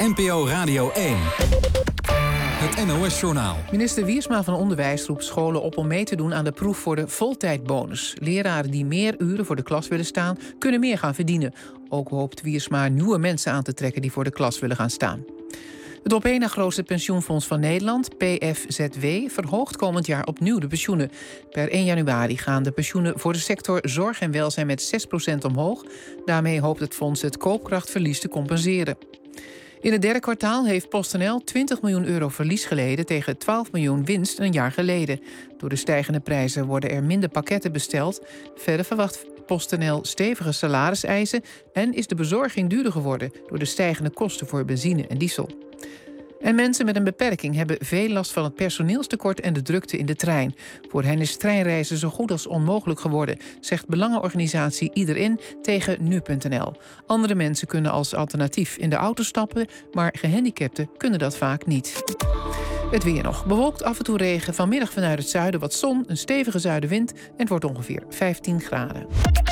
NPO Radio 1. Het NOS-journaal. Minister Wiersma van Onderwijs roept scholen op om mee te doen aan de proef voor de voltijdbonus. Leraren die meer uren voor de klas willen staan, kunnen meer gaan verdienen. Ook hoopt Wiersma nieuwe mensen aan te trekken die voor de klas willen gaan staan. Het op één na grootste pensioenfonds van Nederland, PFZW, verhoogt komend jaar opnieuw de pensioenen. Per 1 januari gaan de pensioenen voor de sector zorg en welzijn met 6% omhoog. Daarmee hoopt het fonds het koopkrachtverlies te compenseren. In het derde kwartaal heeft PostNL 20 miljoen euro verlies geleden tegen 12 miljoen winst een jaar geleden. Door de stijgende prijzen worden er minder pakketten besteld. Verder verwacht PostNL stevige salariseisen en is de bezorging duurder geworden door de stijgende kosten voor benzine en diesel. En mensen met een beperking hebben veel last van het personeelstekort en de drukte in de trein. Voor hen is treinreizen zo goed als onmogelijk geworden, zegt belangenorganisatie Iedereen tegen nu.nl. Andere mensen kunnen als alternatief in de auto stappen, maar gehandicapten kunnen dat vaak niet. Het weer nog. Bewolkt, af en toe regen. Vanmiddag vanuit het zuiden wat zon, een stevige zuidenwind en het wordt ongeveer 15 graden.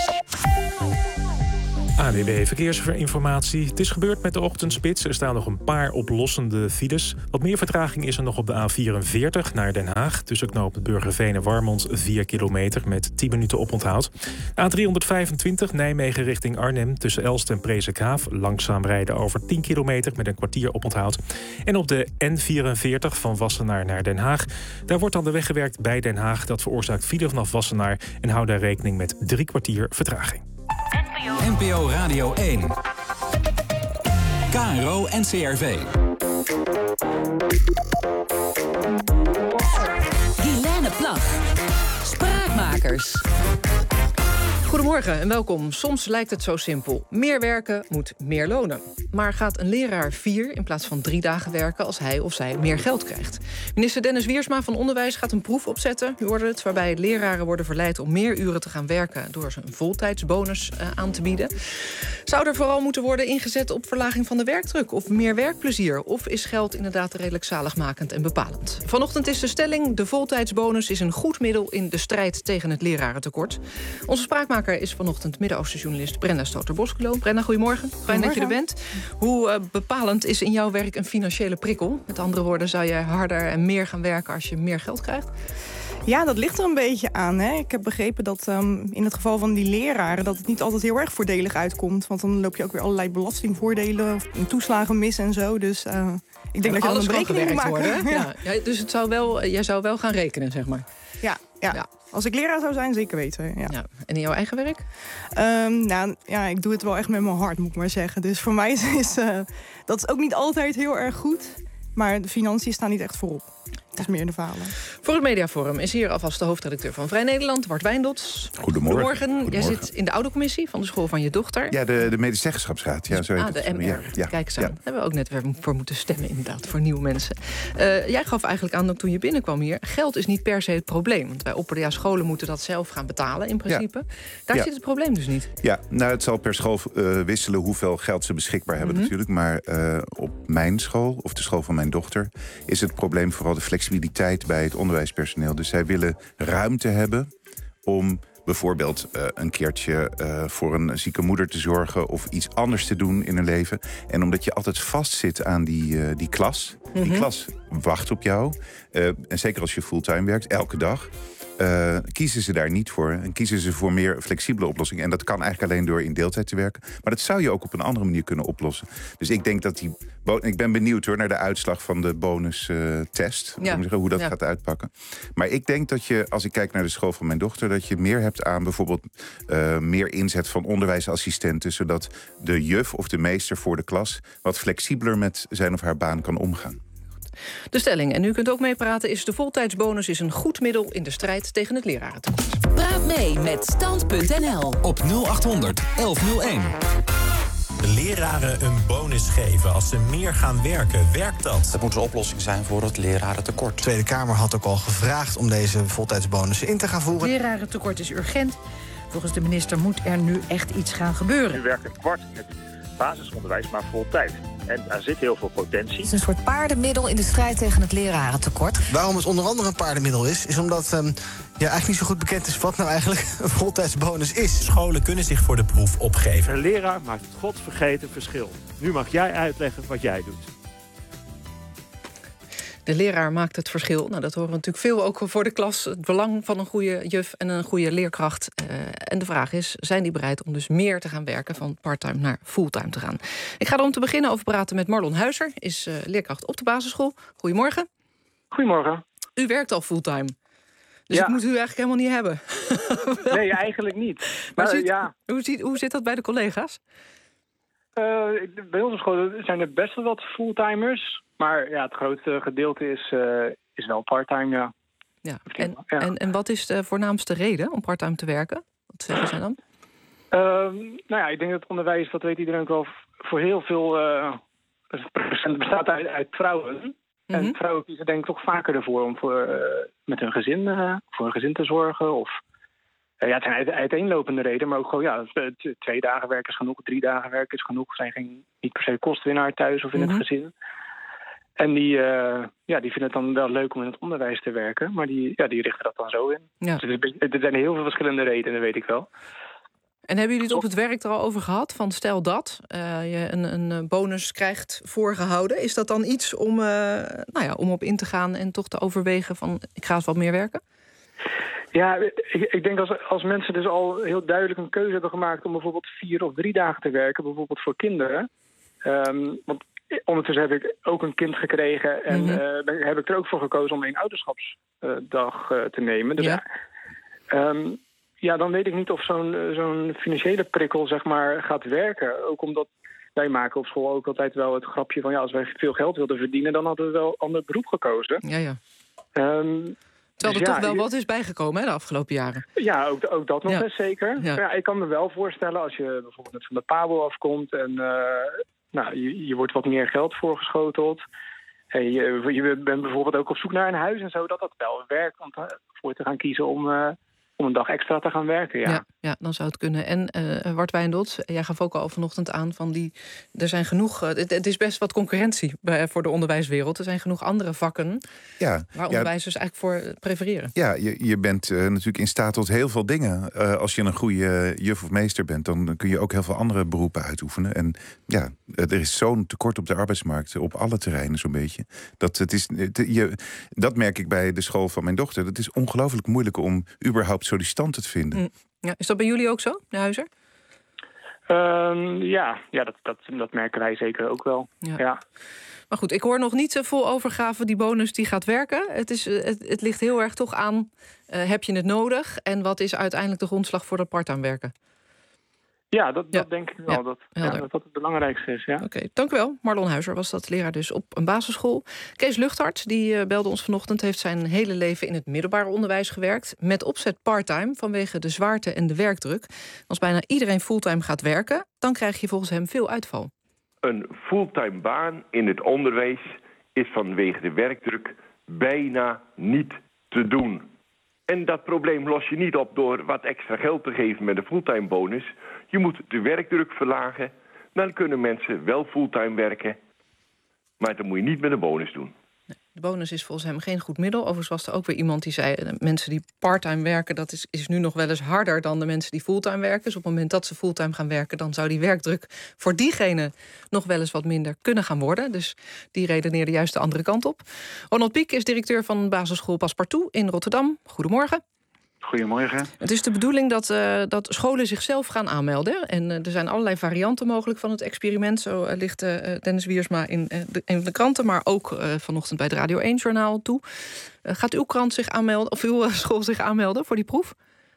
ANWB Verkeersinformatie. Het is gebeurd met de ochtendspits. Er staan nog een paar oplossende files. Wat meer vertraging is er nog op de A44 naar Den Haag. Tussen knooppunt Burgerveen en Warmond 4 kilometer met 10 minuten oponthoud. A325 Nijmegen richting Arnhem tussen Elst en Presikhaaf. Langzaam rijden over 10 kilometer met een kwartier oponthoud. En op de N44 van Wassenaar naar Den Haag. Daar wordt dan de weg gewerkt bij Den Haag. Dat veroorzaakt file vanaf Wassenaar en hou daar rekening met 3 kwartier vertraging. NPO Radio 1. KRO NCRV. Guilaine Plag. Spraakmakers. Goedemorgen en welkom. Soms lijkt het zo simpel. Meer werken moet meer lonen. Maar gaat een leraar 4 in plaats van 3 dagen werken als hij of zij meer geld krijgt? Minister Dennis Wiersma van Onderwijs gaat een proef opzetten, u hoorde het, waarbij leraren worden verleid om meer uren te gaan werken door ze een voltijdsbonus aan te bieden. Zou er vooral moeten worden ingezet op verlaging van de werkdruk of meer werkplezier? Of is geld inderdaad redelijk zaligmakend en bepalend? Vanochtend is de stelling: de voltijdsbonus is een goed middel in de strijd tegen het lerarentekort. Onze spraakmaker is vanochtend Midden-Oosten-journalist Brenda Stoter-Bosculo. Brenda, goedemorgen. Fijn dat je er bent. Hoe bepalend is in jouw werk een financiële prikkel? Met andere woorden, zou jij harder en meer gaan werken als je meer geld krijgt? Ja, dat ligt er een beetje aan. Hè. Ik heb begrepen dat in het geval van die leraren dat het niet altijd heel erg voordelig uitkomt. Want dan loop je ook weer allerlei belastingvoordelen of toeslagen mis en zo. Dus ik denk dat je dan een berekening moet maken. Ja. Ja, dus jij zou wel gaan rekenen, zeg maar. Ja. Als ik leraar zou zijn, zeker weten. Ja. Ja. En in jouw eigen werk? Ik doe het wel echt met mijn hart, moet ik maar zeggen. Dus voor mij is dat is ook niet altijd heel erg goed. Maar de financiën staan niet echt voorop. Het is meer in de verhalen. Voor het Mediaforum is hier alvast de hoofdredacteur van Vrij Nederland, Bart Wijndots. Goedemorgen. Jij zit in de audocommissie van de school van je dochter. Ja, de Medisch Zeggenschapsraad. Ja, zo heet de MR. Ja. Kijk eens aan. Daar hebben we ook net weer voor moeten stemmen, inderdaad, voor nieuwe mensen. Jij gaf eigenlijk aan, toen je binnenkwam hier, geld is niet per se het probleem. Want wij opperen, scholen moeten dat zelf gaan betalen, in principe. Ja. Daar zit het probleem dus niet. Ja, nou, het zal per school wisselen hoeveel geld ze beschikbaar hebben natuurlijk. Maar op mijn school, of de school van mijn dochter, is het probleem vooral de flexibiliteit bij het onderwijspersoneel. Dus zij willen ruimte hebben om bijvoorbeeld een keertje voor een zieke moeder te zorgen of iets anders te doen in hun leven. En omdat je altijd vastzit aan die klas. Die klas wacht op jou. En zeker als je fulltime werkt, elke dag. Kiezen ze daar niet voor. En kiezen ze voor meer flexibele oplossingen. En dat kan eigenlijk alleen door in deeltijd te werken. Maar dat zou je ook op een andere manier kunnen oplossen. Dus ik denk dat ik ben benieuwd naar de uitslag van de bonustest. Hoe dat gaat uitpakken. Maar ik denk dat je, als ik kijk naar de school van mijn dochter, dat je meer hebt aan bijvoorbeeld meer inzet van onderwijsassistenten. Zodat de juf of de meester voor de klas wat flexibeler met zijn of haar baan kan omgaan. De stelling, en u kunt ook meepraten, is: de voltijdsbonus is een goed middel in de strijd tegen het lerarentekort. Praat mee met Stand.nl op 0800 1101. De leraren een bonus geven als ze meer gaan werken. Werkt dat? Dat moet een oplossing zijn voor het lerarentekort. De Tweede Kamer had ook al gevraagd om deze voltijdsbonussen in te gaan voeren. Het lerarentekort is urgent. Volgens de minister moet er nu echt iets gaan gebeuren. Nu werkt een kwart met basisonderwijs, maar vol tijd. En daar zit heel veel potentie. Het is een soort paardenmiddel in de strijd tegen het lerarentekort. Waarom het onder andere een paardenmiddel is omdat eigenlijk niet zo goed bekend is wat nou eigenlijk een voltijdsbonus is. Scholen kunnen zich voor de proef opgeven. Een leraar maakt het godvergeten verschil. Nu mag jij uitleggen wat jij doet. De leraar maakt het verschil. Nou, dat horen we natuurlijk veel ook voor de klas. Het belang van een goede juf en een goede leerkracht. En de vraag is, zijn die bereid om dus meer te gaan werken... van parttime naar fulltime te gaan? Ik ga er om te beginnen over praten met Marlon Huizer. Is leerkracht op de basisschool. Goedemorgen. Goedemorgen. U werkt al fulltime. Dus ik moet u eigenlijk helemaal niet hebben. Nee, eigenlijk niet. Maar hoe zit dat bij de collega's? Bij onze school zijn er best wel wat fulltimers. Maar het grootste gedeelte is wel parttime, ja. En wat is de voornaamste reden om parttime te werken? Wat zeggen zij dan? Ik denk dat het onderwijs, dat weet iedereen ook wel, voor heel veel procent bestaat uit vrouwen. Mm-hmm. En vrouwen kiezen denk ik toch vaker ervoor om met hun gezin, voor hun gezin te zorgen. Of het zijn uiteenlopende redenen, maar ook gewoon 2 dagen werken is genoeg, 3 dagen werken is genoeg. Zijn niet per se kostwinnaar thuis of in het gezin. En die vinden het dan wel leuk om in het onderwijs te werken, maar die richten dat dan zo in. Ja. Dus er zijn heel veel verschillende redenen, weet ik wel. En hebben jullie het op het werk er al over gehad? Van stel dat je een bonus krijgt voorgehouden. Is dat dan iets om op in te gaan en toch te overwegen van ik ga eens wat meer werken? Ja, ik denk als mensen dus al heel duidelijk een keuze hebben gemaakt om bijvoorbeeld 4 of 3 dagen te werken, bijvoorbeeld voor kinderen. Want ondertussen heb ik ook een kind gekregen en heb ik er ook voor gekozen om 1 ouderschapsdag te nemen. Dus dan weet ik niet of zo'n financiële prikkel zeg maar gaat werken. Ook omdat wij maken op school ook altijd wel het grapje van als wij veel geld wilden verdienen, dan hadden we wel een ander beroep gekozen. Ja. Terwijl er toch wel wat is bijgekomen de afgelopen jaren. Ja, ook dat nog eens zeker. Ja. Maar ik kan me wel voorstellen als je bijvoorbeeld net van de PABO afkomt en je wordt wat meer geld voorgeschoteld. En je bent bijvoorbeeld ook op zoek naar een huis en zo, dat wel werkt om voor te gaan kiezen om een dag extra te gaan werken. Ja, dan zou het kunnen. En Wart Wijndot, jij gaf ook al vanochtend aan van er zijn genoeg. Het is best wat concurrentie voor de onderwijswereld. Er zijn genoeg andere vakken waar onderwijzers eigenlijk voor prefereren. Ja, je bent natuurlijk in staat tot heel veel dingen. Als je een goede juf of meester bent, dan kun je ook heel veel andere beroepen uitoefenen. En er is zo'n tekort op de arbeidsmarkt, op alle terreinen zo'n beetje. Dat merk ik bij de school van mijn dochter. Het is ongelooflijk moeilijk om überhaupt sollicitanten te vinden. Ja, is dat bij jullie ook zo, de Huizer? Dat merken wij zeker ook wel. Ja. Maar goed, ik hoor nog niet vol overgave die bonus die gaat werken. Het ligt heel erg toch aan, heb je het nodig? En wat is uiteindelijk de grondslag voor dat parttime werken? Ja, dat denk ik wel. Dat het belangrijkste is. Ja. Oké, dank u wel. Marlon Huizer was dat, leraar dus op een basisschool. Kees Luchthart, die belde ons vanochtend, heeft zijn hele leven in het middelbaar onderwijs gewerkt. Met opzet parttime vanwege de zwaarte en de werkdruk. Als bijna iedereen fulltime gaat werken, dan krijg je volgens hem veel uitval. Een fulltime baan in het onderwijs is vanwege de werkdruk bijna niet te doen. En dat probleem los je niet op door wat extra geld te geven met een fulltime bonus. Je moet de werkdruk verlagen. Dan kunnen mensen wel fulltime werken. Maar dat moet je niet met een bonus doen. De bonus is volgens hem geen goed middel. Overigens was er ook weer iemand die zei, mensen die parttime werken, dat is nu nog wel eens harder dan de mensen die fulltime werken. Dus op het moment dat ze fulltime gaan werken, dan zou die werkdruk voor diegene nog wel eens wat minder kunnen gaan worden. Dus die redeneerde juist de andere kant op. Ronald Pieck is directeur van basisschool Passepartout in Rotterdam. Goedemorgen. Goedemorgen. Het is de bedoeling dat scholen zichzelf gaan aanmelden. En er zijn allerlei varianten mogelijk van het experiment. Zo ligt Dennis Wiersma in de kranten, maar ook vanochtend bij het Radio 1-journaal toe. Gaat uw krant zich aanmelden, of uw school zich aanmelden voor die proef?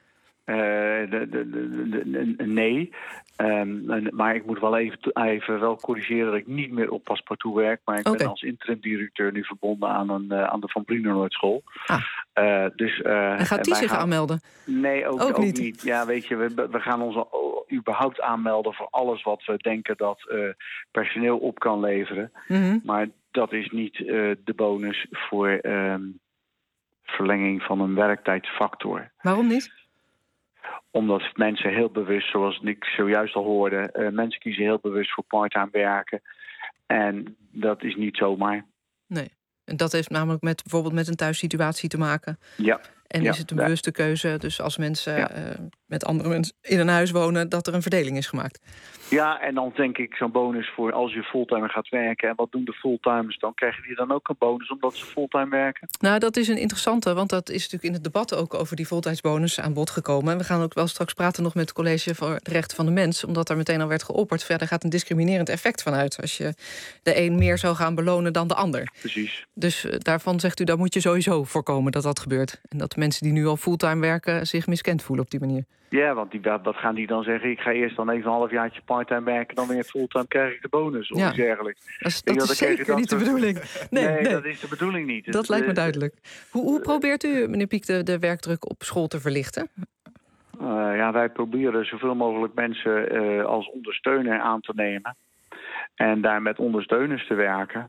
Nee. Maar ik moet wel even wel corrigeren dat ik niet meer op Passepartout werk. Maar ik ben als interim-directeur nu verbonden aan de Van Brienenoordschool. En gaat die zich aanmelden? Nee, ook niet. Ja, weet je, we gaan ons überhaupt aanmelden voor alles wat we denken dat personeel op kan leveren. Mm-hmm. Maar dat is niet de bonus voor verlenging van een werktijdsfactor. Waarom niet? Omdat mensen heel bewust, zoals ik zojuist al hoorde... mensen kiezen heel bewust voor part-time werken. En dat is niet zomaar. Nee, en dat heeft namelijk bijvoorbeeld met een thuissituatie te maken. Ja. En is het een bewuste keuze, dus als mensen met andere mensen in een huis wonen... dat er een verdeling is gemaakt? Ja, en dan denk ik zo'n bonus voor als je fulltime gaat werken. En wat doen de fulltimers dan? Krijgen die dan ook een bonus omdat ze fulltime werken? Nou, dat is een interessante, want dat is natuurlijk in het debat ook over die voltijdsbonus aan bod gekomen. En we gaan ook wel straks praten nog met het College voor de Rechten van de Mens, omdat er meteen al werd geopperd. Verder gaat een discriminerend effect vanuit als je de een meer zou gaan belonen dan de ander. Precies. Dus daarvan zegt u, dat moet je sowieso voorkomen dat dat gebeurt. En dat de mensen die nu al fulltime werken zich miskend voelen op die manier. Ja, want wat gaan die dan zeggen? Ik ga eerst dan even een halfjaartje parttime werken... dan weer fulltime krijg ik de bonus, of iets dergelijks. Dat is zeker niet de bedoeling. Nee, dat is de bedoeling niet. Dat lijkt me duidelijk. Hoe probeert u, meneer Pieck, de werkdruk op school te verlichten? Wij proberen zoveel mogelijk mensen als ondersteuner aan te nemen. En daar met ondersteuners te werken.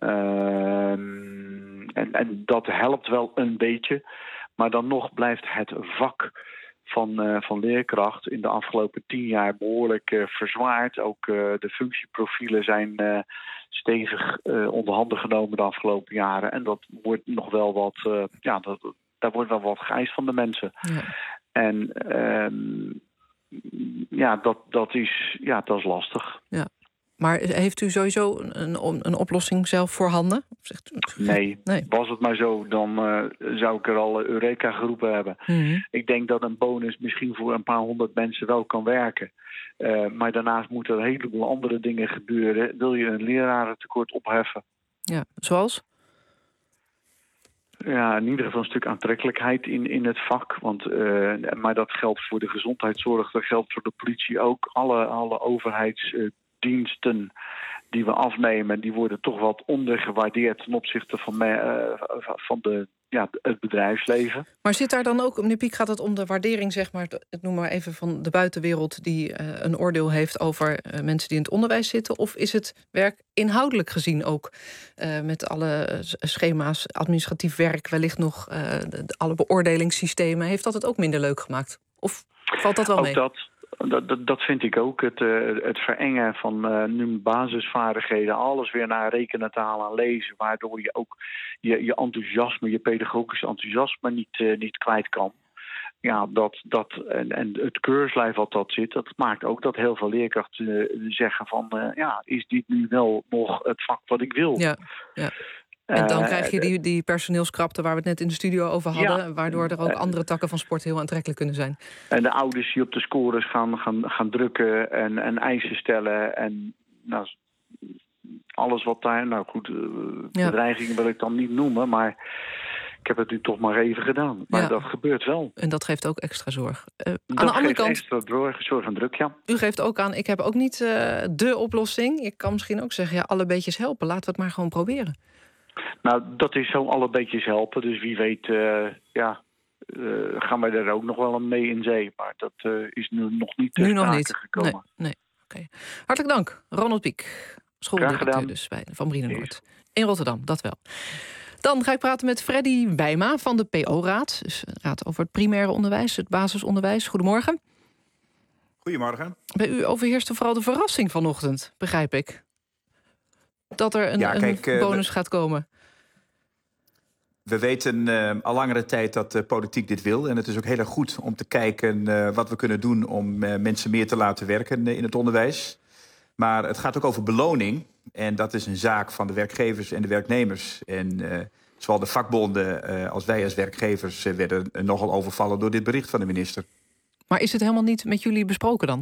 En dat helpt wel een beetje. Maar dan nog blijft het vak... Van leerkracht in de afgelopen 10 jaar behoorlijk verzwaard. Ook de functieprofielen zijn stevig onder handen genomen de afgelopen jaren. En dat wordt nog wel wat... daar wordt wel wat geëist van de mensen. Ja. En dat is lastig. Ja. Maar heeft u sowieso een oplossing zelf voorhanden? Nee, was het maar zo, dan zou ik er al Eureka geroepen hebben. Mm-hmm. Ik denk dat een bonus misschien voor een paar 100 mensen wel kan werken. Maar daarnaast moeten er een heleboel andere dingen gebeuren. Wil je een lerarentekort opheffen? Ja, zoals? Ja, in ieder geval een stuk aantrekkelijkheid in het vak. Maar dat geldt voor de gezondheidszorg, dat geldt voor de politie ook. Alle overheidsdiensten die we afnemen, die worden toch wat ondergewaardeerd ten opzichte van het bedrijfsleven. Maar zit daar dan ook, meneer Pieck, gaat het om de waardering, zeg maar, ik noem maar even van de buitenwereld die een oordeel heeft over mensen die in het onderwijs zitten? Of is het werk inhoudelijk gezien ook met alle schema's, administratief werk, wellicht nog alle beoordelingssystemen, heeft dat het ook minder leuk gemaakt? Of valt dat wel mee? Dat vind ik ook. Het verengen van basisvaardigheden, alles weer naar rekenen, talen en lezen, waardoor je ook je enthousiasme, je pedagogisch enthousiasme niet kwijt kan. Ja, en het keurslijf wat dat zit, dat maakt ook dat heel veel leerkrachten zeggen van is dit nu wel nog het vak wat ik wil? Ja. En dan krijg je die personeelskrapte waar we het net in de studio over hadden, waardoor er ook andere takken van sport heel aantrekkelijk kunnen zijn. En de ouders die op de scores gaan drukken en eisen stellen en alles wat daar, bedreigingen wil ik dan niet noemen, maar ik heb het nu toch maar even gedaan. Maar dat gebeurt wel. En dat geeft ook extra zorg. Aan de andere kant, extra zorg en druk, ja. U geeft ook aan, ik heb ook niet de oplossing. Ik kan misschien ook zeggen, alle beetjes helpen. Laten we het maar gewoon proberen. Nou, dat is zo alle beetjes helpen. Dus wie weet gaan wij er ook nog wel mee in zee. Maar dat is nu nog niet ter sprake gekomen. Nee. Okay. Hartelijk dank, Ronald Pieck. Schooldirecteur dus bij Van Brienenoord. In Rotterdam, dat wel. Dan ga ik praten met Freddy Wijma van de PO-raad. Dus raad over het primaire onderwijs, het basisonderwijs. Goedemorgen. Goedemorgen. Bij u overheerste vooral de verrassing vanochtend, begrijp ik. Dat er een bonus gaat komen. We weten al langere tijd dat de politiek dit wil. En het is ook heel erg goed om te kijken wat we kunnen doen om mensen meer te laten werken in het onderwijs. Maar het gaat ook over beloning. En dat is een zaak van de werkgevers en de werknemers. En zowel de vakbonden als wij als werkgevers werden nogal overvallen door dit bericht van de minister. Maar is het helemaal niet met jullie besproken dan?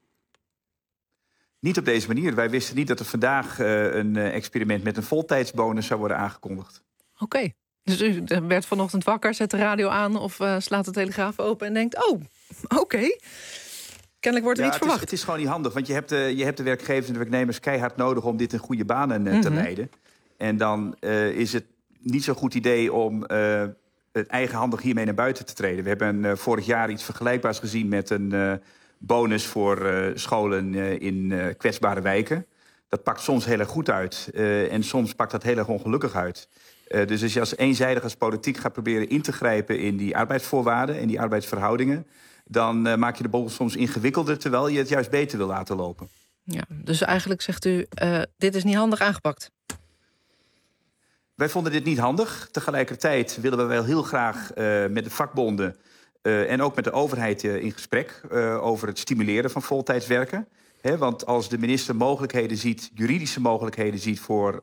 Niet op deze manier. Wij wisten niet dat er vandaag een experiment met een voltijdsbonus zou worden aangekondigd. Oké. Dus u werd vanochtend wakker, zet de radio aan of slaat de Telegraaf open en denkt, oké. Kennelijk wordt er iets verwacht. Het is gewoon niet handig, want je hebt de werkgevers en de werknemers keihard nodig om dit in goede banen te leiden. En dan is het niet zo'n goed idee om eigenhandig hiermee naar buiten te treden. We hebben vorig jaar iets vergelijkbaars gezien met een bonus voor scholen in kwetsbare wijken. Dat pakt soms heel erg goed uit en soms pakt dat heel erg ongelukkig uit. Dus als je eenzijdig als politiek gaat proberen in te grijpen in die arbeidsvoorwaarden en die arbeidsverhoudingen, dan maak je de boel soms ingewikkelder, terwijl je het juist beter wil laten lopen. Ja, dus eigenlijk zegt u, dit is niet handig aangepakt. Wij vonden dit niet handig. Tegelijkertijd willen we wel heel graag met de vakbonden en ook met de overheid in gesprek over het stimuleren van voltijds werken. Want als de minister mogelijkheden ziet, juridische mogelijkheden ziet voor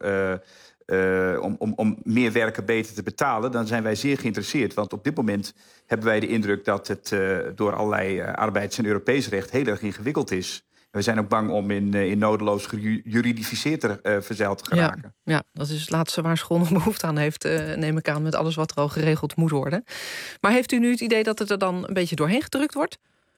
om meer werken beter te betalen, dan zijn wij zeer geïnteresseerd. Want op dit moment hebben wij de indruk dat het door allerlei arbeids- en Europees recht heel erg ingewikkeld is. We zijn ook bang om in nodeloos juridificeerd verzeild te geraken. Ja, dat is het laatste waar school nog behoefte aan heeft, neem ik aan, met alles wat er al geregeld moet worden. Maar heeft u nu het idee dat het er dan een beetje doorheen gedrukt wordt?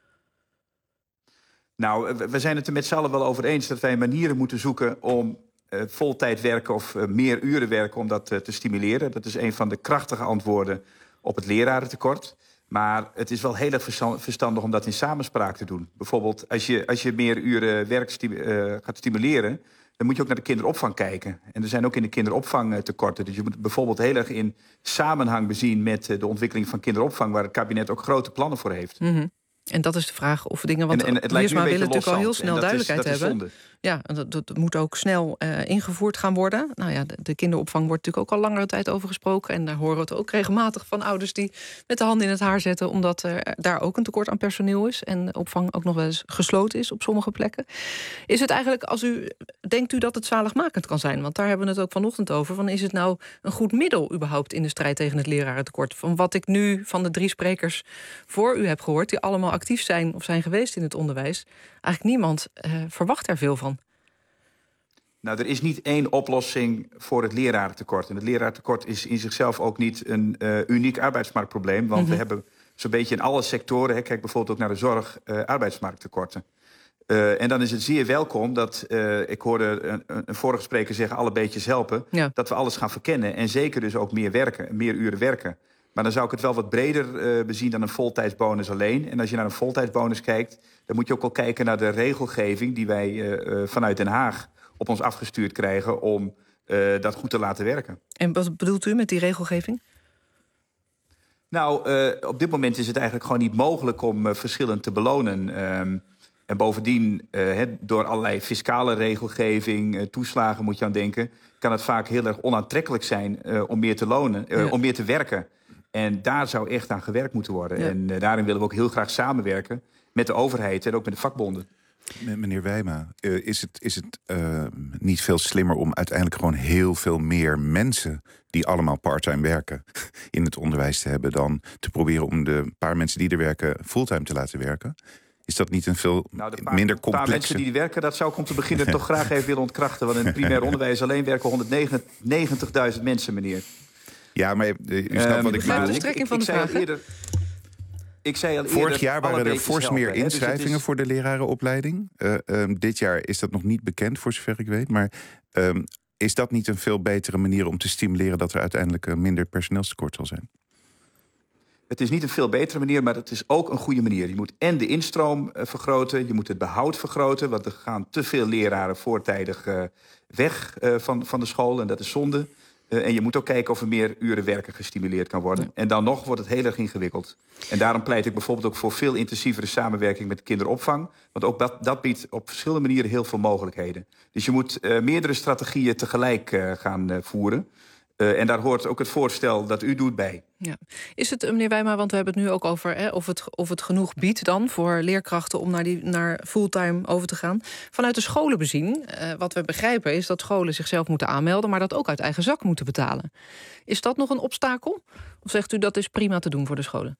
Nou, we zijn het er met z'n allen wel over eens dat wij manieren moeten zoeken om voltijd werken of meer uren werken om dat te stimuleren. Dat is een van de krachtige antwoorden op het lerarentekort. Maar het is wel heel erg verstandig om dat in samenspraak te doen. Bijvoorbeeld, als je meer uren werk gaat stimuleren, dan moet je ook naar de kinderopvang kijken. En er zijn ook in de kinderopvang tekorten. Dus je moet bijvoorbeeld heel erg in samenhang bezien met de ontwikkeling van kinderopvang, waar het kabinet ook grote plannen voor heeft. Mm-hmm. En dat is de vraag of dingen, want Wiersma willen natuurlijk al heel snel duidelijkheid hebben. Ja, dat moet ook snel ingevoerd gaan worden. Nou ja, de kinderopvang wordt natuurlijk ook al langere tijd over gesproken. En daar horen we het ook regelmatig van ouders die met de handen in het haar zetten, omdat er daar ook een tekort aan personeel is en de opvang ook nog wel eens gesloten is op sommige plekken. Is het eigenlijk, denkt u dat het zaligmakend kan zijn? Want daar hebben we het ook vanochtend over. Van, is het nou een goed middel überhaupt in de strijd tegen het lerarentekort? Van wat ik nu van de 3 sprekers voor u heb gehoord, die allemaal actief zijn of zijn geweest in het onderwijs, eigenlijk niemand verwacht er veel van. Nou, er is niet één oplossing voor het lerarentekort. En het lerarentekort is in zichzelf ook niet een uniek arbeidsmarktprobleem. Want we hebben zo'n beetje in alle sectoren, kijk bijvoorbeeld ook naar de zorg, arbeidsmarkttekorten. En dan is het zeer welkom dat, ik hoorde een vorige spreker zeggen, alle beetjes helpen, dat we alles gaan verkennen. En zeker dus ook meer uren werken. Maar dan zou ik het wel wat breder bezien dan een voltijdsbonus alleen. En als je naar een voltijdsbonus kijkt, dan moet je ook wel kijken naar de regelgeving die wij vanuit Den Haag op ons afgestuurd krijgen om dat goed te laten werken. En wat bedoelt u met die regelgeving? Nou, op dit moment is het eigenlijk gewoon niet mogelijk om verschillend te belonen. En bovendien, door allerlei fiscale regelgeving, toeslagen moet je aan denken, kan het vaak heel erg onaantrekkelijk zijn om meer te lonen, om meer te werken. En daar zou echt aan gewerkt moeten worden. Ja. En daarin willen we ook heel graag samenwerken met de overheid en ook met de vakbonden. Meneer Wijma, is het niet veel slimmer om uiteindelijk gewoon heel veel meer mensen die allemaal parttime werken in het onderwijs te hebben dan te proberen om de paar mensen die er werken fulltime te laten werken? Is dat niet een veel minder complexe? Een paar mensen die werken, dat zou ik om te beginnen toch graag even willen ontkrachten. Want in het primair onderwijs alleen werken 190.000 mensen, meneer. Ja, maar u snapt wat ik bedoel. De strekking van de vraag. Ik zei al Vorig jaar waren er fors meer inschrijvingen voor de lerarenopleiding. Dit jaar is dat nog niet bekend, voor zover ik weet. Maar is dat niet een veel betere manier om te stimuleren dat er uiteindelijk minder personeelstekort zal zijn? Het is niet een veel betere manier, maar het is ook een goede manier. Je moet en de instroom vergroten, je moet het behoud vergroten, want er gaan te veel leraren voortijdig weg van de school en dat is zonde. En je moet ook kijken of er meer uren werken gestimuleerd kan worden. Ja. En dan nog wordt het heel erg ingewikkeld. En daarom pleit ik bijvoorbeeld ook voor veel intensievere samenwerking met de kinderopvang. Want ook dat biedt op verschillende manieren heel veel mogelijkheden. Dus je moet meerdere strategieën tegelijk gaan voeren. En daar hoort ook het voorstel dat u doet bij. Ja. Is het, meneer Wijma, want we hebben het nu ook over of het genoeg biedt dan voor leerkrachten om naar fulltime over te gaan. Vanuit de scholen bezien, wat we begrijpen is dat scholen zichzelf moeten aanmelden, maar dat ook uit eigen zak moeten betalen. Is dat nog een obstakel? Of zegt u dat is prima te doen voor de scholen?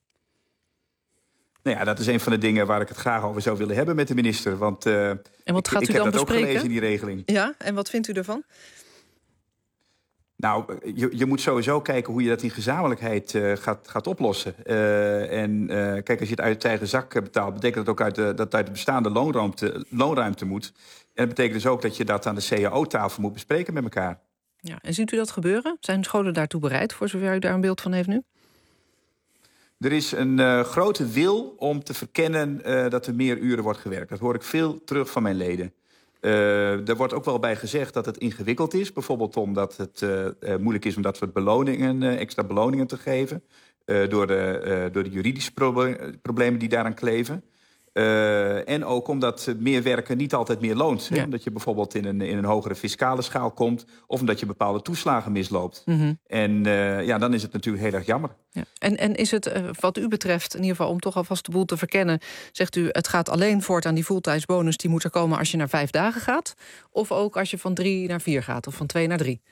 Nou ja, dat is een van de dingen waar ik het graag over zou willen hebben met de minister. Want en wat gaat u ik dan heb dat bespreken? Ook gelezen in die regeling. Ja, en wat vindt u ervan? Nou, je moet sowieso kijken hoe je dat in gezamenlijkheid gaat oplossen. Kijk, als je het uit je eigen zak betaalt, betekent dat ook dat uit de bestaande loonruimte moet. En dat betekent dus ook dat je dat aan de CAO-tafel moet bespreken met elkaar. Ja, en ziet u dat gebeuren? Zijn scholen daartoe bereid, voor zover u daar een beeld van heeft nu? Er is een grote wil om te verkennen dat er meer uren wordt gewerkt. Dat hoor ik veel terug van mijn leden. Er wordt ook wel bij gezegd dat het ingewikkeld is. Bijvoorbeeld omdat het moeilijk is om dat soort extra beloningen te geven. door de juridische problemen die daaraan kleven. En ook omdat meer werken niet altijd meer loont. Ja. Omdat je bijvoorbeeld in een hogere fiscale schaal komt, of omdat je bepaalde toeslagen misloopt. En dan is het natuurlijk heel erg jammer. Ja. En is het wat u betreft, in ieder geval om toch alvast de boel te verkennen, zegt u het gaat alleen voort aan die fulltijdsbonus, die moet er komen als je naar 5 dagen gaat? Of ook als je van 3 naar 4 gaat of van 2 naar 3?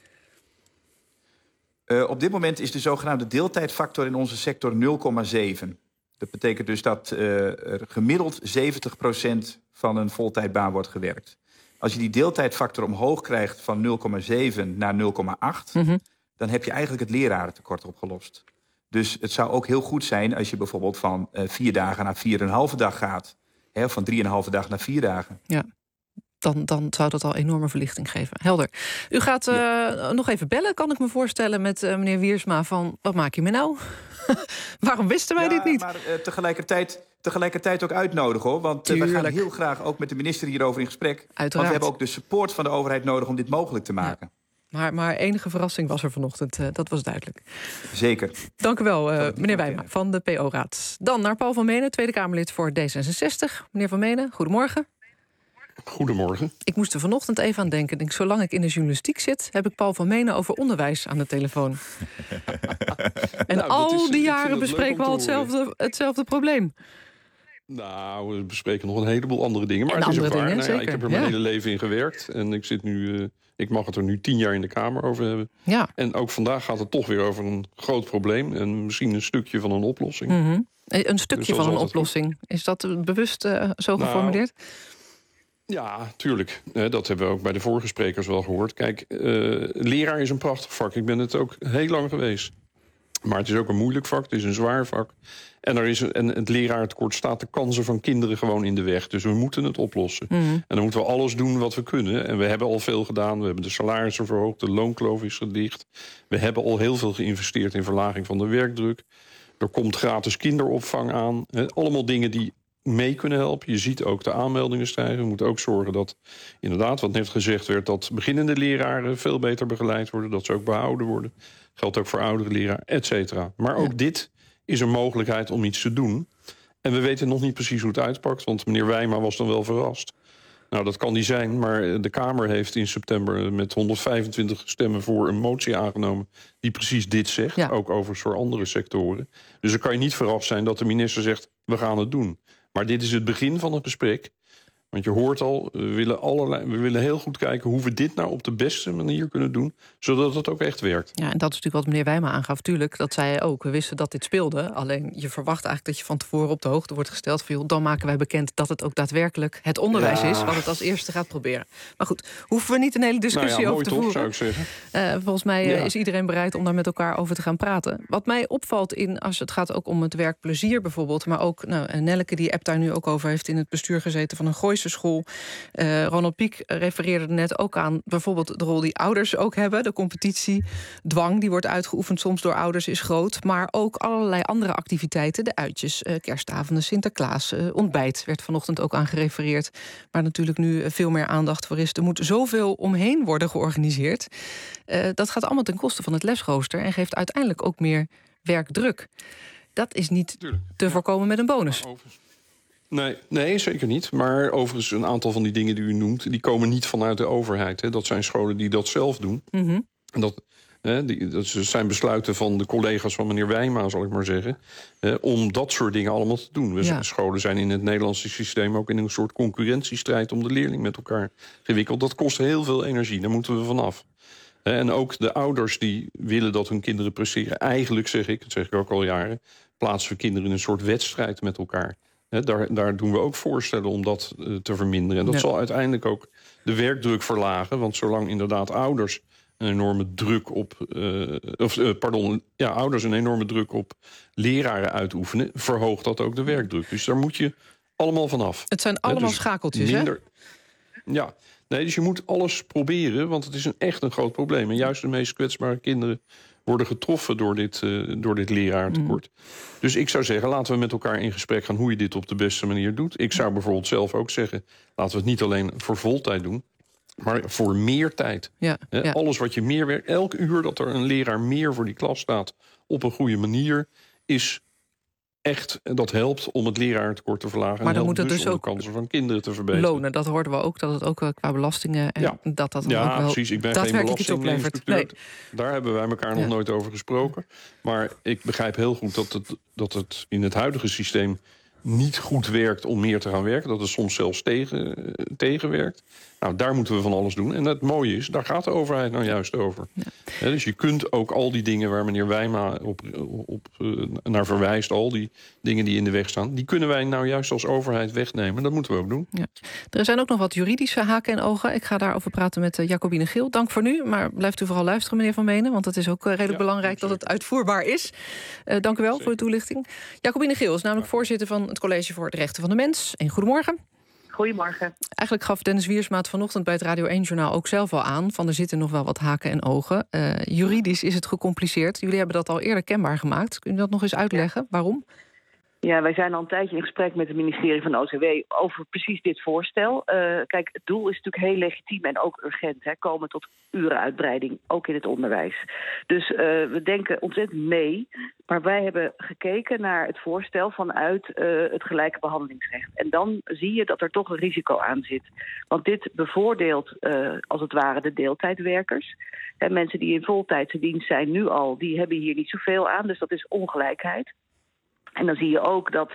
Op dit moment is de zogenaamde deeltijdfactor in onze sector 0,7. Dat betekent dus dat er gemiddeld 70% van een voltijdbaan wordt gewerkt. Als je die deeltijdfactor omhoog krijgt van 0,7 naar 0,8... dan heb je eigenlijk het lerarentekort opgelost. Dus het zou ook heel goed zijn als je bijvoorbeeld van 4 dagen naar 4,5 dag gaat. Of van 3,5 dag naar 4 dagen. Ja. Dan zou dat al enorme verlichting geven. Helder. U gaat nog even bellen, kan ik me voorstellen, met meneer Wiersma van wat maak je me nou? Waarom wisten wij dit niet? Maar tegelijkertijd ook uitnodigen, hoor. Want we gaan heel graag ook met de minister hierover in gesprek. Uiteraard. Want we hebben ook de support van de overheid nodig om dit mogelijk te maken. Ja. Maar enige verrassing was er vanochtend, dat was duidelijk. Zeker. Dank u wel, meneer Wijma van de PO-raad. Dan naar Paul van Menen, Tweede Kamerlid voor D66. Meneer van Menen, goedemorgen. Goedemorgen. Ik moest er vanochtend even aan denken. Denk, zolang ik in de journalistiek zit, heb ik Paul van Menen over onderwijs aan de telefoon. En al die jaren bespreken we al hetzelfde probleem. Nou, we bespreken nog een heleboel andere dingen. Maar en het is ook waar. Dingen, ik heb er mijn hele leven in gewerkt. En ik mag het er nu 10 jaar in de Kamer over hebben. Ja. En ook vandaag gaat het toch weer over een groot probleem. En misschien een stukje van een oplossing. Een stukje van een oplossing. Goed. Is dat bewust zo geformuleerd? Ja, tuurlijk. Dat hebben we ook bij de vorige sprekers wel gehoord. Kijk, leraar is een prachtig vak. Ik ben het ook heel lang geweest. Maar het is ook een moeilijk vak, het is een zwaar vak. En het leraartekort staat de kansen van kinderen gewoon in de weg. Dus we moeten het oplossen. En dan moeten we alles doen wat we kunnen. En we hebben al veel gedaan. We hebben de salarissen verhoogd, de loonkloof is gedicht. We hebben al heel veel geïnvesteerd in verlaging van de werkdruk. Er komt gratis kinderopvang aan. Allemaal dingen die mee kunnen helpen. Je ziet ook de aanmeldingen stijgen. We moeten ook zorgen dat, inderdaad, wat net gezegd werd, dat beginnende leraren veel beter begeleid worden, dat ze ook behouden worden. Geldt ook voor oudere leraren, et cetera. Maar ook dit is een mogelijkheid om iets te doen. En we weten nog niet precies hoe het uitpakt, want meneer Wijma was dan wel verrast. Nou, dat kan die zijn, maar de Kamer heeft in september met 125 stemmen voor een motie aangenomen die precies dit zegt, ook overigens voor andere sectoren. Dus dan kan je niet verrast zijn dat de minister zegt, we gaan het doen. Maar dit is het begin van het gesprek. Want je hoort al, we willen heel goed kijken hoe we dit nou op de beste manier kunnen doen, zodat het ook echt werkt. Ja, en dat is natuurlijk wat meneer Wijma aangaf. Tuurlijk, dat zei hij ook. We wisten dat dit speelde. Alleen je verwacht eigenlijk dat je van tevoren op de hoogte wordt gesteld van, joh, dan maken wij bekend dat het ook daadwerkelijk het onderwijs is wat het als eerste gaat proberen. Maar goed, hoeven we niet een hele discussie over te voeren. Zou ik zeggen. Volgens mij is iedereen bereid om daar met elkaar over te gaan praten. Wat mij opvalt als het gaat ook om het werkplezier bijvoorbeeld, maar ook Nelleke die app daar nu ook over heeft in het bestuur gezeten van een Gooise school. Ronald Pieck refereerde er net ook aan bijvoorbeeld de rol die ouders ook hebben. De competitiedwang die wordt uitgeoefend soms door ouders is groot. Maar ook allerlei andere activiteiten. De uitjes, kerstavonden, Sinterklaas, ontbijt werd vanochtend ook aan gerefereerd. Waar natuurlijk nu veel meer aandacht voor is. Er moet zoveel omheen worden georganiseerd. Dat gaat allemaal ten koste van het lesrooster en geeft uiteindelijk ook meer werkdruk. Dat is niet te voorkomen met een bonus. Nee, zeker niet. Maar overigens, een aantal van die dingen die u noemt, die komen niet vanuit de overheid. Hè. Dat zijn scholen die dat zelf doen. En dat zijn besluiten van de collega's van meneer Wijma, zal ik maar zeggen, om dat soort dingen allemaal te doen. Scholen zijn in het Nederlandse systeem ook in een soort concurrentiestrijd om de leerling met elkaar gewikkeld. Dat kost heel veel energie, daar moeten we vanaf. En ook de ouders die willen dat hun kinderen presteren. Eigenlijk zeg ik, dat zeg ik ook al jaren, plaatsen we kinderen in een soort wedstrijd met elkaar. Daar doen we ook voorstellen om dat te verminderen. En dat zal uiteindelijk ook de werkdruk verlagen. Want zolang inderdaad ouders een enorme druk op ouders een enorme druk op leraren uitoefenen, verhoogt dat ook de werkdruk. Dus daar moet je allemaal vanaf. Het zijn allemaal schakeltjes, hè? Ja, nee, dus je moet alles proberen, want het is echt een groot probleem. En juist de meest kwetsbare kinderen worden getroffen door dit leraartekort. Dus ik zou zeggen, laten we met elkaar in gesprek gaan hoe je dit op de beste manier doet. Ik zou bijvoorbeeld zelf ook zeggen, laten we het niet alleen voor voltijd doen, maar voor meer tijd. Alles wat je meer werkt, elk uur dat er een leraar meer voor die klas staat op een goede manier, is echt, dat helpt om het lerarentekort te verlagen. Maar dan moet het dus om ook de kansen van kinderen te verbeteren. Lonen, dat hoorden we ook, dat het ook qua belastingen... en dat dan ook wel precies. Ik ben geen belastinginspecteur. Nee. Daar hebben wij elkaar nog nooit over gesproken. Maar ik begrijp heel goed dat het in het huidige systeem niet goed werkt om meer te gaan werken. Dat het soms zelfs tegenwerkt. Nou, daar moeten we van alles doen. En het mooie is, daar gaat de overheid nou juist over. Ja. Dus je kunt ook al die dingen waar meneer Wijma naar verwijst... al die dingen die in de weg staan... die kunnen wij nou juist als overheid wegnemen. Dat moeten we ook doen. Ja. Er zijn ook nog wat juridische haken en ogen. Ik ga daarover praten met Jacobine Geel. Dank voor nu, maar blijft u vooral luisteren, meneer Van Menen... want het is ook redelijk belangrijk dat het uitvoerbaar is. Dank u wel voor de toelichting. Jacobine Geel is namelijk voorzitter van het College voor de Rechten van de Mens. Goedemorgen. Goedemorgen. Eigenlijk gaf Dennis Wiersma het vanochtend bij het Radio 1-journaal ook zelf al aan... van er zitten nog wel wat haken en ogen. Juridisch is het gecompliceerd. Jullie hebben dat al eerder kenbaar gemaakt. Kun je dat nog eens uitleggen? Waarom? Ja, wij zijn al een tijdje in gesprek met het ministerie van OCW over precies dit voorstel. Kijk, het doel is natuurlijk heel legitiem en ook urgent. Komen tot urenuitbreiding, ook in het onderwijs. Dus we denken ontzettend mee. Maar wij hebben gekeken naar het voorstel vanuit het gelijke behandelingsrecht. En dan zie je dat er toch een risico aan zit. Want dit bevoordeelt als het ware de deeltijdwerkers. Mensen die in voltijdse dienst zijn nu al, die hebben hier niet zoveel aan. Dus dat is ongelijkheid. En dan zie je ook dat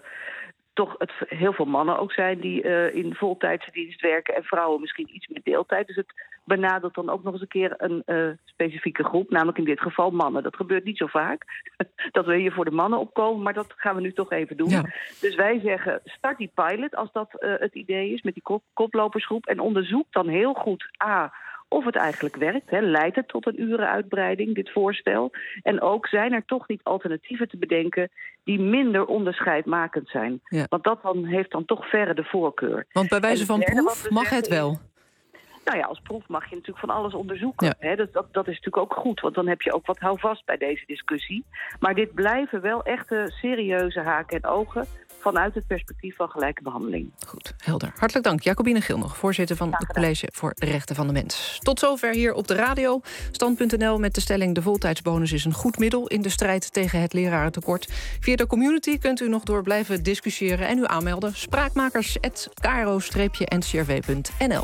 toch heel veel mannen ook zijn die in voltijdse dienst werken... en vrouwen misschien iets meer deeltijd. Dus het benadert dan ook nog eens een keer een specifieke groep, namelijk in dit geval mannen. Dat gebeurt niet zo vaak, dat we hier voor de mannen opkomen, maar dat gaan we nu toch even doen. Ja. Dus wij zeggen, start die pilot als dat het idee is, met die koplopersgroep... en onderzoek dan heel goed of het eigenlijk werkt. Leidt het tot een urenuitbreiding, dit voorstel? En ook zijn er toch niet alternatieven te bedenken die minder onderscheidmakend zijn. Ja. Want dat heeft dan toch verre de voorkeur. Want bij wijze van proef mag het wel? Nou ja, als proef mag je natuurlijk van alles onderzoeken. Ja. Dat is natuurlijk ook goed, want dan heb je ook wat houvast bij deze discussie. Maar dit blijven wel echte serieuze haken en ogen vanuit het perspectief van gelijke behandeling. Goed, helder. Hartelijk dank. Jacobine Geel nog, voorzitter van het College voor de Rechten van de Mens. Tot zover hier op de radio. Stand.nl met de stelling: de voltijdsbonus is een goed middel in de strijd tegen het lerarentekort. Via de community kunt u nog door blijven discussiëren en u aanmelden. Spraakmakers@kro-ncrv.nl.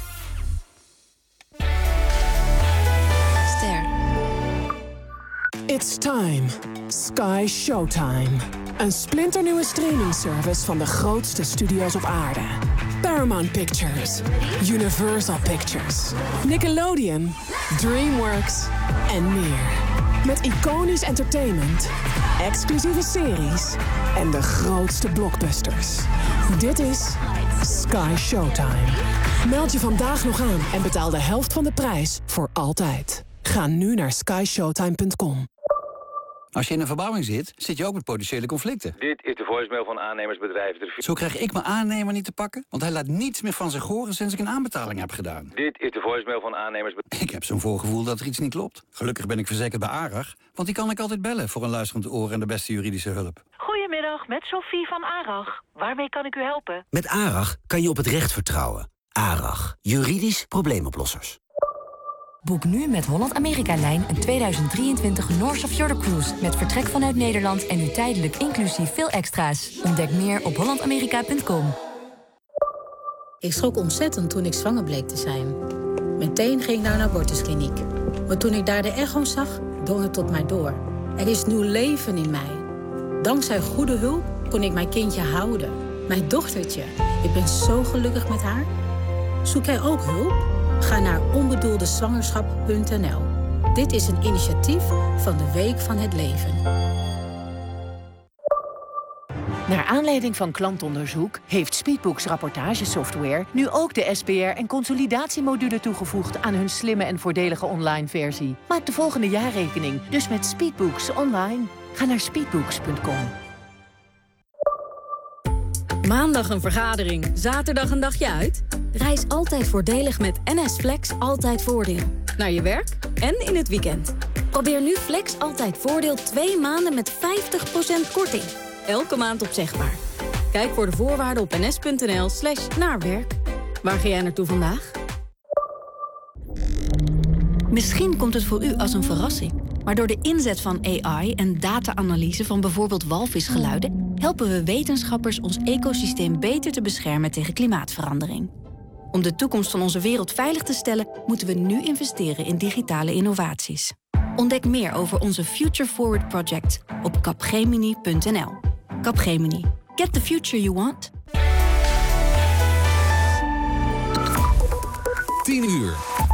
It's time. Sky Showtime. Een splinternieuwe streamingservice van de grootste studio's op aarde. Paramount Pictures, Universal Pictures, Nickelodeon, DreamWorks en meer. Met iconisch entertainment, exclusieve series en de grootste blockbusters. Dit is Sky Showtime. Meld je vandaag nog aan en betaal de helft van de prijs voor altijd. Ga nu naar skyshowtime.com. Als je in een verbouwing zit je ook met potentiële conflicten. Dit is de voicemail van aannemersbedrijf. Zo krijg ik mijn aannemer niet te pakken, want hij laat niets meer van zich horen sinds ik een aanbetaling heb gedaan. Dit is de voicemail van aannemersbedrijf. Ik heb zo'n voorgevoel dat er iets niet klopt. Gelukkig ben ik verzekerd bij ARAG, want die kan ik altijd bellen voor een luisterend oor en de beste juridische hulp. Goedemiddag, met Sophie van ARAG. Waarmee kan ik u helpen? Met ARAG kan je op het recht vertrouwen. ARAG, juridisch probleemoplossers. Boek nu met Holland-Amerika-lijn een 2023 North of Fjord Cruise... met vertrek vanuit Nederland en u tijdelijk inclusief veel extra's. Ontdek meer op hollandamerika.com. Ik schrok ontzettend toen ik zwanger bleek te zijn. Meteen ging ik naar een abortuskliniek. Maar toen ik daar de echo zag, drong het tot mij door. Er is nieuw leven in mij. Dankzij goede hulp kon ik mijn kindje houden. Mijn dochtertje. Ik ben zo gelukkig met haar. Zoek jij ook hulp? Ga naar onbedoeldezwangerschap.nl. Dit is een initiatief van de Week van het Leven. Naar aanleiding van klantonderzoek heeft Speedbooks rapportagesoftware nu ook de SPR en consolidatiemodule toegevoegd aan hun slimme en voordelige online versie. Maak de volgende jaarrekening dus met Speedbooks online. Ga naar speedbooks.com. Maandag een vergadering, zaterdag een dagje uit? Reis altijd voordelig met NS Flex Altijd Voordeel. Naar je werk en in het weekend. Probeer nu Flex Altijd Voordeel 2 maanden met 50% korting. Elke maand opzegbaar. Kijk voor de voorwaarden op ns.nl/naarwerk. Waar ga jij naartoe vandaag? Misschien komt het voor u als een verrassing. Maar door de inzet van AI en data-analyse van bijvoorbeeld walvisgeluiden helpen we wetenschappers ons ecosysteem beter te beschermen tegen klimaatverandering. Om de toekomst van onze wereld veilig te stellen, moeten we nu investeren in digitale innovaties. Ontdek meer over onze Future Forward Project op capgemini.nl. Capgemini. Get the future you want. 10 uur.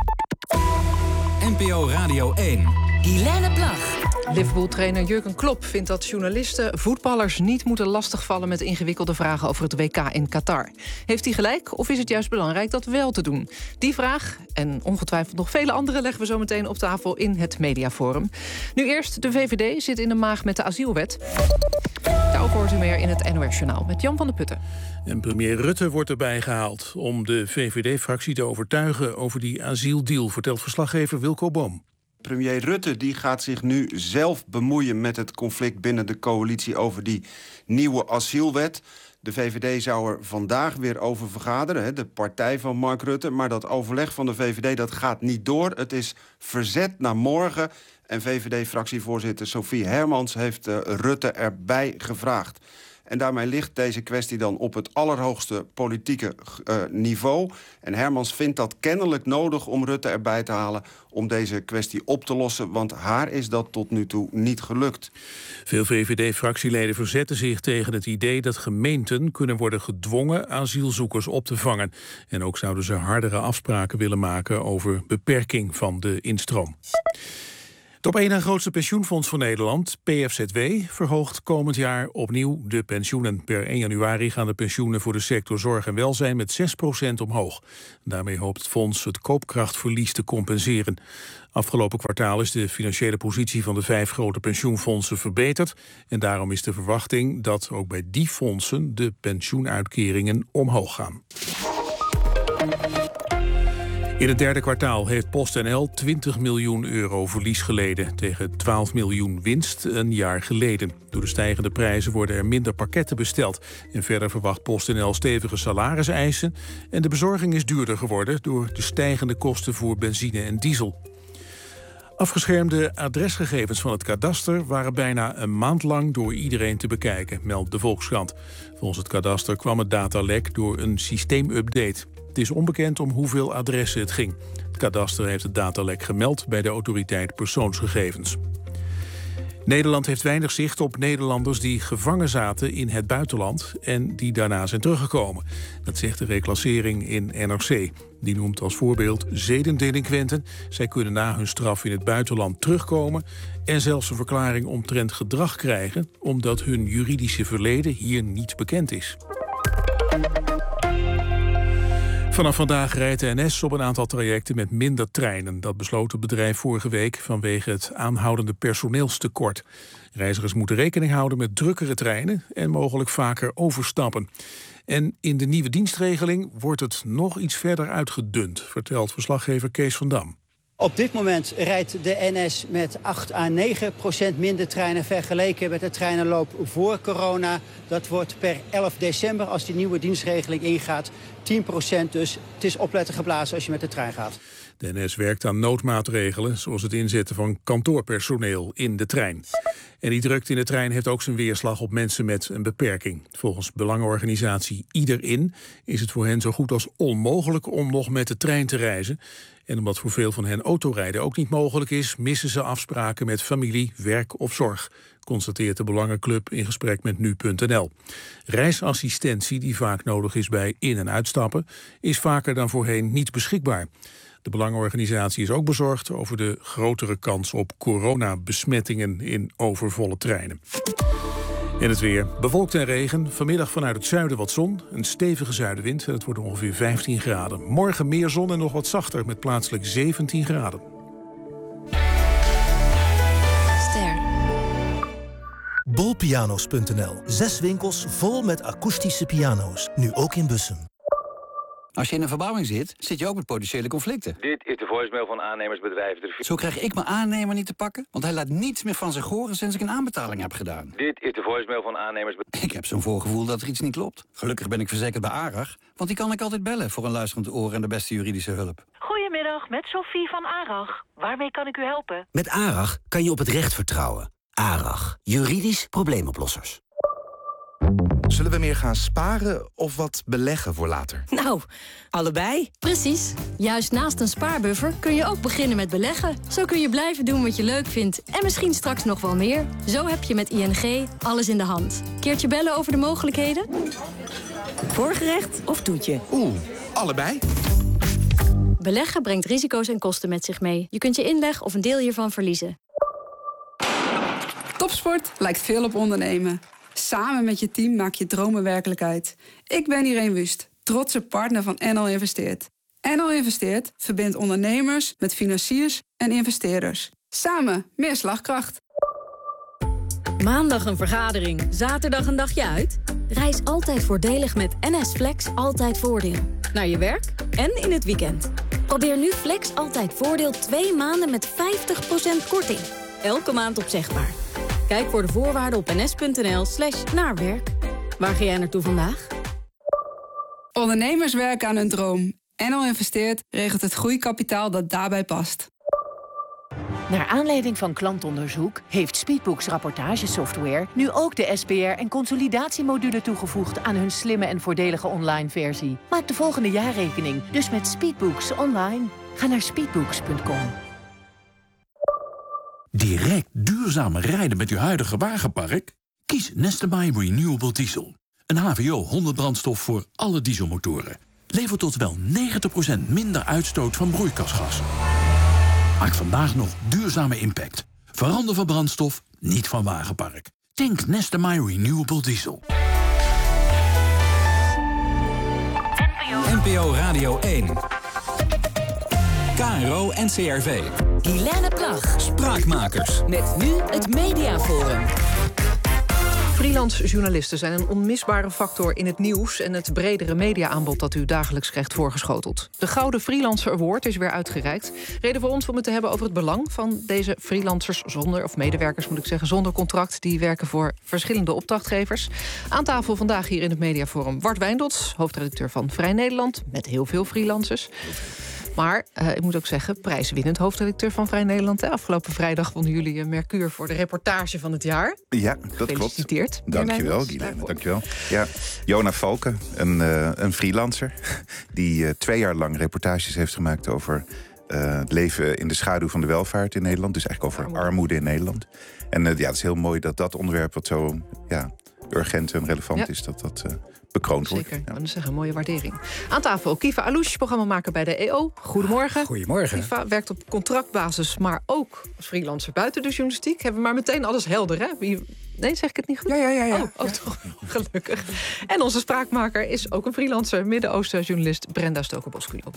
NPO Radio 1. Guilaine Plag. Liverpool-trainer Jurgen Klopp vindt dat journalisten voetballers niet moeten lastigvallen met ingewikkelde vragen over het WK in Qatar. Heeft hij gelijk of is het juist belangrijk dat wel te doen? Die vraag en ongetwijfeld nog vele andere leggen we zo meteen op tafel in het Mediaforum. Nu eerst, de VVD zit in de maag met de asielwet. Daarover hoort u meer in het NOS-journaal met Jan van der Putten. En premier Rutte wordt erbij gehaald om de VVD-fractie te overtuigen over die asieldeal, vertelt verslaggever Wilco Boom. Premier Rutte die gaat zich nu zelf bemoeien met het conflict binnen de coalitie over die nieuwe asielwet. De VVD zou er vandaag weer over vergaderen, de partij van Mark Rutte. Maar dat overleg van de VVD dat gaat niet door. Het is verzet naar morgen. En VVD-fractievoorzitter Sophie Hermans heeft Rutte erbij gevraagd. En daarmee ligt deze kwestie dan op het allerhoogste politieke niveau. En Hermans vindt dat kennelijk nodig om Rutte erbij te halen om deze kwestie op te lossen, want haar is dat tot nu toe niet gelukt. Veel VVD-fractieleden verzetten zich tegen het idee dat gemeenten kunnen worden gedwongen asielzoekers op te vangen. En ook zouden ze hardere afspraken willen maken over beperking van de instroom. Het op één na grootste pensioenfonds van Nederland, PFZW, verhoogt komend jaar opnieuw de pensioenen. Per 1 januari gaan de pensioenen voor de sector zorg en welzijn met 6% omhoog. Daarmee hoopt het fonds het koopkrachtverlies te compenseren. Afgelopen kwartaal is de financiële positie van de 5 grote pensioenfondsen verbeterd. En daarom is de verwachting dat ook bij die fondsen de pensioenuitkeringen omhoog gaan. In het derde kwartaal heeft PostNL 20 miljoen euro verlies geleden, tegen 12 miljoen winst een jaar geleden. Door de stijgende prijzen worden er minder pakketten besteld. En verder verwacht PostNL stevige salariseisen en de bezorging is duurder geworden door de stijgende kosten voor benzine en diesel. Afgeschermde adresgegevens van het kadaster waren bijna een maand lang door iedereen te bekijken, meldt de Volkskrant. Volgens het kadaster kwam het datalek door een systeemupdate. Het is onbekend om hoeveel adressen het ging. Het kadaster heeft het datalek gemeld bij de autoriteit persoonsgegevens. Nederland heeft weinig zicht op Nederlanders die gevangen zaten in het buitenland en die daarna zijn teruggekomen. Dat zegt de reclassering in NRC. Die noemt als voorbeeld zedendelinquenten. Zij kunnen na hun straf in het buitenland terugkomen en zelfs een verklaring omtrent gedrag krijgen, omdat hun juridische verleden hier niet bekend is. Vanaf vandaag rijdt de NS op een aantal trajecten met minder treinen. Dat besloot het bedrijf vorige week vanwege het aanhoudende personeelstekort. Reizigers moeten rekening houden met drukkere treinen en mogelijk vaker overstappen. En in de nieuwe dienstregeling wordt het nog iets verder uitgedund, vertelt verslaggever Kees van Dam. Op dit moment rijdt de NS met 8 à 9% minder treinen vergeleken met de treinenloop voor corona. Dat wordt per 11 december, als die nieuwe dienstregeling ingaat, 10%. Dus het is opletten geblazen als je met de trein gaat. De NS werkt aan noodmaatregelen, zoals het inzetten van kantoorpersoneel in de trein. En die drukte in de trein heeft ook zijn weerslag op mensen met een beperking. Volgens belangenorganisatie Iederin is het voor hen zo goed als onmogelijk om nog met de trein te reizen. En omdat voor veel van hen autorijden ook niet mogelijk is, missen ze afspraken met familie, werk of zorg, constateert de Belangenclub in gesprek met nu.nl. Reisassistentie, die vaak nodig is bij in- en uitstappen, is vaker dan voorheen niet beschikbaar. De Belangenorganisatie is ook bezorgd over de grotere kans op coronabesmettingen in overvolle treinen. En het weer. Bewolkt en regen. Vanmiddag vanuit het zuiden wat zon. Een stevige zuidenwind en het wordt ongeveer 15 graden. Morgen meer zon en nog wat zachter met plaatselijk 17 graden. Bolpianos.nl. 6 winkels vol met akoestische piano's. Nu ook in Bussum. Als je in een verbouwing zit, zit je ook met potentiële conflicten. Dit is de voicemail van aannemersbedrijf De Vier. Zo krijg ik mijn aannemer niet te pakken, want hij laat niets meer van zich horen sinds ik een aanbetaling heb gedaan. Dit is de voicemail van aannemersbedrijf. Ik heb zo'n voorgevoel dat er iets niet klopt. Gelukkig ben ik verzekerd bij ARAG, want die kan ik altijd bellen voor een luisterend oor en de beste juridische hulp. Goedemiddag, Goedemiddag, met Sophie van Arag. Waarmee kan ik u helpen? Met ARAG kan je op het recht vertrouwen. ARAG, juridisch probleemoplossers. Zullen we meer gaan sparen of wat beleggen voor later? Nou, allebei. Precies. Juist naast een spaarbuffer kun je ook beginnen met beleggen. Zo kun je blijven doen wat je leuk vindt en misschien straks nog wel meer. Zo heb je met ING alles in de hand. Keertje bellen over de mogelijkheden? Voorgerecht of toetje? Allebei. Beleggen brengt risico's en kosten met zich mee. Je kunt je inleg of een deel hiervan verliezen. Topsport lijkt veel op ondernemen. Samen met je team maak je dromen werkelijkheid. Ik ben Irene Wust, trotse partner van NL Investeert. NL Investeert verbindt ondernemers met financiers en investeerders. Samen meer slagkracht. Maandag een vergadering, zaterdag een dagje uit? Reis altijd voordelig met NS Flex Altijd Voordeel. Naar je werk en in het weekend. Probeer nu Flex Altijd Voordeel 2 maanden met 50% korting. Elke maand opzegbaar. Kijk voor de voorwaarden op ns.nl/naarwerk. Waar ga jij naartoe vandaag? Ondernemers werken aan hun droom. NL Investeert regelt het groeikapitaal dat daarbij past. Naar aanleiding van klantonderzoek heeft Speedbooks rapportagesoftware nu ook de SPR en consolidatiemodule toegevoegd aan hun slimme en voordelige online versie. Maak de volgende jaarrekening dus met Speedbooks online. Ga naar speedbooks.com. Direct duurzamer rijden met uw huidige wagenpark? Kies Nestebai Renewable Diesel. Een HVO 100 brandstof voor alle dieselmotoren. Levert tot wel 90% minder uitstoot van broeikasgassen. Maak vandaag nog duurzame impact. Verander van brandstof, niet van wagenpark. Tank Nestebai Renewable Diesel. NPO Radio 1. KRO NCRV. Guilaine Plag. Spraakmakers. Met nu het Mediaforum. Freelance journalisten zijn een onmisbare factor in het nieuws en het bredere mediaaanbod dat u dagelijks krijgt voorgeschoteld. De Gouden Freelancer Award is weer uitgereikt. Reden voor ons om het te hebben over het belang van deze freelancers medewerkers moet ik zeggen, zonder contract. Die werken voor verschillende opdrachtgevers. Aan tafel vandaag hier in het Mediaforum Wart Wijndot, hoofdredacteur van Vrij Nederland, met heel veel freelancers. Maar ik moet ook zeggen, prijswinnend hoofdredacteur van Vrij Nederland. Afgelopen vrijdag wonnen jullie een Mercure voor de reportage van het jaar. Ja, dat klopt. Gefeliciteerd. Dankjewel, Guilaine. Dankjewel. Ja, Jona Valken, een freelancer die 2 jaar lang reportages heeft gemaakt over het leven in de schaduw van de welvaart in Nederland. Dus eigenlijk over armoede in Nederland. En het is heel mooi dat dat onderwerp wat zo urgent en relevant is, dat bekroond wordt. Zeker, dat is een mooie waardering. Aan tafel Kiva Alouche, programmamaker bij de EO. Goedemorgen. Goedemorgen. Kiva werkt op contractbasis, maar ook als freelancer buiten de journalistiek. Hebben we maar meteen alles helder, hè? Nee, zeg ik het niet goed? Ja. Toch, gelukkig. En onze spraakmaker is ook een freelancer, Midden-Oosten journalist Brenda Stoker-Bosculio.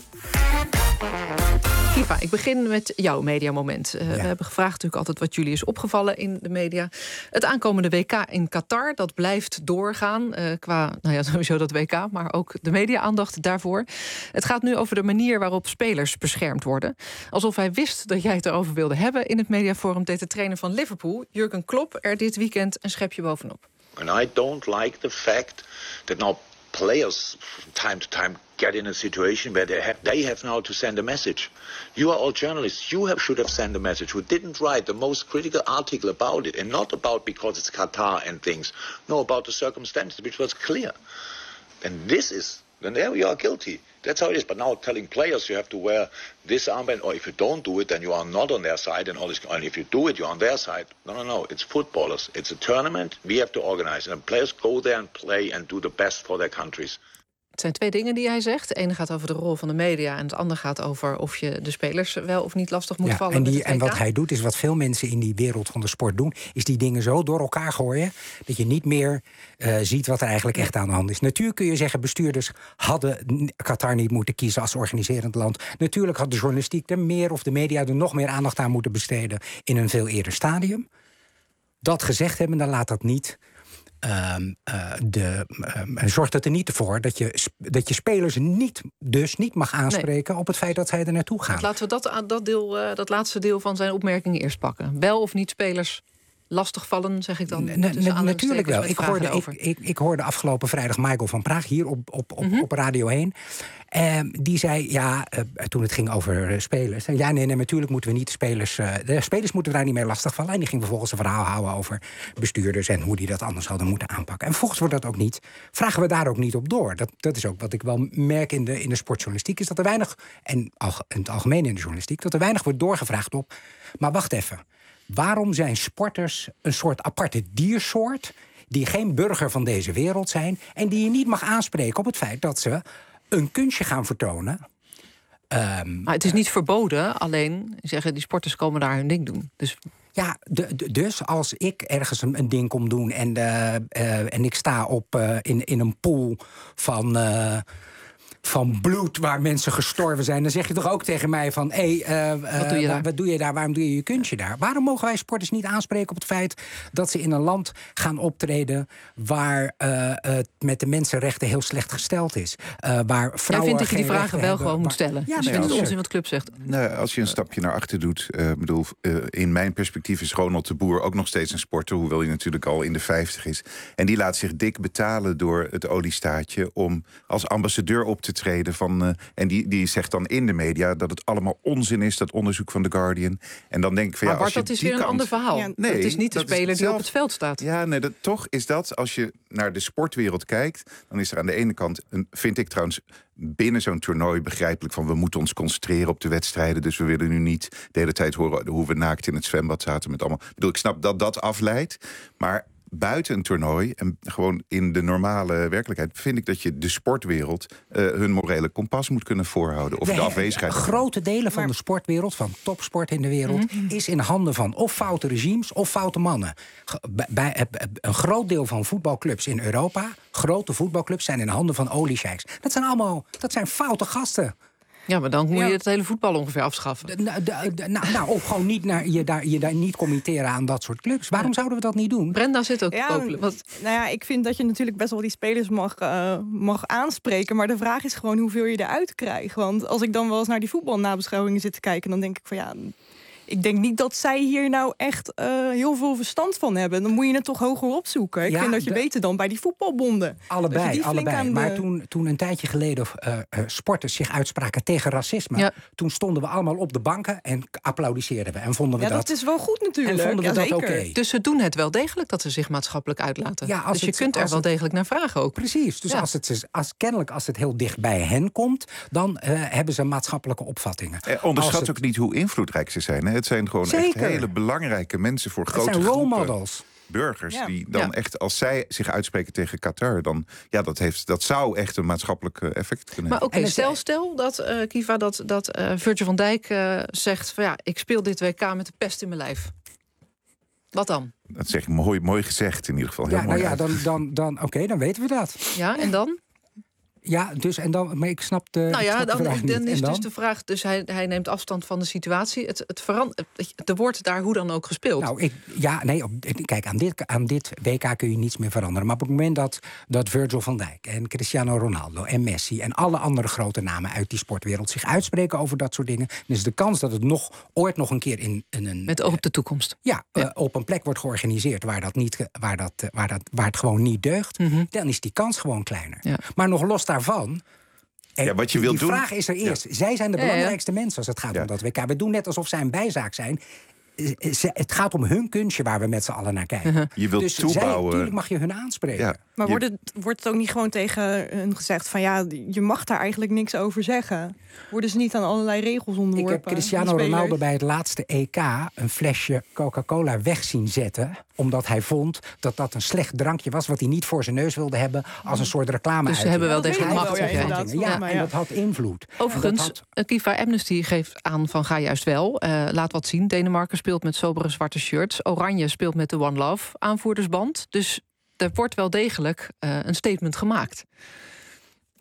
Kiva, ik begin met jouw mediamoment. We hebben gevraagd natuurlijk altijd wat jullie is opgevallen in de media. Het aankomende WK in Qatar, dat blijft doorgaan. Qua, sowieso dat WK, maar ook de media-aandacht daarvoor. Het gaat nu over de manier waarop spelers beschermd worden. Alsof hij wist dat jij het erover wilde hebben in het Mediaforum, deed de trainer van Liverpool, Jurgen Klopp, er dit weekend een schepje bovenop. And I don't like the fact that now players from time to time get in a situation where they have now to send a message. You are all journalists. You should have sent a message. Who didn't write the most critical article about it, and not about because it's Qatar and things. No, about the circumstances, which was clear. And this is, then there you are guilty. That's how it is. But now telling players you have to wear this armband, or if you don't do it, then you are not on their side, and all this. And if you do it, you're on their side. No. It's footballers. It's a tournament. We have to organize, and players go there and play and do the best for their countries. Het zijn 2 dingen die hij zegt. De ene gaat over de rol van de media en het andere gaat over of je de spelers wel of niet lastig moet vallen. En wat hij doet is wat veel mensen in die wereld van de sport doen, is die dingen zo door elkaar gooien dat je niet meer ziet wat er eigenlijk echt aan de hand is. Natuurlijk kun je zeggen, bestuurders hadden Qatar niet moeten kiezen als organiserend land. Natuurlijk had de journalistiek er meer of de media er nog meer aandacht aan moeten besteden in een veel eerder stadium. Dat gezegd hebben, dan laat dat niet. Zorgt het er niet voor dat je spelers niet mag aanspreken op het feit dat zij er naartoe gaan. Laten we dat laatste deel van zijn opmerkingen eerst pakken. Wel of niet spelers lastigvallen, zeg ik dan? Natuurlijk wel. Ik hoorde afgelopen vrijdag Michael van Praag hier op Radio 1. Die zei, toen het ging over spelers... natuurlijk moeten we niet de spelers moeten we daar niet mee lastigvallen. En die ging vervolgens een verhaal houden over bestuurders... en hoe die dat anders hadden moeten aanpakken. En vervolgens wordt dat ook niet... vragen we daar ook niet op door. Dat is ook wat ik wel merk in de sportjournalistiek... is dat er weinig, en in het algemeen in de journalistiek... dat er weinig wordt doorgevraagd op... maar wacht even, waarom zijn sporters een soort aparte diersoort... die geen burger van deze wereld zijn... en die je niet mag aanspreken op het feit dat ze... een kunstje gaan vertonen. Maar het is niet verboden, alleen zeggen die sporters komen daar hun ding doen. Dus... Ja, dus als ik ergens een ding kom doen en ik sta in een pool van bloed waar mensen gestorven zijn... dan zeg je toch ook tegen mij van... wat doe je daar? Waarom doe je je kunstje daar? Waarom mogen wij sporters niet aanspreken op het feit... dat ze in een land gaan optreden... waar het met de mensenrechten heel slecht gesteld is? Waar vrouwen Jij vindt dat je die vragen wel gewoon moet stellen? Ja, dus vindt het onzin wat Club zegt? Nou, als je een stapje naar achter doet... in mijn perspectief is Ronald de Boer ook nog steeds een sporter... hoewel hij natuurlijk al in de 50 is. En die laat zich dik betalen door het oliestaatje... om als ambassadeur op te treden van... en die zegt dan in de media dat het allemaal onzin is... dat onderzoek van The Guardian. En dan denk ik van... Maar Bart, dat is weer een ander verhaal. Ja, nee, het is niet de speler die op het veld staat. Ja, nee, toch is dat... als je naar de sportwereld kijkt... dan is er aan de ene kant... vind ik trouwens binnen zo'n toernooi begrijpelijk... van we moeten ons concentreren op de wedstrijden... dus we willen nu niet de hele tijd horen... hoe we naakt in het zwembad zaten met allemaal... Ik snap dat dat afleidt, maar... buiten een toernooi en gewoon in de normale werkelijkheid... vind ik dat je de sportwereld hun morele kompas moet kunnen voorhouden. Of de afwezigheid. Grote delen van de sportwereld, van topsport in de wereld... is in handen van of foute regimes of foute mannen. Bij een groot deel van voetbalclubs in Europa... grote voetbalclubs zijn in handen van oliesheiks. Dat zijn foute gasten. Ja, maar dan moet je het hele voetbal ongeveer afschaffen. Of gewoon niet je daar niet committeren aan dat soort clubs. Waarom zouden we dat niet doen? Brenda zit ook ik vind dat je natuurlijk best wel die spelers mag aanspreken. Maar de vraag is gewoon hoeveel je eruit krijgt. Want als ik dan wel eens naar die voetbalnabeschouwingen zit te kijken... dan denk ik van ik denk niet dat zij hier nou echt heel veel verstand van hebben. Dan moet je het toch hoger opzoeken. Ik vind dat je beter dan bij die voetbalbonden. Allebei. Maar toen een tijdje geleden sporters zich uitspraken tegen racisme... Ja. Toen stonden we allemaal op de banken en applaudisseerden we. En vonden we dat is wel goed natuurlijk. En vonden we dat oké. Dus ze doen het wel degelijk dat ze zich maatschappelijk uitlaten. Ja, dus je kunt er wel degelijk naar vragen ook. Precies. Dus als het heel dicht bij hen komt... dan hebben ze maatschappelijke opvattingen. Onderschat ook niet hoe invloedrijk ze zijn. Het zijn gewoon echt hele belangrijke mensen voor grote groepen. Het zijn role models. Burgers die dan echt, als zij zich uitspreken tegen Qatar... dan dat zou echt een maatschappelijk effect kunnen hebben. Maar oké, stel dat, Kiva, dat Virgil van Dijk zegt... van ik speel dit WK met de pest in mijn lijf. Wat dan? Dat zeg ik mooi gezegd in ieder geval. Dan weten we dat. Ja, en dan? Ja, dus en dan, maar ik snap de. Dan is dus de vraag. Dus hij neemt afstand van de situatie. Er wordt daar hoe dan ook gespeeld. Kijk, aan dit WK kun je niets meer veranderen. Maar op het moment dat Virgil van Dijk en Cristiano Ronaldo en Messi en alle andere grote namen uit die sportwereld zich uitspreken over dat soort dingen, dan is de kans dat het ooit nog een keer in een. Met oog op de toekomst. Op een plek wordt georganiseerd waar het gewoon niet deugt, dan is die kans gewoon kleiner. Ja. Maar nog los daarvan. Wat je wilt doen. De vraag is er eerst. Ja. Zij zijn de belangrijkste mensen als het gaat om dat WK. We doen net alsof zij een bijzaak zijn. Het gaat om hun kunstje waar we met z'n allen naar kijken. Je wilt toebouwen. Natuurlijk mag je hun aanspreken. Ja. Maar wordt het ook niet gewoon tegen hun gezegd van je mag daar eigenlijk niks over zeggen? Worden ze niet aan allerlei regels onderworpen? Ik heb Cristiano Ronaldo bij het laatste EK een flesje Coca-Cola weg zien zetten, omdat hij vond dat een slecht drankje was wat hij niet voor zijn neus wilde hebben als een soort reclame. Dus ze hebben wel degelijk macht. En dat had invloed. Overigens, Kiva, Amnesty geeft aan van ga juist wel. Laat wat zien. Denemarken speelt met sobere zwarte shirts. Oranje speelt met de One Love aanvoerdersband. Dus er wordt wel degelijk een statement gemaakt. Het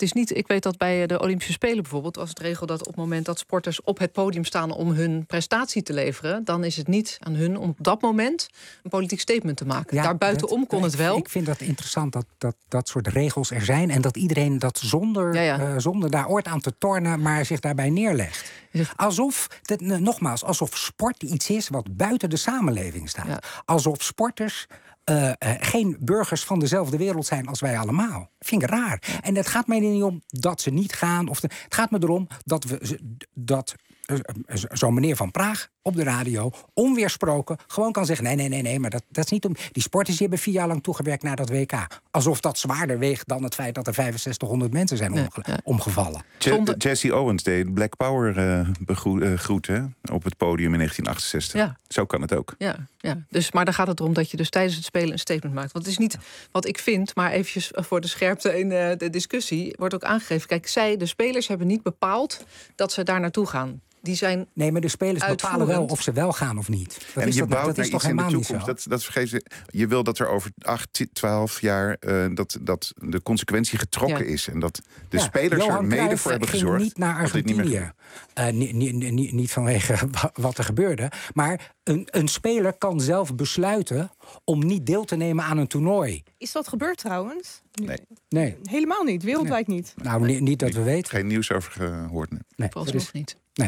is niet. Ik weet dat bij de Olympische Spelen bijvoorbeeld was het regel dat op het moment dat sporters op het podium staan om hun prestatie te leveren, dan is het niet aan hun om op dat moment een politiek statement te maken. Daarbuitenom kon het wel. Ik vind dat interessant dat soort regels er zijn en dat iedereen dat zonder daar ooit aan te tornen, maar zich daarbij neerlegt. Alsof sport iets is wat buiten de samenleving staat. Ja. Alsof sporters geen burgers van dezelfde wereld zijn als wij allemaal. Dat vind ik raar. Ja. En het gaat mij er niet om dat ze niet gaan. Het gaat me erom dat zo'n meneer Van Praag op de radio, onweersproken, gewoon kan zeggen, nee, maar dat is niet om. Die sporters die hebben 4 jaar lang toegewerkt naar dat WK. Alsof dat zwaarder weegt dan het feit dat er 6500 mensen zijn omgevallen. Jesse Owens deed Black Power groeten op het podium in 1968. Ja. Zo kan het ook. Ja. Dus, maar dan gaat het erom dat je dus tijdens het spelen een statement maakt. Want het is niet wat ik vind, maar eventjes voor de scherpte in de discussie wordt ook aangegeven. Kijk, de spelers hebben niet bepaald dat ze daar naartoe gaan. Nee, maar de spelers bepalen wel of ze wel gaan of niet. Je bouwt naar iets in de toekomst. Dat vergeet je. Je wil dat er over 8, 12 jaar dat de consequentie getrokken is. En dat de spelers er mede voor hebben gezorgd. Niet naar Argentinië. Niet vanwege wat er gebeurde. Maar een speler kan zelf besluiten om niet deel te nemen aan een toernooi. Is dat gebeurd trouwens? Nee. Helemaal niet. Wereldwijd niet. Nou, niet dat we weten. Geen nieuws over gehoord. Nee, vooralsnog niet. Nee.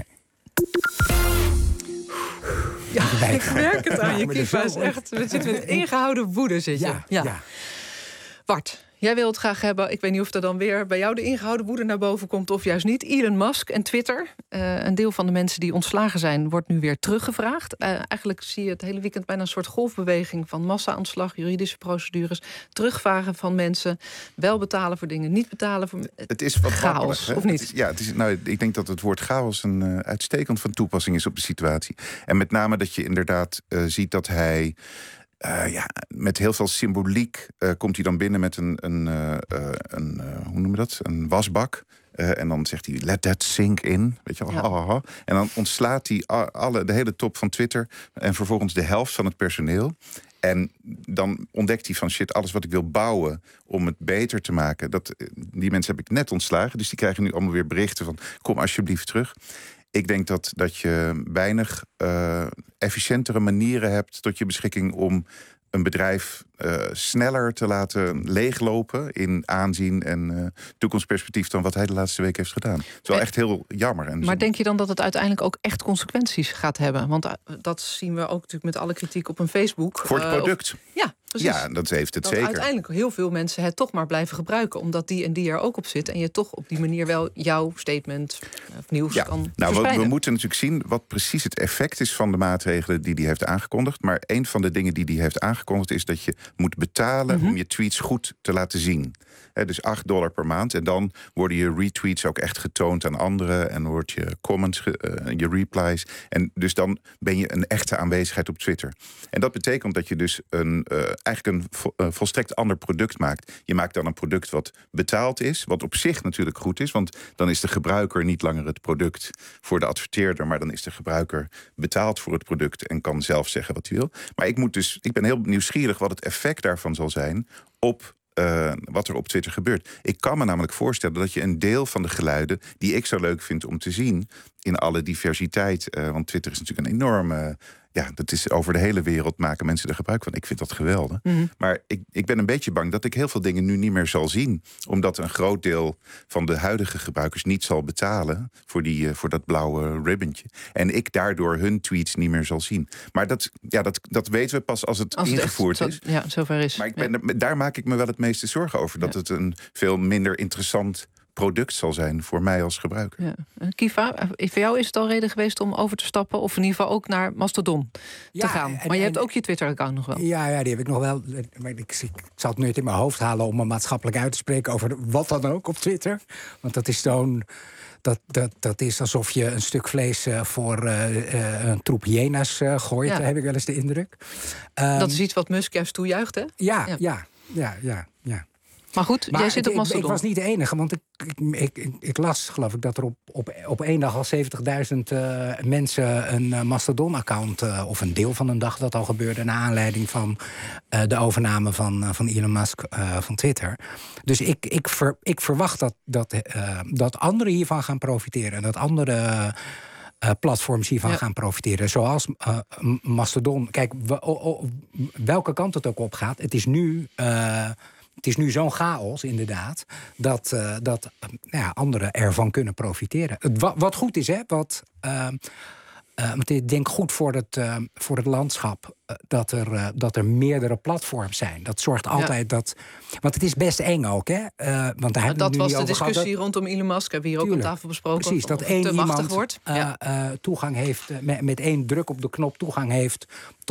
Ja, ik merk het aan je, Kiva. We zitten met ingehouden woede, zit je. Ja. Bart, jij wilt het graag hebben. Ik weet niet of er dan weer bij jou de ingehouden woede naar boven komt of juist niet. Elon Musk en Twitter. Een deel van de mensen die ontslagen zijn wordt nu weer teruggevraagd. Eigenlijk zie je het hele weekend bijna een soort golfbeweging van massa-aanslag, juridische procedures, terugvragen van mensen, wel betalen voor dingen, niet betalen voor. Het is wat chaos, of niet? Ik denk dat het woord chaos een uitstekend van toepassing is op de situatie. En met name dat je inderdaad ziet dat hij met heel veel symboliek komt hij dan binnen met hoe noemen we dat? Een wasbak. En dan zegt hij, let that sink in. Weet je wel, ja. En dan ontslaat hij de hele top van Twitter en vervolgens de helft van het personeel. En dan ontdekt hij van alles wat ik wil bouwen om het beter te maken. Die mensen heb ik net ontslagen, dus die krijgen nu allemaal weer berichten van kom alsjeblieft terug. Ik denk dat je weinig efficiëntere manieren hebt tot je beschikking om een bedrijf sneller te laten leeglopen in aanzien en toekomstperspectief dan wat hij de laatste week heeft gedaan. Het is wel echt heel jammer. Maar denk je dan dat het uiteindelijk ook echt consequenties gaat hebben? Want dat zien we ook natuurlijk met alle kritiek op een Facebook. Voor het product? Ja, precies. Ja, dat heeft het dat zeker. Uiteindelijk heel veel mensen het toch maar blijven gebruiken, omdat die en die er ook op zit en je toch op die manier wel jouw statement of nieuws kan verspreiden. We moeten natuurlijk zien wat precies het effect is van de maatregelen die hij heeft aangekondigd. Maar een van de dingen die hij heeft aangekondigd is dat je moet betalen om je tweets goed te laten zien. Dus $8 per maand. En dan worden je retweets ook echt getoond aan anderen. En wordt je comments, je replies. En dus dan ben je een echte aanwezigheid op Twitter. En dat betekent dat je dus eigenlijk een volstrekt ander product maakt. Je maakt dan een product wat betaald is. Wat op zich natuurlijk goed is. Want dan is de gebruiker niet langer het product voor de adverteerder. Maar dan is de gebruiker betaald voor het product. En kan zelf zeggen wat hij wil. Maar ik ben heel nieuwsgierig wat het effect daarvan zal zijn op wat er op Twitter gebeurt. Ik kan me namelijk voorstellen dat je een deel van de geluiden die ik zo leuk vind om te zien in alle diversiteit, want Twitter is natuurlijk een enorme dat is over de hele wereld maken mensen er gebruik van. Ik vind dat geweldig. Maar ik ben een beetje bang dat ik heel veel dingen nu niet meer zal zien. Omdat een groot deel van de huidige gebruikers niet zal betalen voor dat blauwe ribbentje. En ik daardoor hun tweets niet meer zal zien. Maar dat weten we pas als het ingevoerd is. Ja, zover is. Maar daar maak ik me wel het meeste zorgen over. Dat het een veel minder interessant product zal zijn voor mij als gebruiker. Ja. Kiva, voor jou is het al reden geweest om over te stappen, of in ieder geval ook naar Mastodon te gaan. Maar je hebt ook je Twitter-account nog wel. Ja, die heb ik nog wel. Maar ik zal het nooit in mijn hoofd halen om me maatschappelijk uit te spreken over wat dan ook op Twitter. Want dat is zo'n. Dat is alsof je een stuk vlees voor een troep hyena's gooit, heb ik wel eens de indruk. Dat is iets wat Musk juist toejuicht, hè? Ja. Maar goed, jij zit op Mastodon. Ik was niet de enige, want ik las, geloof ik, dat er op één dag al 70.000 mensen een Mastodon-account, of een deel van een dag dat al gebeurde, naar aanleiding van de overname van Elon Musk van Twitter. Dus ik verwacht dat anderen hiervan gaan profiteren en dat andere platforms hiervan gaan profiteren. Zoals Mastodon. Kijk, welke kant het ook op gaat, het is nu zo'n chaos, inderdaad, dat anderen ervan kunnen profiteren. Wat goed is, hè? Want ik denk goed voor het landschap dat er meerdere platforms zijn. Dat zorgt altijd dat. Want het is best eng ook, hè? Want daar hebben dat we was nu de niet over discussie gehad, rondom Elon Musk. Hebben we hier ook aan tafel besproken. Precies, dat één iemand toegang heeft, met één druk op de knop toegang heeft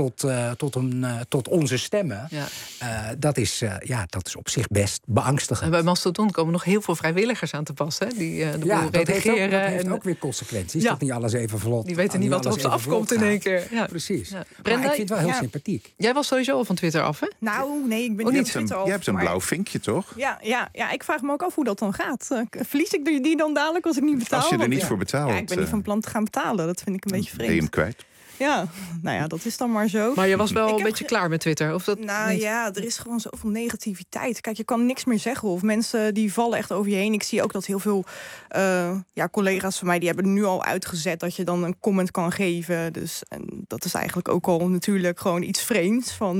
tot onze stemmen. Ja. Dat is op zich best beangstigend. En bij Mastodon komen nog heel veel vrijwilligers aan te pas, hè? Die de boel redigeren. Dat heeft ook weer consequenties. Dat niet alles even vlot. Die weten niet wat er op ze afkomt in één keer. Ja. Precies. Ja. Brenda, maar ik vind het wel heel sympathiek. Jij was sowieso al van Twitter af, hè? Nou, nee, ik ben niet van Twitter af. Je hebt een blauw vinkje, toch? Ja, ik vraag me ook af hoe dat dan gaat. Verlies ik die dan dadelijk als ik niet betaal? Als je er niet voor betaalt. Ja, ik ben niet van plan te gaan betalen. Dat vind ik een beetje vreemd. Ben je hem kwijt? Ja, nou ja, dat is dan maar zo. Maar je was wel een beetje klaar met Twitter? Of dat niet? Ja, er is gewoon zoveel negativiteit. Kijk, je kan niks meer zeggen. Of mensen die vallen echt over je heen. Ik zie ook dat heel veel collega's van mij, die hebben nu al uitgezet dat je dan een comment kan geven. Dus en dat is eigenlijk ook al natuurlijk gewoon iets vreemds. Van,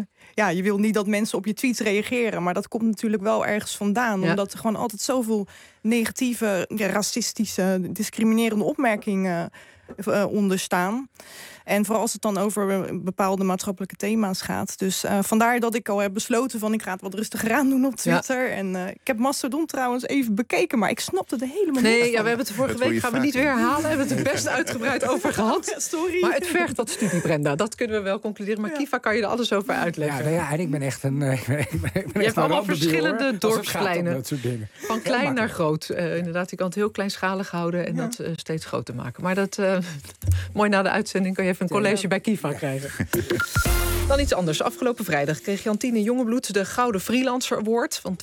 je wil niet dat mensen op je tweets reageren. Maar dat komt natuurlijk wel ergens vandaan. Omdat er gewoon altijd zoveel negatieve, racistische, discriminerende opmerkingen onder staan. En vooral als het dan over bepaalde maatschappelijke thema's gaat. Dus vandaar dat ik al heb besloten van ik ga het wat rustiger aan doen op Twitter. Ja. En ik heb Mastodon trouwens even bekeken, maar ik snapte het helemaal niet. Nee, we hebben het de vorige week, gaan we niet weer herhalen. We hebben het er best uitgebreid over gehad. Sorry. Maar het vergt wat studie, Brenda. Dat kunnen we wel concluderen. Maar Kiva kan je er alles over uitleggen. Ja, en ik ben echt een... je hebt allemaal verschillende dorpspleinen. Van klein naar groot. Inderdaad, je kan het heel kleinschalig houden en dat steeds groter maken. Maar dat mooi na de uitzending kan je even een college bij Kiva krijgen. Dan iets anders. Afgelopen vrijdag kreeg Jantine Jongebloed de Gouden Freelancer Award van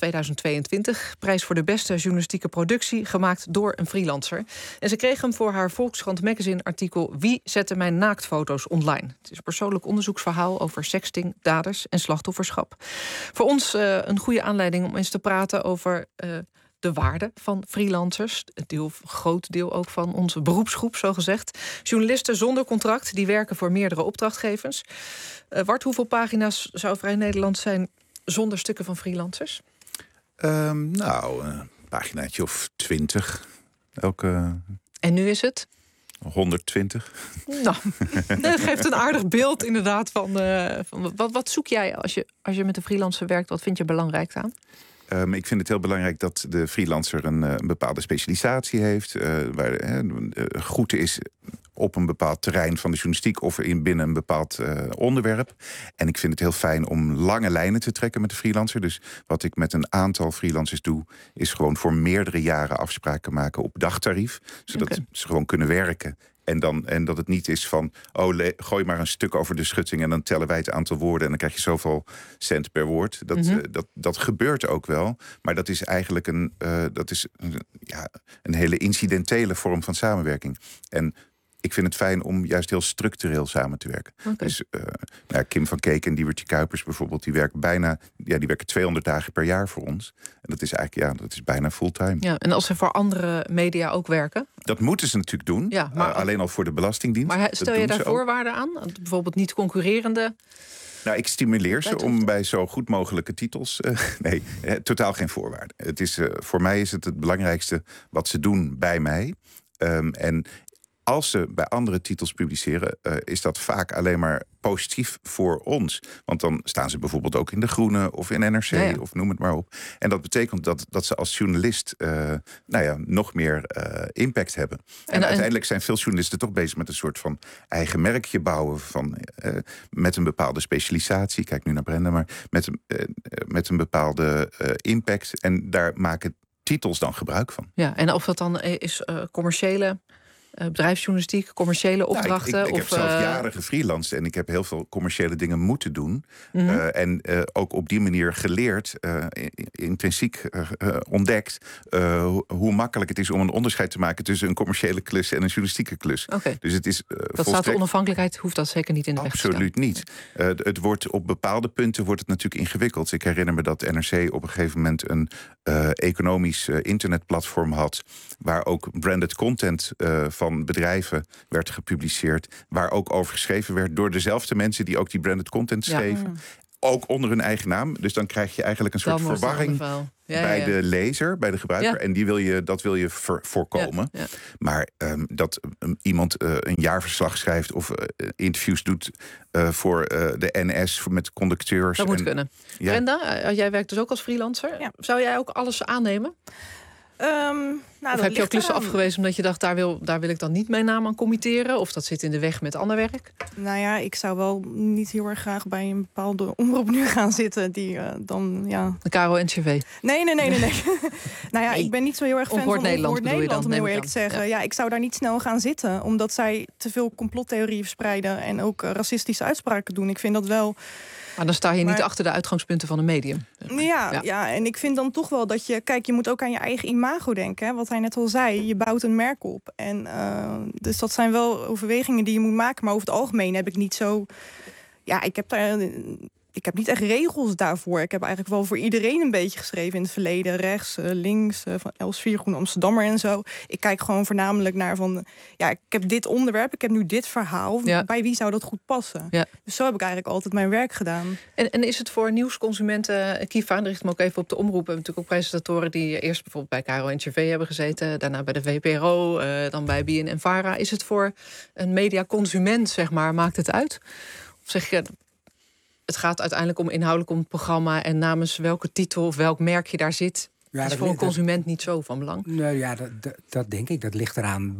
2022. Prijs voor de beste journalistieke productie, gemaakt door een freelancer. En ze kreeg hem voor haar Volkskrant Magazine artikel Wie zette mijn naaktfoto's online? Het is een persoonlijk onderzoeksverhaal over sexting, daders en slachtofferschap. Voor ons een goede aanleiding om eens te praten over de waarde van freelancers. Een groot deel ook van onze beroepsgroep, zogezegd. Journalisten zonder contract, die werken voor meerdere opdrachtgevers. Wart, hoeveel pagina's zou Vrij Nederland zijn zonder stukken van freelancers? Een paginaatje of 20. En nu is het? 120. Nou, dat geeft een aardig beeld inderdaad van wat zoek jij als je met een freelancer werkt? Wat vind je belangrijk aan? Ik vind het heel belangrijk dat de freelancer een bepaalde specialisatie heeft. Waar goed is op een bepaald terrein van de journalistiek of binnen een bepaald onderwerp. En ik vind het heel fijn om lange lijnen te trekken met de freelancer. Dus wat ik met een aantal freelancers doe, is gewoon voor meerdere jaren afspraken maken op dagtarief. Zodat ze gewoon kunnen werken. En dat het niet is van, gooi maar een stuk over de schutting en dan tellen wij het aantal woorden en dan krijg je zoveel cent per woord. Dat gebeurt ook wel, maar dat is eigenlijk een hele incidentele vorm van samenwerking. En ik vind het fijn om juist heel structureel samen te werken. Dus Kim van Keek en Diewertje Kuipers bijvoorbeeld, die werken 200 dagen per jaar voor ons. En dat is eigenlijk, dat is bijna fulltime. Ja, en als ze voor andere media ook werken? Dat moeten ze natuurlijk doen. Ja, maar alleen al voor de Belastingdienst. Maar stel je daar voorwaarden aan? Bijvoorbeeld niet concurrerende? Nou, ik stimuleer ze om bij zo goed mogelijke titels... totaal geen voorwaarden. Voor mij is het belangrijkste wat ze doen bij mij. En als ze bij andere titels publiceren, is dat vaak alleen maar positief voor ons. Want dan staan ze bijvoorbeeld ook in De Groene of in NRC of noem het maar op. En dat betekent dat ze als journalist nog meer impact hebben. En uiteindelijk zijn veel journalisten toch bezig met een soort van eigen merkje bouwen. Met een bepaalde specialisatie. Kijk nu naar Brenda, maar met een bepaalde impact. En daar maken titels dan gebruik van. Ja, en of dat dan is commerciële bedrijfsjournalistiek, commerciële opdrachten? Ik heb zelf jaren gefreelanced en ik heb heel veel commerciële dingen moeten doen. En ook op die manier geleerd, intrinsiek ontdekt... hoe makkelijk het is om een onderscheid te maken tussen een commerciële klus en een journalistieke klus. Okay. Dus het is dat staat de onafhankelijkheid, hoeft dat zeker niet in de weg te staan. Absoluut niet. Het wordt op bepaalde punten wordt het natuurlijk ingewikkeld. Ik herinner me dat NRC op een gegeven moment een economisch internetplatform had, waar ook branded content van bedrijven werd gepubliceerd, waar ook over geschreven werd door dezelfde mensen die ook die branded content schreven. Ja. Ook onder hun eigen naam. Dus dan krijg je eigenlijk een soort verwarring bij de lezer, bij de gebruiker. Ja. En dat wil je voorkomen. Ja. Maar dat iemand een jaarverslag schrijft of interviews doet voor de NS met conducteurs. Dat moet kunnen. Ja. Brenda, jij werkt dus ook als freelancer. Ja. Zou jij ook alles aannemen? Of heb je ook klussen afgewezen omdat je dacht, daar wil ik dan niet mijn naam aan committeren? Of dat zit in de weg met ander werk? Nou ja, ik zou wel niet heel erg graag bij een bepaalde omroep nu gaan zitten. Die dan, ja... De KRO-NCV? Nee. Nou ja, ik ben niet zo heel erg fan van Nederland, om heel eerlijk te zeggen. Ja, ik zou daar niet snel gaan zitten, omdat zij te veel complottheorieën verspreiden en ook racistische uitspraken doen. Ik vind dat wel... Maar dan sta je niet achter de uitgangspunten van een medium. Ja, en ik vind dan toch wel dat je moet ook aan je eigen imago denken. Hè? Wat hij net al zei, je bouwt een merk op. En dus dat zijn wel overwegingen die je moet maken. Maar over het algemeen heb ik niet zo... Ja, ik heb niet echt regels daarvoor. Ik heb eigenlijk wel voor iedereen een beetje geschreven in het verleden. Rechts, links, van Els4, Groene Amsterdammer en zo. Ik kijk gewoon voornamelijk naar van... Ja, ik heb dit onderwerp, ik heb nu dit verhaal. Ja. Bij wie zou dat goed passen? Ja. Dus zo heb ik eigenlijk altijd mijn werk gedaan. En is het voor nieuwsconsumenten... Kiva, richt me ook even op de omroep. We hebben natuurlijk ook presentatoren die eerst bijvoorbeeld bij KRO-NCV hebben gezeten. Daarna bij de VPRO, dan bij BNN-Vara. Is het voor een mediaconsument, zeg maar, maakt het uit? Of zeg je... Het gaat uiteindelijk inhoudelijk om het programma... en namens welke titel of welk merk je daar zit... Ja, is voor een consument niet zo van belang. Nou ja, dat denk ik. Dat ligt eraan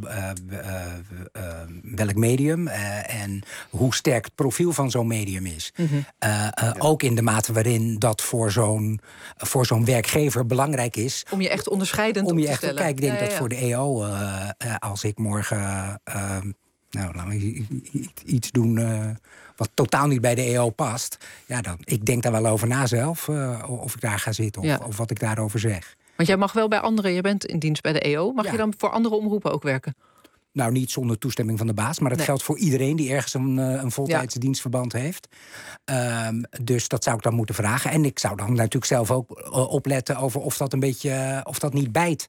welk medium... en hoe sterk het profiel van zo'n medium is. Ook in de mate waarin dat voor zo'n werkgever belangrijk is. Om je echt onderscheidend op te stellen. Kijk, ik denk dat voor de EO... als ik morgen... laten we iets doen... wat totaal niet bij de EO past... ja, ik denk daar wel over na zelf... of ik daar ga zitten of wat ik daarover zeg. Want jij mag wel bij anderen... je bent in dienst bij de EO... mag je dan voor andere omroepen ook werken? Nou, niet zonder toestemming van de baas... maar dat geldt voor iedereen die ergens een voltijdse dienstverband heeft. Dus dat zou ik dan moeten vragen. En ik zou dan natuurlijk zelf ook opletten... over of dat een beetje of dat niet bijt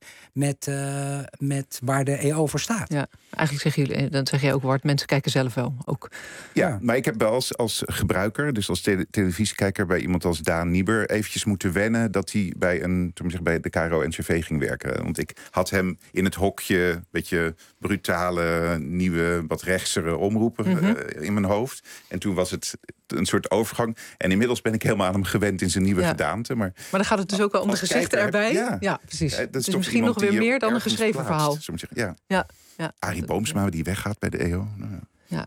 met waar de EO voor staat. Ja, eigenlijk dan zeg je ook, Wart, mensen kijken zelf wel ook. Ja, maar ik heb wel als gebruiker, dus als televisiekijker... bij iemand als Daan Nieber eventjes moeten wennen... dat hij bij de KRO-NCV ging werken. Want ik had hem in het hokje, beetje brutale, nieuwe, wat rechtsere omroepen in mijn hoofd. En toen was het een soort overgang. En inmiddels ben ik helemaal aan hem gewend in zijn nieuwe gedaante. Maar dan gaat het dus ook wel om de gezichten erbij. Ja, precies. Dat is dus misschien nog weer meer dan een geschreven verhaal. Ja. Arie Boomsma, die weggaat bij de EO. Ja.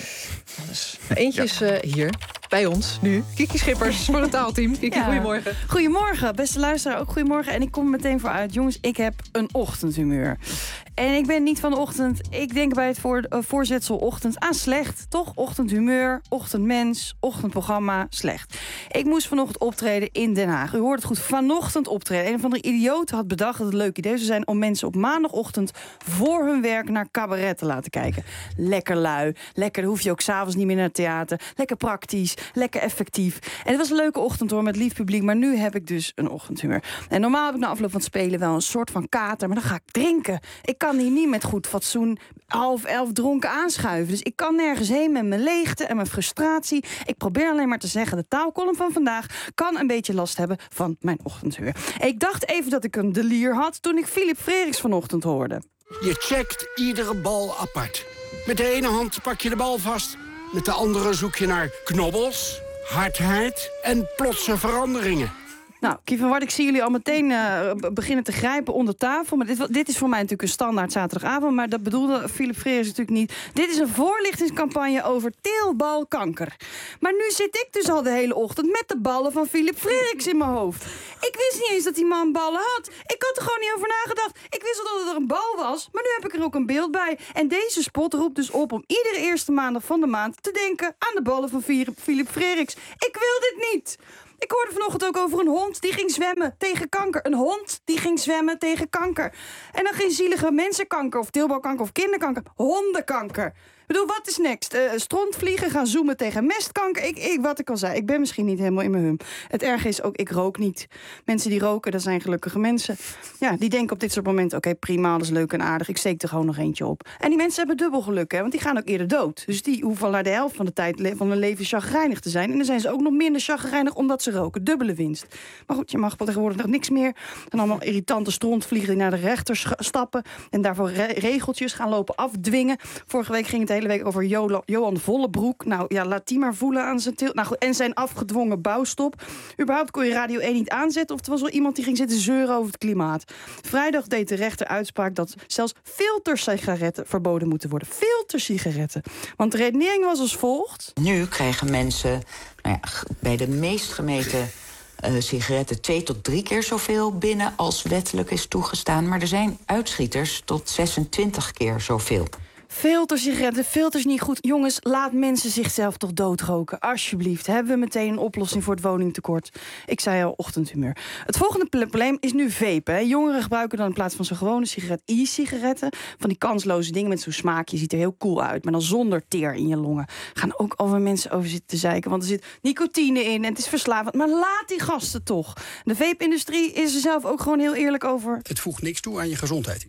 Eentje is hier bij ons nu. Kiki Schippers voor het taalteam. Kiki, goedemorgen. Goedemorgen, beste luisteraar, ook goedemorgen. En ik kom er meteen voor uit. Jongens, ik heb een ochtendhumeur. En ik ben niet van de ochtend. Ik denk bij het voorzetsel ochtend aan slecht. Toch? Ochtendhumeur, ochtendmens, ochtendprogramma, slecht. Ik moest vanochtend optreden in Den Haag. U hoort het goed, vanochtend optreden. Een van de idioten had bedacht dat het een leuk idee zou zijn... om mensen op maandagochtend voor hun werk naar cabaret te laten kijken. Lekker lui. Lekker, dan hoef je ook 's avonds niet meer naar het theater. Lekker praktisch, lekker effectief. En het was een leuke ochtend hoor, met lief publiek. Maar nu heb ik dus een ochtendhumeur. En normaal heb ik na afloop van het spelen wel een soort van kater. Maar dan ga ik drinken. Ik kan hier niet met goed fatsoen 10:30 dronken aanschuiven. Dus ik kan nergens heen met mijn leegte en mijn frustratie. Ik probeer alleen maar te zeggen, de taalcolumn van vandaag kan een beetje last hebben van mijn ochtendhumeur. Ik dacht even dat ik een delier had toen ik Philip Freriks vanochtend hoorde. Je checkt iedere bal apart. Met de ene hand pak je de bal vast. Met de andere zoek je naar knobbels, hardheid en plotse veranderingen. Nou, Kief en Wart, ik zie jullie al meteen beginnen te grijpen onder tafel. Maar dit is voor mij natuurlijk een standaard zaterdagavond. Maar dat bedoelde Philip Freriks natuurlijk niet. Dit is een voorlichtingscampagne over teelbalkanker. Maar nu zit ik dus al de hele ochtend met de ballen van Philip Frederiks in mijn hoofd. Ik wist niet eens dat die man ballen had. Ik had er gewoon niet over nagedacht. Ik wist wel dat er een bal was, maar nu heb ik er ook een beeld bij. En deze spot roept dus op om iedere eerste maandag van de maand te denken aan de ballen van Philip Frederiks. Ik wil dit niet. Ik hoorde vanochtend ook over een hond die ging zwemmen tegen kanker. Een hond die ging zwemmen tegen kanker. En dan geen zielige mensenkanker of teelbalkanker of kinderkanker. Hondenkanker. Ik bedoel, wat is next? Strontvliegen gaan zoomen tegen mestkanker. Wat ik al zei, ik ben misschien niet helemaal in mijn hum. Het erge is ook, ik rook niet. Mensen die roken, dat zijn gelukkige mensen. Ja, die denken op dit soort momenten, oké, prima, dat is leuk en aardig. Ik steek er gewoon nog eentje op. En die mensen hebben dubbel geluk, hè, want die gaan ook eerder dood. Dus die hoeven naar de helft van de tijd van hun leven chagrijnig te zijn. En dan zijn ze ook nog minder chagrijnig omdat ze roken. Dubbele winst. Maar goed, je mag tegenwoordig nog niks meer. En allemaal irritante strontvliegen die naar de rechter stappen. En daarvoor regeltjes gaan lopen afdwingen. Vorige week ging het hele week over Johan Vollebroek. Nou ja, laat die maar voelen aan zijn til. Nou goed, en zijn afgedwongen bouwstop. Überhaupt kon je Radio 1 niet aanzetten. Of er was wel iemand die ging zitten zeuren over het klimaat. Vrijdag deed de rechter uitspraak dat zelfs filtersigaretten verboden moeten worden. Filtersigaretten. Want de redenering was als volgt. Nu krijgen mensen bij de meest gemeten sigaretten 2 tot 3 keer zoveel binnen als wettelijk is toegestaan. Maar er zijn uitschieters tot 26 keer zoveel. Filtersigaretten, filters niet goed. Jongens, laat mensen zichzelf toch doodroken. Alsjeblieft, hebben we meteen een oplossing voor het woningtekort. Ik zei al, ochtendhumeur. Het volgende probleem is nu vapen. Hè. Jongeren gebruiken dan in plaats van zo'n gewone sigaret e-sigaretten. Van die kansloze dingen met zo'n smaakje. Ziet er heel cool uit, maar dan zonder teer in je longen. Gaan ook over mensen over zitten te zeiken. Want er zit nicotine in en het is verslavend. Maar laat die gasten toch. De vape-industrie is er zelf ook gewoon heel eerlijk over. Het voegt niks toe aan je gezondheid.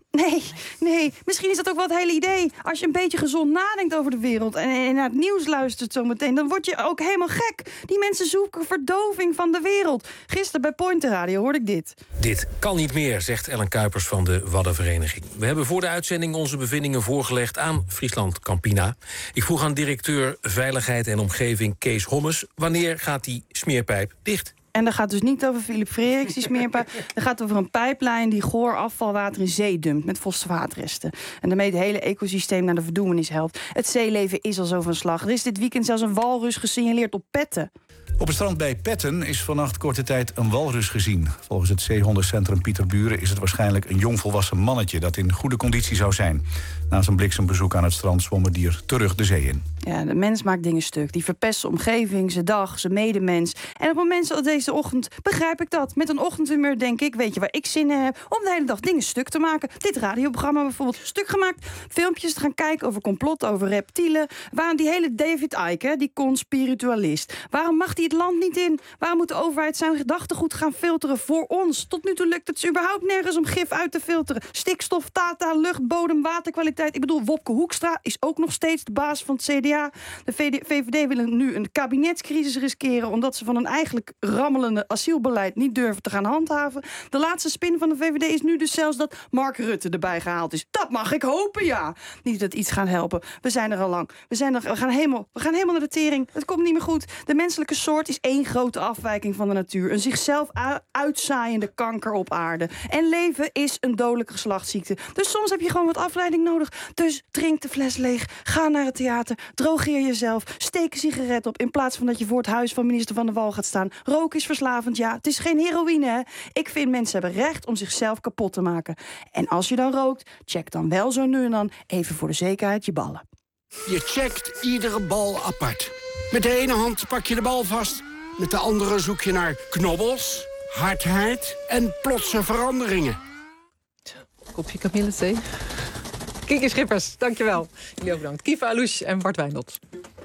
Nee. Misschien is dat ook wel het hele idee. Als je een beetje gezond nadenkt over de wereld en naar het nieuws luistert zometeen, dan word je ook helemaal gek. Die mensen zoeken verdoving van de wereld. Gisteren bij Pointer Radio hoorde ik dit. Dit kan niet meer, zegt Ellen Kuipers van de Waddenvereniging. We hebben voor de uitzending onze bevindingen voorgelegd aan Friesland Campina. Ik vroeg aan directeur Veiligheid en Omgeving Kees Hommes, wanneer gaat die smeerpijp dicht? En dat gaat dus niet over Philip Frederiks, die smeerpijp. Dat gaat over een pijplijn die goor afvalwater in zee dumpt met fosfaatresten. En daarmee het hele ecosysteem naar de verdoemenis helpt. Het zeeleven is al zo van slag. Er is dit weekend zelfs een walrus gesignaleerd op Petten. Op het strand bij Petten is vannacht korte tijd een walrus gezien. Volgens het zeehondencentrum Pieter Buren is het waarschijnlijk een jongvolwassen mannetje dat in goede conditie zou zijn. Na zijn bliksembezoek aan het strand zwom het dier terug de zee in. Ja, de mens maakt dingen stuk. Die verpest zijn omgeving, zijn dag, zijn medemens. En op momenten zoals deze ochtend begrijp ik dat. Met een ochtendhumeur denk ik, weet je waar ik zin in heb? Om de hele dag dingen stuk te maken. Dit radioprogramma bijvoorbeeld stuk gemaakt. Filmpjes te gaan kijken over complotten, over reptielen. Waarom die hele David Icke, die conspiritualist. Waarom mag die het land niet in? Waarom moet de overheid zijn gedachtegoed gaan filteren voor ons? Tot nu toe lukt het überhaupt nergens om gif uit te filteren. Stikstof, tata, lucht, bodem, waterkwaliteit. Ik bedoel, Wopke Hoekstra is ook nog steeds de baas van het CDA. De VVD willen nu een kabinetscrisis riskeren omdat ze van een eigenlijk rammelende asielbeleid niet durven te gaan handhaven. De laatste spin van de VVD is nu dus zelfs dat Mark Rutte erbij gehaald is. Dat mag ik hopen, ja. Niet dat iets gaat helpen. We zijn er al lang. We gaan helemaal naar de tering. Het komt niet meer goed. De menselijke soort is één grote afwijking van de natuur. Een zichzelf uitzaaiende kanker op aarde. En leven is een dodelijke geslachtsziekte. Dus soms heb je gewoon wat afleiding nodig. Dus drink de fles leeg. Ga naar het theater. Drogeer jezelf. Steek een sigaret op in plaats van dat je voor het huis van minister Van der Wal gaat staan. Roken is verslavend, ja. Het is geen heroïne, hè. Ik vind mensen hebben recht om zichzelf kapot te maken. En als je dan rookt, check dan wel zo nu en dan even voor de zekerheid je ballen. Je checkt iedere bal apart. Met de ene hand pak je de bal vast. Met de andere zoek je naar knobbels, hardheid en plotse veranderingen. Kopje kamillethee. Kiki Schippers, dankjewel. Jullie ook bedankt. Kiva Alouche en Bart Wijndot.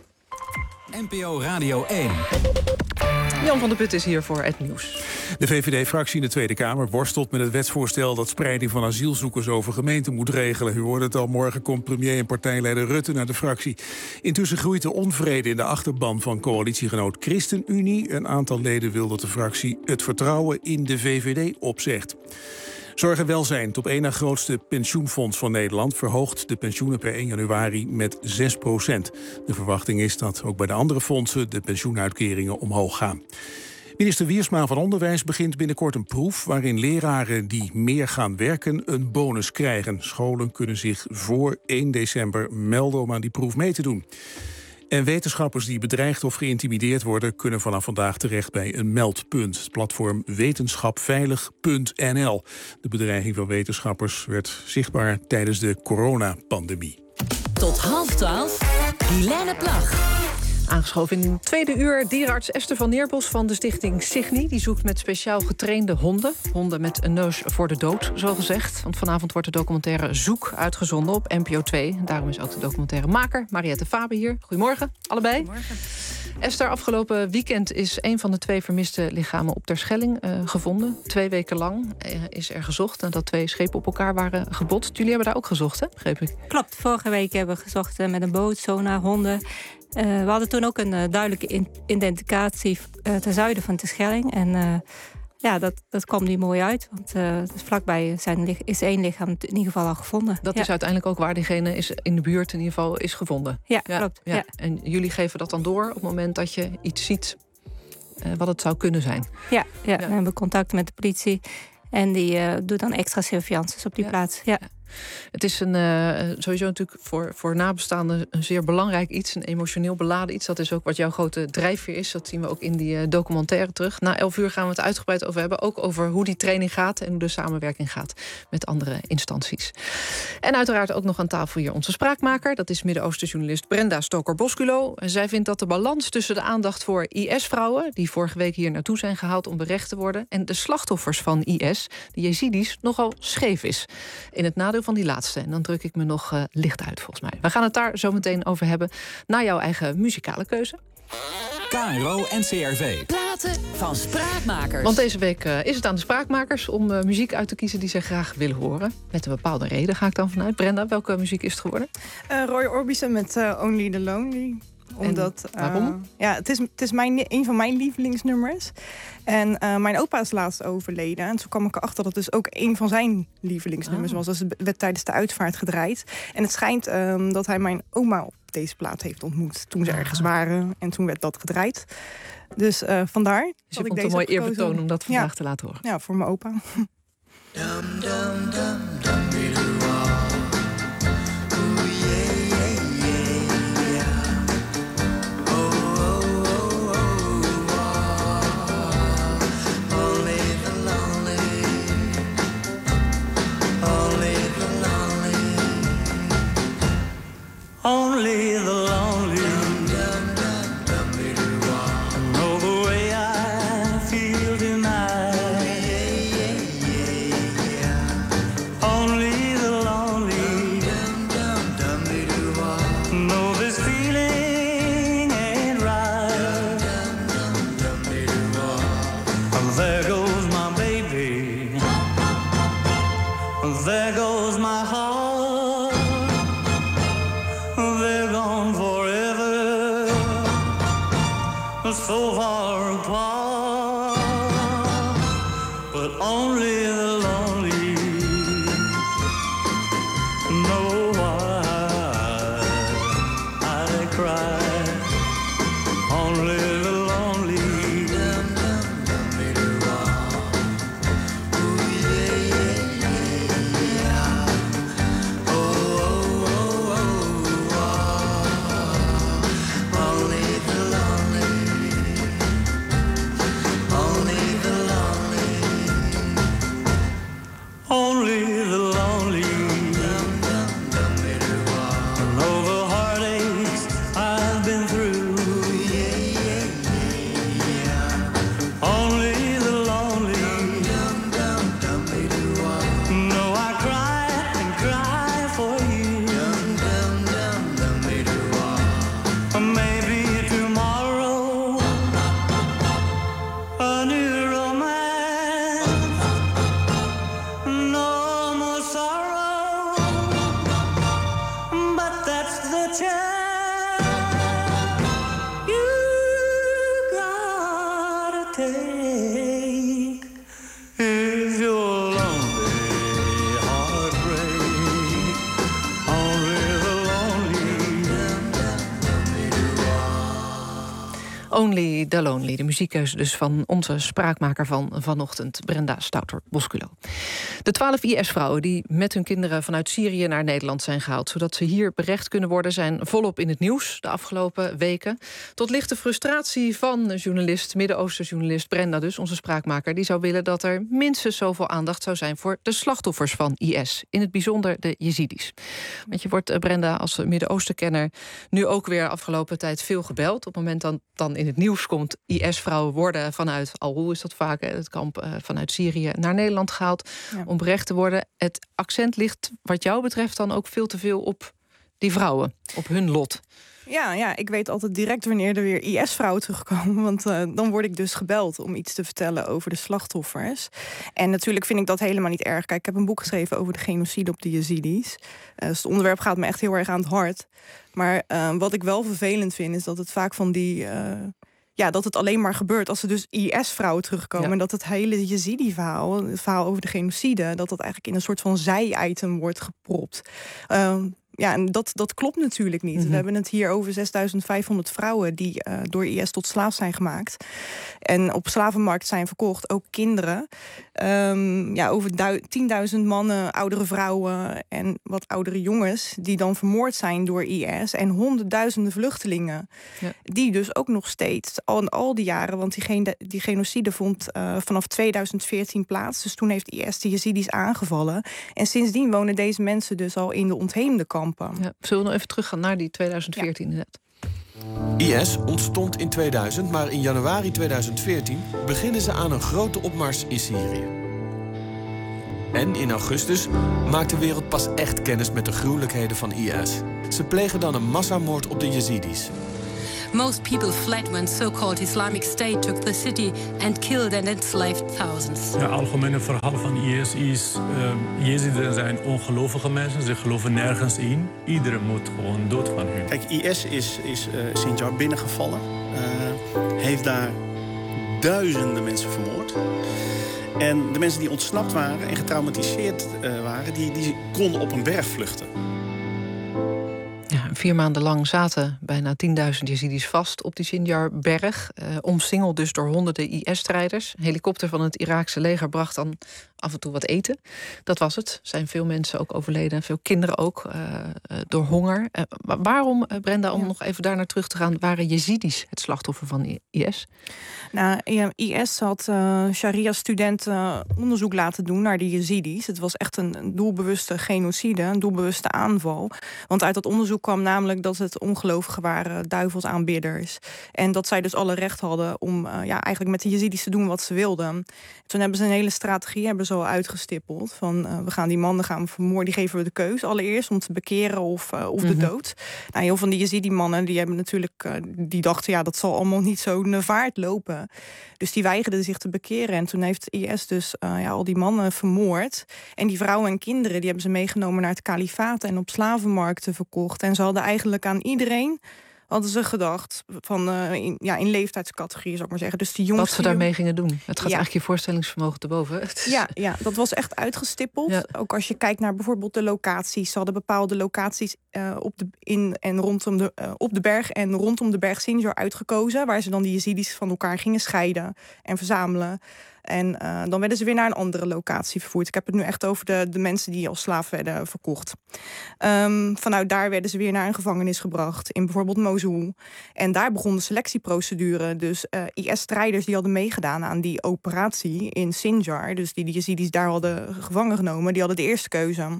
NPO Radio 1. Jan van der Put is hier voor het nieuws. De VVD-fractie in de Tweede Kamer worstelt met het wetsvoorstel dat spreiding van asielzoekers over gemeenten moet regelen. U hoorde het al, morgen komt premier en partijleider Rutte naar de fractie. Intussen groeit de onvrede in de achterban van coalitiegenoot ChristenUnie. Een aantal leden wil dat de fractie het vertrouwen in de VVD opzegt. Zorg en Welzijn, het op één na grootste pensioenfonds van Nederland, verhoogt de pensioenen per 1 januari met 6%. De verwachting is dat ook bij de andere fondsen de pensioenuitkeringen omhoog gaan. Minister Wiersma van Onderwijs begint binnenkort een proef waarin leraren die meer gaan werken een bonus krijgen. Scholen kunnen zich voor 1 december melden om aan die proef mee te doen. En wetenschappers die bedreigd of geïntimideerd worden kunnen vanaf vandaag terecht bij een meldpunt. Het platform wetenschapveilig.nl. De bedreiging van wetenschappers werd zichtbaar tijdens de coronapandemie. Tot 11:30, Guilaine Plag. Aangeschoven in het tweede uur dierenarts Esther van Neerbos van de stichting Cygni. Die zoekt met speciaal getrainde honden. Honden met een neus voor de dood, zo gezegd. Want vanavond wordt de documentaire Zoek uitgezonden op NPO 2. Daarom is ook de documentairemaker Mariette Faber hier. Goedemorgen, allebei. Goedemorgen. Esther, afgelopen weekend is een van de 2 vermiste lichamen op Terschelling gevonden. 2 weken lang is er gezocht nadat 2 schepen op elkaar waren gebotst. Jullie hebben daar ook gezocht, hè? Begreep ik? Klopt, vorige week hebben we gezocht met een boot, sonar, honden. We hadden toen ook een duidelijke identificatie ten zuiden van Terschelling. En dat kwam niet mooi uit. Want dus vlakbij is 1 lichaam in ieder geval al gevonden. Dat is uiteindelijk ook waar diegene in de buurt in ieder geval is gevonden. Ja, klopt. Ja. En jullie geven dat dan door op het moment dat je iets ziet wat het zou kunnen zijn? Ja. We hebben contact met de politie. En die doet dan extra surveillances op die plaats. Ja. Het is sowieso natuurlijk voor nabestaanden een zeer belangrijk iets. Een emotioneel beladen iets. Dat is ook wat jouw grote drijfveer is. Dat zien we ook in die documentaire terug. Na 11 uur gaan we het uitgebreid over hebben. Ook over hoe die training gaat en hoe de samenwerking gaat met andere instanties. En uiteraard ook nog aan tafel hier onze spraakmaker. Dat is Midden-Oosten-journalist Brenda Stoker-Bosculo. Zij vindt dat de balans tussen de aandacht voor IS-vrouwen... die vorige week hier naartoe zijn gehaald om berecht te worden... en de slachtoffers van IS, de Jezidis, nogal scheef is. In het nadeel van die laatste. En dan druk ik me nog licht uit, volgens mij. We gaan het daar zo meteen over hebben. Na jouw eigen muzikale keuze. KRO NCRV. Platen van spraakmakers. Want deze week is het aan de spraakmakers om muziek uit te kiezen die ze graag willen horen. Met een bepaalde reden ga ik dan vanuit. Brenda, welke muziek is het geworden? Roy Orbison met Only the Lonely. Omdat, waarom? Het is een van mijn lievelingsnummers. En mijn opa is laatst overleden. En toen kwam ik erachter dat het dus ook een van zijn lievelingsnummers was. Dus het werd tijdens de uitvaart gedraaid. En het schijnt dat hij mijn oma op deze plaat heeft ontmoet. Toen ze ergens waren. En toen werd dat gedraaid. Dus vandaar. Dus je vond het een mooi eerbetoon om dat vandaag te laten horen. Ja, voor mijn opa. Only the lonely know the way I feel tonight. Only the lonely know this feeling ain't right. There goes my baby. There goes my heart. So far apart, but only the lonely know why I cry. Only the lonely. Only the lonely know the heartaches I've been through. Only the lonely know I cry and cry for you. Maybe tomorrow a new romance. No more sorrow, but that's the chance you gotta take if you're lonely, heartbreak. Only the lonely. Only the Lonely. De muziekkeuze dus van onze spraakmaker van vanochtend, Brenda Stouter-Bosculo. De 12 IS-vrouwen die met hun kinderen vanuit Syrië naar Nederland zijn gehaald, zodat ze hier berecht kunnen worden, zijn volop in het nieuws de afgelopen weken. Tot lichte frustratie van Midden-Oosten-journalist Brenda dus, onze spraakmaker. Die zou willen dat er minstens zoveel aandacht zou zijn voor de slachtoffers van IS. In het bijzonder de Jezidis. Want je wordt, Brenda, als Midden-Oosten-kenner nu ook weer afgelopen tijd veel gebeld. Op het moment dat dan in het nieuws komt, IS-vrouwen worden vanuit Al-Hol, is dat vaak, het kamp vanuit Syrië, naar Nederland gehaald om berecht te worden. Het accent ligt wat jou betreft dan ook veel te veel op die vrouwen, op hun lot. Ja, ik weet altijd direct wanneer er weer IS-vrouwen terugkomen. Want dan word ik dus gebeld om iets te vertellen over de slachtoffers. En natuurlijk vind ik dat helemaal niet erg. Kijk, ik heb een boek geschreven over de genocide op de Jezidis. Dus het onderwerp gaat me echt heel erg aan het hart. Maar wat ik wel vervelend vind, is dat het vaak van die... dat het alleen maar gebeurt als er dus IS-vrouwen terugkomen. En dat het hele Jezidi-verhaal, het verhaal over de genocide, dat eigenlijk in een soort van zij-item wordt gepropt. En dat klopt natuurlijk niet. We hebben het hier over 6500 vrouwen die door IS tot slaaf zijn gemaakt. En op slavenmarkt zijn verkocht, ook kinderen. Over 10.000 mannen, oudere vrouwen en wat oudere jongens die dan vermoord zijn door IS. En honderdduizenden vluchtelingen. Ja. Die dus ook nog steeds, al die jaren, want die genocide vond vanaf 2014 plaats. Dus toen heeft IS de Jezidis aangevallen. En sindsdien wonen deze mensen dus al in de ontheemde kampen. Ja, zullen we nog even teruggaan naar die 2014 inderdaad? IS ontstond in 2000, maar in januari 2014 beginnen ze aan een grote opmars in Syrië. En in augustus maakt de wereld pas echt kennis met de gruwelijkheden van IS. Ze plegen dan een massamoord op de Jezidis. Most people fled when so-called Islamic State took the city and killed and enslaved thousands. Het algemene verhaal van IS is, Jeziden zijn ongelovige mensen, ze geloven nergens in. Iedereen moet gewoon dood van hun. Kijk, IS is Sinjar binnengevallen, heeft daar duizenden mensen vermoord. En de mensen die ontsnapt waren en getraumatiseerd waren, die konden op een berg vluchten. 4 maanden lang zaten bijna 10.000 Jezidis vast op die Sinjar-berg. Omsingeld dus door honderden IS-strijders. Een helikopter van het Iraakse leger bracht dan af en toe wat eten. Dat was het. Er zijn veel mensen ook overleden. Veel kinderen ook door honger. Waarom, Brenda, om nog even daar naar terug te gaan, waren Jezidis het slachtoffer van IS? Nou, IS had Sharia-studenten onderzoek laten doen naar die Jezidis. Het was echt een doelbewuste genocide, een doelbewuste aanval. Want uit dat onderzoek kwam namelijk dat het ongelovigen waren, duivelsaanbidders. En dat zij dus alle recht hadden om eigenlijk met de Jezidis te doen wat ze wilden. Toen hebben ze een hele strategie al uitgestippeld. Van we gaan die mannen vermoorden, die geven we de keus allereerst om te bekeren of de dood. Nou, heel van die Jezidi-mannen die hebben natuurlijk, die dachten dat zal allemaal niet zo'n vaart lopen. Dus die weigerden zich te bekeren. En toen heeft IS dus al die mannen vermoord. En die vrouwen en kinderen die hebben ze meegenomen naar het kalifaat en op slavenmarkten verkocht. En ze hadden eigenlijk aan iedereen, hadden ze gedacht, van in leeftijdscategorieën, zou ik maar zeggen. Dus die jongens wat ze daarmee gingen doen. Het gaat eigenlijk je voorstellingsvermogen te boven. Ja, dat was echt uitgestippeld. Ja. Ook als je kijkt naar bijvoorbeeld de locaties. Ze hadden bepaalde locaties op de berg en rondom de berg Sinjar uitgekozen, waar ze dan die Jezidis van elkaar gingen scheiden en verzamelen. En dan werden ze weer naar een andere locatie vervoerd. Ik heb het nu echt over de mensen die als slaaf werden verkocht. Vanuit daar werden ze weer naar een gevangenis gebracht, in bijvoorbeeld Mosul. En daar begon de selectieprocedure. Dus IS-strijders die hadden meegedaan aan die operatie in Sinjar, dus die Jezidis daar hadden gevangen genomen, die hadden de eerste keuze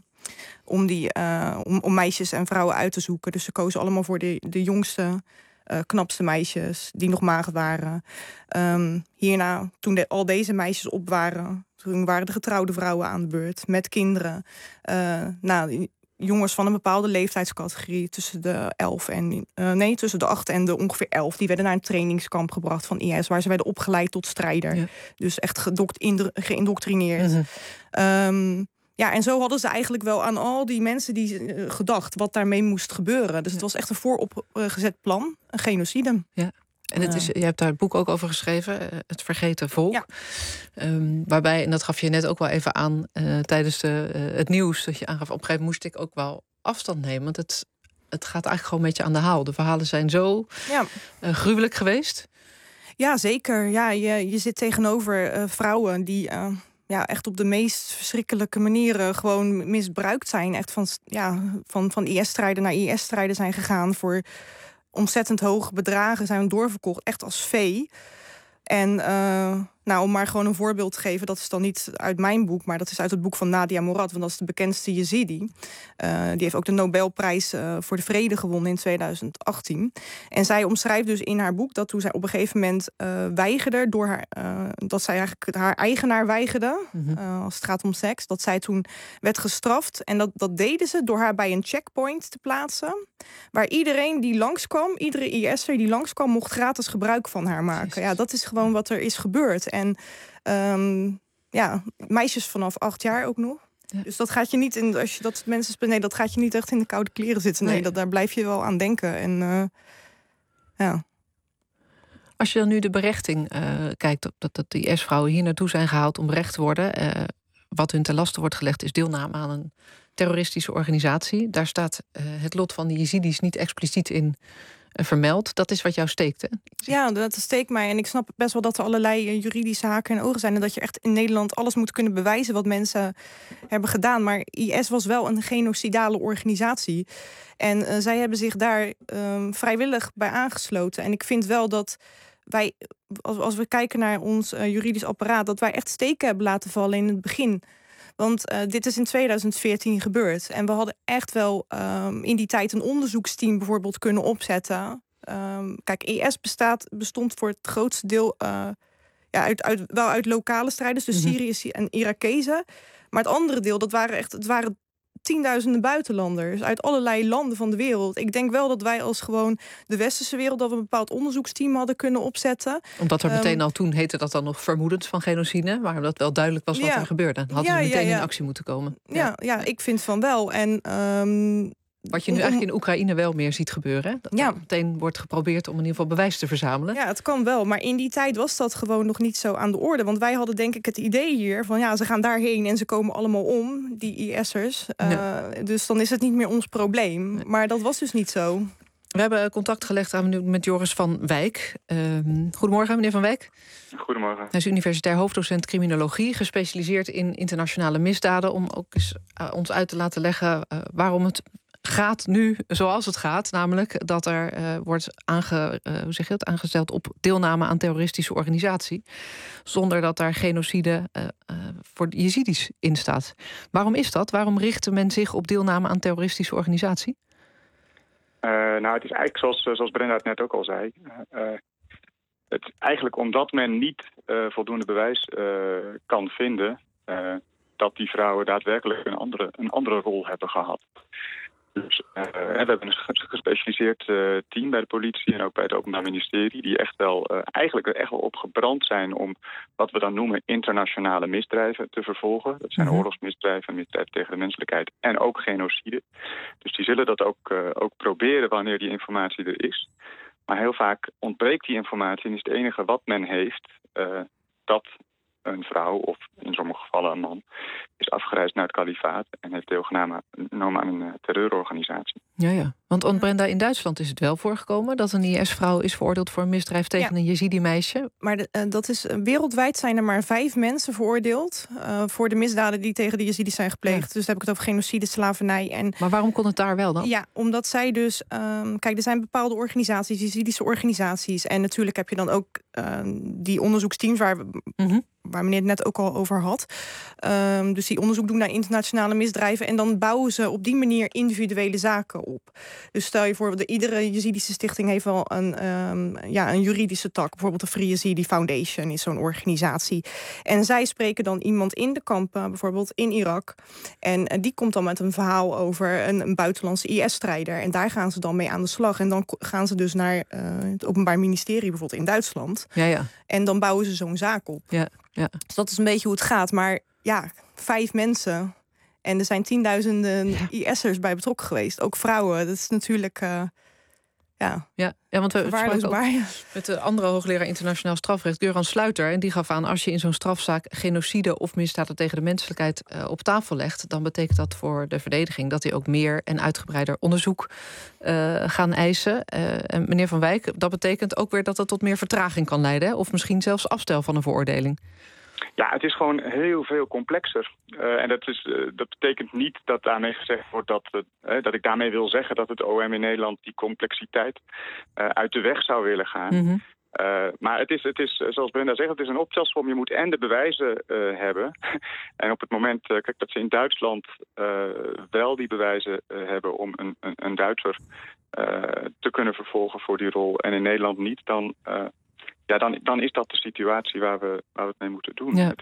om meisjes en vrouwen uit te zoeken. Dus ze kozen allemaal voor de jongste, knapste meisjes die nog maagd waren. Hierna, toen al deze meisjes op waren, toen waren de getrouwde vrouwen aan de beurt met kinderen. Jongens van een bepaalde leeftijdscategorie tussen de 8 en de ongeveer 11, die werden naar een trainingskamp gebracht van IS, waar ze werden opgeleid tot strijder. Ja. Dus echt geïndoctrineerd. En zo hadden ze eigenlijk wel aan al die mensen die gedacht wat daarmee moest gebeuren. Dus het was echt een vooropgezet plan, een genocide. Ja. En je hebt daar het boek ook over geschreven, Het Vergeten Volk. Ja. Waarbij, en dat gaf je net ook wel even aan tijdens het nieuws, dat je aangaf, op een gegeven moment moest ik ook wel afstand nemen. Want het gaat eigenlijk gewoon met je aan de haal. De verhalen zijn zo gruwelijk geweest. Ja, zeker. Ja, je zit tegenover vrouwen die echt op de meest verschrikkelijke manieren gewoon misbruikt zijn. Echt van IS-strijden naar IS-strijden zijn gegaan. Voor ontzettend hoge bedragen zijn doorverkocht. Echt als vee. En om maar gewoon een voorbeeld te geven, dat is dan niet uit mijn boek, maar dat is uit het boek van Nadia Morad, want dat is de bekendste Jezidi. Die heeft ook de Nobelprijs voor de Vrede gewonnen in 2018. En zij omschrijft dus in haar boek dat toen zij op een gegeven moment weigerde, dat zij eigenlijk haar eigenaar weigerde, als het gaat om seks, dat zij toen werd gestraft. En dat deden ze door haar bij een checkpoint te plaatsen, waar iedereen die langskwam, iedere IS'er die langskwam, mocht gratis gebruik van haar maken. Ja, dat is gewoon wat er is gebeurd. En meisjes vanaf 8 jaar ook nog. Ja. Dus dat gaat je niet in, als je dat mensen, nee, dat gaat je niet echt in de koude kleren zitten. Nee, daar blijf je wel aan denken. En Als je dan nu de berechting kijkt, dat die IS-vrouwen hier naartoe zijn gehaald om berecht te worden, wat hun ten laste wordt gelegd is deelname aan een terroristische organisatie. Daar staat het lot van de Jezidis niet expliciet in vermeld. Dat is wat jou steekt, hè? Ja, dat steekt mij. En ik snap best wel dat er allerlei juridische haken en ogen zijn. En dat je echt in Nederland alles moet kunnen bewijzen wat mensen hebben gedaan. Maar IS was wel een genocidale organisatie. En zij hebben zich daar vrijwillig bij aangesloten. En ik vind wel dat wij, als we kijken naar ons juridisch apparaat, dat wij echt steken hebben laten vallen in het begin. Want dit is in 2014 gebeurd. En we hadden echt wel in die tijd een onderzoeksteam bijvoorbeeld kunnen opzetten. Kijk, IS bestond voor het grootste deel uit lokale strijders, dus Syriërs en Irakezen. Maar het andere deel, het waren tienduizenden buitenlanders uit allerlei landen van de wereld. Ik denk wel dat wij als gewoon de westerse wereld, dat we een bepaald onderzoeksteam hadden kunnen opzetten. Omdat er meteen al toen heette dat dan nog vermoedens van genocide, maar dat wel duidelijk was wat er gebeurde. Hadden ze meteen in actie moeten komen. Ja, ik vind van wel. En wat je nu eigenlijk in Oekraïne wel meer ziet gebeuren. Hè? Dat er meteen wordt geprobeerd om in ieder geval bewijs te verzamelen. Ja, het kan wel. Maar in die tijd was dat gewoon nog niet zo aan de orde. Want wij hadden denk ik het idee hier van ze gaan daarheen en ze komen allemaal om, die IS'ers. Dus dan is het niet meer ons probleem. Maar dat was dus niet zo. We hebben contact gelegd met Joris van Wijk. Goedemorgen, meneer Van Wijk. Goedemorgen. Hij is universitair hoofddocent criminologie, gespecialiseerd in internationale misdaden. Om ook eens ons uit te laten leggen waarom het gaat nu zoals het gaat. Namelijk dat er wordt aangesteld op deelname aan terroristische organisatie. Zonder dat daar genocide voor de Jezidis in staat. Waarom is dat? Waarom richtte men zich op deelname aan terroristische organisatie? Het is eigenlijk zoals Brenda het net ook al zei. Het is eigenlijk omdat men niet voldoende bewijs kan vinden dat die vrouwen daadwerkelijk een andere rol hebben gehad. Dus we hebben een gespecialiseerd team bij de politie en ook bij het Openbaar Ministerie, die echt wel op gebrand zijn om wat we dan noemen internationale misdrijven te vervolgen. Dat zijn oorlogsmisdrijven, misdrijven tegen de menselijkheid en ook genocide. Dus die zullen dat ook proberen wanneer die informatie er is. Maar heel vaak ontbreekt die informatie en is het enige wat men heeft dat een vrouw, of in sommige gevallen een man, is afgereisd naar het kalifaat en heeft deelgenomen aan een terreurorganisatie. Ja. Want Brenda, in Duitsland is het wel voorgekomen dat een IS-vrouw is veroordeeld voor een misdrijf tegen een Jezidi-meisje. Maar dat is wereldwijd zijn er maar 5 mensen veroordeeld voor de misdaden die tegen de Jezidis zijn gepleegd. Ja. Dus dan heb ik het over genocide, slavernij. Maar waarom kon het daar wel dan? Ja, omdat zij dus, kijk, er zijn bepaalde organisaties, Jezidische organisaties, en natuurlijk heb je dan ook die onderzoeksteams waar meneer het net ook al over had. Dus die onderzoek doen naar internationale misdrijven en dan bouwen ze op die manier individuele zaken op. Dus stel je voor, iedere Jezidische stichting heeft wel een juridische tak. Bijvoorbeeld de Free Yazidi Foundation is zo'n organisatie. En zij spreken dan iemand in de kampen, bijvoorbeeld in Irak. En die komt dan met een verhaal over een buitenlandse IS-strijder. En daar gaan ze dan mee aan de slag. En dan gaan ze dus naar het Openbaar Ministerie, bijvoorbeeld in Duitsland. Ja. En dan bouwen ze zo'n zaak op. Ja. Dus dat is een beetje hoe het gaat. Maar 5 mensen. En er zijn tienduizenden IS'ers bij betrokken geweest. Ook vrouwen. Dat is natuurlijk Want we spraken ook ja. met de andere hoogleraar internationaal strafrecht, Göran Sluiter. En die gaf aan, als je in zo'n strafzaak genocide of misdaden tegen de menselijkheid op tafel legt, dan betekent dat voor de verdediging dat die ook meer en uitgebreider onderzoek gaan eisen. En meneer Van Wijk, dat betekent ook weer dat het tot meer vertraging kan leiden, hè? Of misschien zelfs afstel van een veroordeling. Ja, het is gewoon heel veel complexer. En dat betekent niet dat daarmee gezegd wordt dat ik daarmee wil zeggen dat het OM in Nederland die complexiteit uit de weg zou willen gaan. Mm-hmm. Maar het is, zoals Brenda zegt, het is een optelsom. Je moet en de bewijzen hebben. En op het moment kijk, dat ze in Duitsland wel die bewijzen hebben om een Duitser te kunnen vervolgen voor die rol en in Nederland niet, dan is dat de situatie waar we het mee moeten doen. Ja.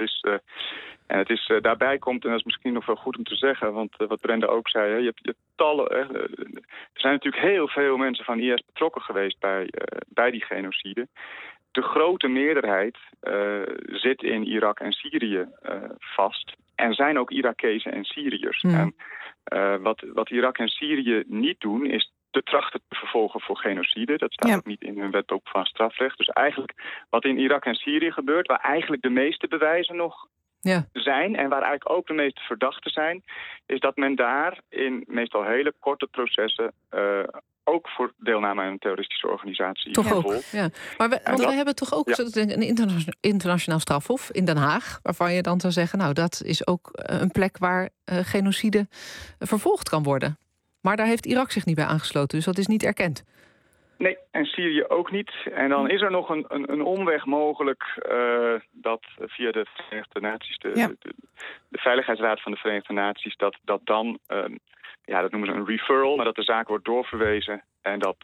Daarbij komt, en dat is misschien nog wel goed om te zeggen, want wat Brenda ook zei, hè, je hebt tallen. Er zijn natuurlijk heel veel mensen van IS betrokken geweest bij die genocide. De grote meerderheid zit in Irak en Syrië vast. En zijn ook Irakezen en Syriërs. En wat Irak en Syrië niet doen, is te trachten te vervolgen voor genocide. Dat staat ook niet in hun wetboek van strafrecht. Dus eigenlijk wat in Irak en Syrië gebeurt, waar eigenlijk de meeste bewijzen nog zijn en waar eigenlijk ook de meeste verdachten zijn, is dat men daar in meestal hele korte processen ook voor deelname aan een terroristische organisatie. Toch ook, ja. Maar we hebben toch ook een internationaal strafhof in Den Haag, waarvan je dan zou zeggen, nou, dat is ook een plek waar genocide vervolgd kan worden. Maar daar heeft Irak zich niet bij aangesloten, dus dat is niet erkend. Nee, en Syrië ook niet. En dan is er nog een omweg mogelijk dat via de Verenigde Naties, de Veiligheidsraad van de Verenigde Naties, dat dan, dat noemen ze een referral, maar dat de zaak wordt doorverwezen en dat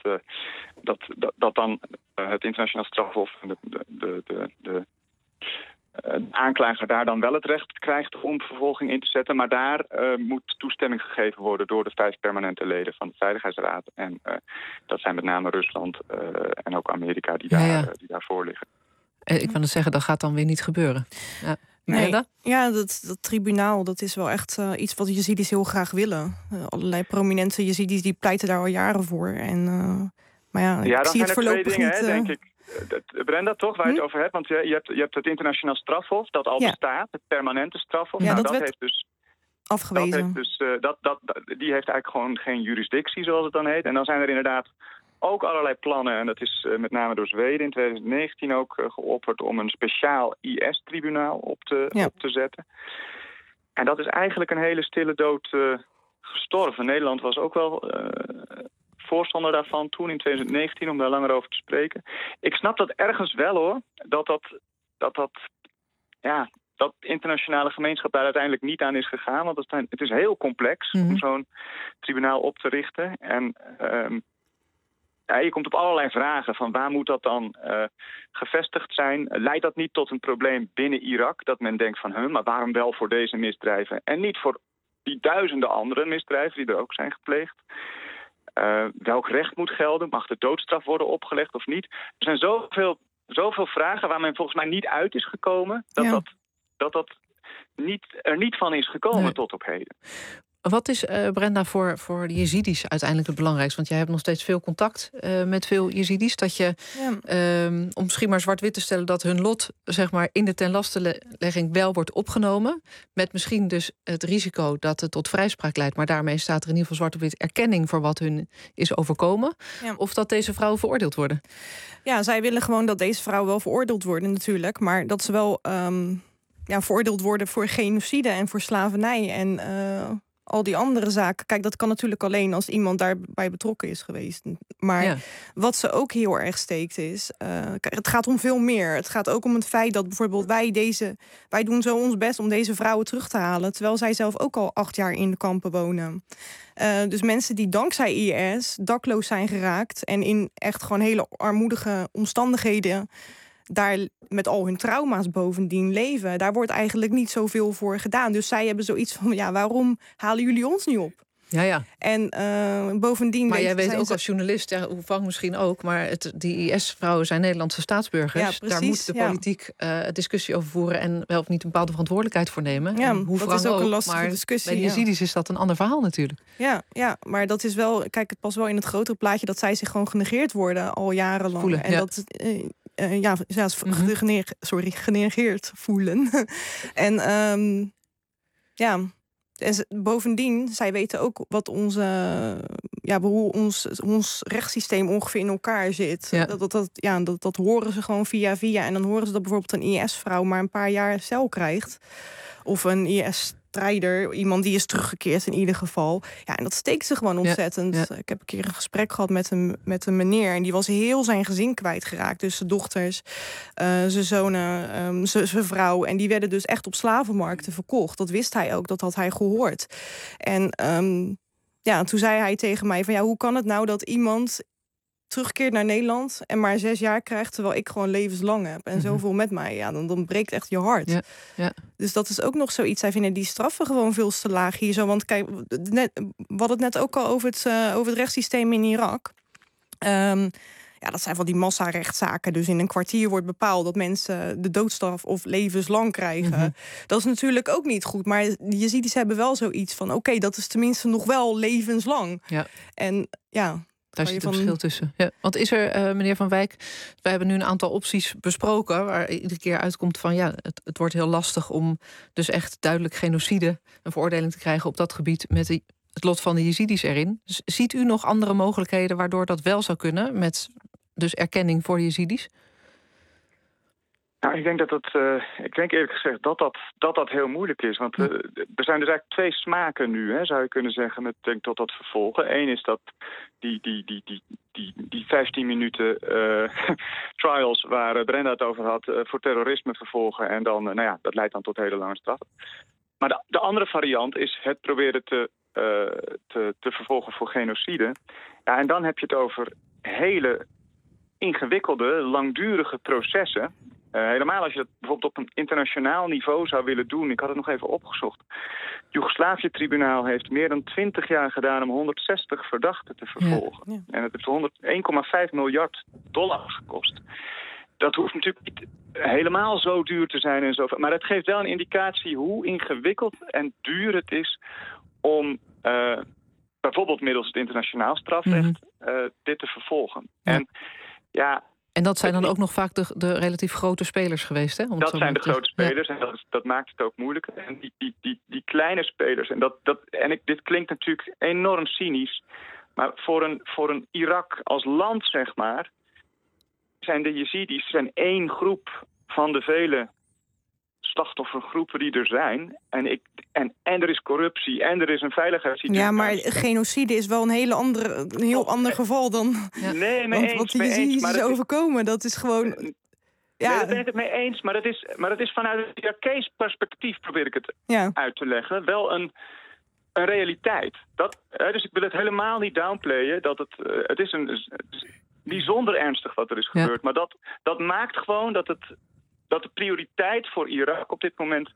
dan het internationaal strafhof en de aanklager daar dan wel het recht krijgt om vervolging in te zetten. Maar daar moet toestemming gegeven worden door de 5 permanente leden van de Veiligheidsraad. En dat zijn met name Rusland en ook Amerika die daarvoor liggen. Ik kan dus zeggen, dat gaat dan weer niet gebeuren. Ja. Nee, dat tribunaal, dat is wel echt iets wat Jezidis heel graag willen. Allerlei prominente Jezidis die pleiten daar al jaren voor. En, maar ik zie het voorlopig niet. Dingen, denk ik. Brenda, toch, waar je het over hebt? Want je hebt het internationaal strafhof, dat al bestaat, het permanente strafhof. Ja, nou, dat heeft dus afgewezen. Die heeft eigenlijk gewoon geen jurisdictie, zoals het dan heet. En dan zijn er inderdaad ook allerlei plannen, en dat is met name door Zweden in 2019 ook geopperd, om een speciaal IS-tribunaal op te zetten. En dat is eigenlijk een hele stille dood gestorven. Nederland was ook wel voorstander daarvan toen in 2019, om daar langer over te spreken. Ik snap dat ergens wel, hoor, dat internationale gemeenschap daar uiteindelijk niet aan is gegaan. Want het is heel complex om zo'n tribunaal op te richten. En je komt op allerlei vragen van waar moet dat dan gevestigd zijn? Leidt dat niet tot een probleem binnen Irak? Dat men denkt van, maar waarom wel voor deze misdrijven? En niet voor die duizenden andere misdrijven die er ook zijn gepleegd? Welk recht moet gelden? Mag de doodstraf worden opgelegd of niet? Er zijn zoveel vragen waar men volgens mij niet uit is gekomen, dat er niet van is gekomen tot op heden. Wat is, Brenda, voor de Jezidis uiteindelijk het belangrijkste? Want jij hebt nog steeds veel contact met veel Jezidis. Dat je, om misschien maar zwart-wit te stellen, dat hun lot, zeg maar, in de tenlastelegging wel wordt opgenomen. Met misschien dus het risico dat het tot vrijspraak leidt. Maar daarmee staat er in ieder geval zwart op wit erkenning voor wat hun is overkomen. Ja. Of dat deze vrouwen veroordeeld worden. Ja, zij willen gewoon dat deze vrouwen wel veroordeeld worden natuurlijk. Maar dat ze wel veroordeeld worden voor genocide en voor slavernij en al die andere zaken. Kijk, dat kan natuurlijk alleen als iemand daarbij betrokken is geweest. Maar wat ze ook heel erg steekt is, het gaat om veel meer. Het gaat ook om het feit dat bijvoorbeeld wij doen zo ons best om deze vrouwen terug te halen, terwijl zij zelf ook al 8 jaar in de kampen wonen. Dus mensen die dankzij IS dakloos zijn geraakt en in echt gewoon hele armoedige omstandigheden daar met al hun trauma's bovendien leven, daar wordt eigenlijk niet zoveel voor gedaan. Dus zij hebben zoiets van, waarom halen jullie ons niet op? Ja. En bovendien... Maar jij weet ook ze... als journalist, Oefang misschien ook... maar die IS-vrouwen zijn Nederlandse staatsburgers. Ja, precies, daar moet de politiek discussie over voeren... en wel of niet een bepaalde verantwoordelijkheid voor nemen. Ja, Oefang dat is ook een lastige maar discussie. Bij de Yazidis is dat een ander verhaal natuurlijk. Ja, maar dat is wel... Kijk, het past wel in het grotere plaatje... dat zij zich gewoon genegeerd worden al jarenlang. Voelen, en dat... genegeerd voelen. En en bovendien, zij weten ook wat hoe ons rechtssysteem ongeveer in elkaar zit. Ja. Dat horen ze gewoon via. En dan horen ze dat bijvoorbeeld een IS-vrouw maar een paar jaar cel krijgt. Of een IS-strijder, iemand die is teruggekeerd in ieder geval. Ja, en dat steekt ze gewoon ontzettend. Ja. Ik heb een keer een gesprek gehad met een meneer... en die was heel zijn gezin kwijtgeraakt. Dus zijn dochters, zijn zonen, zijn vrouw. En die werden dus echt op slavenmarkten verkocht. Dat wist hij ook, dat had hij gehoord. En toen zei hij tegen mij van... hoe kan het nou dat iemand terugkeert naar Nederland... en maar 6 jaar krijgt, terwijl ik gewoon levenslang heb. En zoveel met mij. Ja, dan breekt echt je hart. Ja. Dus dat is ook nog zoiets. Zij vinden die straffen gewoon veel te laag hier zo. Want kijk, we hadden het net ook al over het rechtssysteem in Irak. Dat zijn van die massarechtszaken. Dus in een kwartier wordt bepaald dat mensen de doodstraf of levenslang krijgen. Dat is natuurlijk ook niet goed. Maar je ziet, ze hebben wel zoiets van... oké, dat is tenminste nog wel levenslang. Ja. En daar zit een verschil tussen. Ja. Want is er, meneer Van Wijk... we hebben nu een aantal opties besproken... waar iedere keer uitkomt van... het wordt heel lastig om dus echt duidelijk genocide... een veroordeling te krijgen op dat gebied... met het lot van de Yazidis erin. Dus ziet u nog andere mogelijkheden... waardoor dat wel zou kunnen... met dus erkenning voor de Yazidis? Nou, ik denk eerlijk gezegd dat heel moeilijk is. Want er zijn dus eigenlijk 2 smaken nu, zou je kunnen zeggen, met denk tot dat vervolgen. Eén is dat die 15 minuten trials waar Brenda het over had, voor terrorisme vervolgen. En dan, dat leidt dan tot hele lange straffen. Maar de andere variant is het proberen te vervolgen voor genocide. Ja, en dan heb je het over hele ingewikkelde, langdurige processen. Helemaal als je dat bijvoorbeeld op een internationaal niveau zou willen doen. Ik had het nog even opgezocht. Het Joegoslavië-tribunaal heeft meer dan 20 jaar gedaan om 160 verdachten te vervolgen. Ja. En het heeft $1,5 miljard gekost. Dat hoeft natuurlijk niet helemaal zo duur te zijn en zo. Maar het geeft wel een indicatie hoe ingewikkeld en duur het is om bijvoorbeeld middels het internationaal strafrecht dit te vervolgen. Ja. En dat zijn dan ook nog vaak de relatief grote spelers geweest, hè? Dat zijn de grote spelers en dat maakt het ook moeilijker. En die kleine spelers, dit klinkt natuurlijk enorm cynisch... maar voor een Irak als land, zeg maar... zijn de Yazidis één groep van de vele slachtoffergroepen die er zijn. En er is corruptie en er is een veiligheidssituatie. Ja, maar genocide is wel een heel ander geval dan wat de Yazidis is overkomen. Dat is gewoon... Nee, daar ben ik het mee eens. Maar dat is vanuit het Irakees perspectief, probeer ik het uit te leggen, wel een realiteit. Dus ik wil het helemaal niet downplayen. Het is bijzonder ernstig wat er is gebeurd. Maar dat maakt gewoon dat de prioriteit voor Irak op dit moment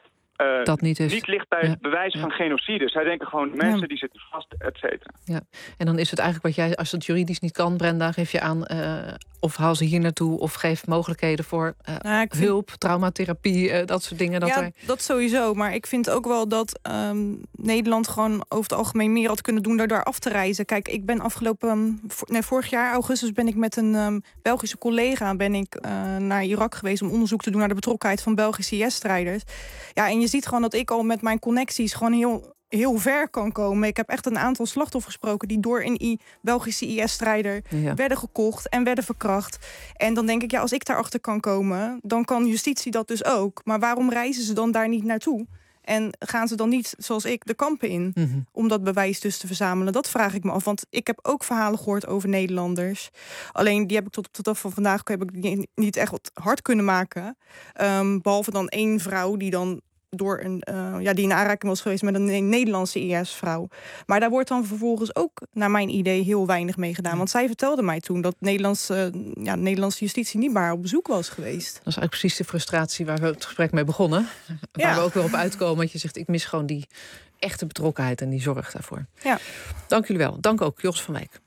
niet ligt bij het bewijzen van genocide. Zij denken gewoon, mensen die zitten vast, et cetera. Ja. En dan is het eigenlijk wat jij, als het juridisch niet kan, Brenda, geef je aan... of haal ze hier naartoe, of geef mogelijkheden voor hulp, traumatherapie, dat soort dingen. Dat sowieso. Maar ik vind ook wel dat Nederland gewoon over het algemeen meer had kunnen doen... door daar af te reizen. Kijk, ik ben vorig jaar augustus ben ik met een Belgische collega naar Irak geweest... om onderzoek te doen naar de betrokkenheid van Belgische IS-strijders. Ja, en je ziet gewoon dat ik al met mijn connecties gewoon heel ver kan komen. Ik heb echt een aantal slachtoffers gesproken... die door een Belgische IS-strijder werden gekocht en werden verkracht. En dan denk ik, als ik daarachter kan komen... dan kan justitie dat dus ook. Maar waarom reizen ze dan daar niet naartoe? En gaan ze dan niet, zoals ik, de kampen in... om dat bewijs dus te verzamelen? Dat vraag ik me af, want ik heb ook verhalen gehoord over Nederlanders. Alleen, die heb ik tot af van vandaag niet echt wat hard kunnen maken. Behalve dan 1 vrouw die dan door die in aanraking was geweest met een Nederlandse IS-vrouw. Maar daar wordt dan vervolgens ook, naar mijn idee, heel weinig mee gedaan. Want zij vertelde mij toen dat Nederlandse justitie niet maar op bezoek was geweest. Dat is eigenlijk precies de frustratie waar we het gesprek mee begonnen. Waar we ook weer op uitkomen. Want je zegt, ik mis gewoon die echte betrokkenheid en die zorg daarvoor. Ja. Dank jullie wel. Dank ook Jos van Wijk.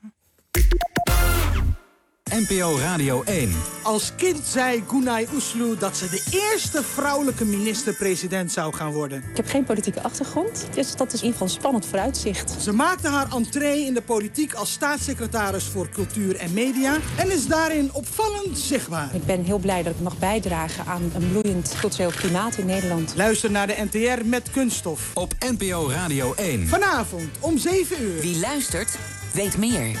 NPO Radio 1. Als kind zei Gunay Oesloe dat ze de eerste vrouwelijke minister-president zou gaan worden. Ik heb geen politieke achtergrond, dus dat is in ieder geval een spannend vooruitzicht. Ze maakte haar entree in de politiek als staatssecretaris voor cultuur en media en is daarin opvallend zichtbaar. Ik ben heel blij dat ik mag bijdragen aan een bloeiend cultureel klimaat in Nederland. Luister naar de NTR met Kunststof. Op NPO Radio 1. Vanavond om 7 uur. Wie luistert, weet meer.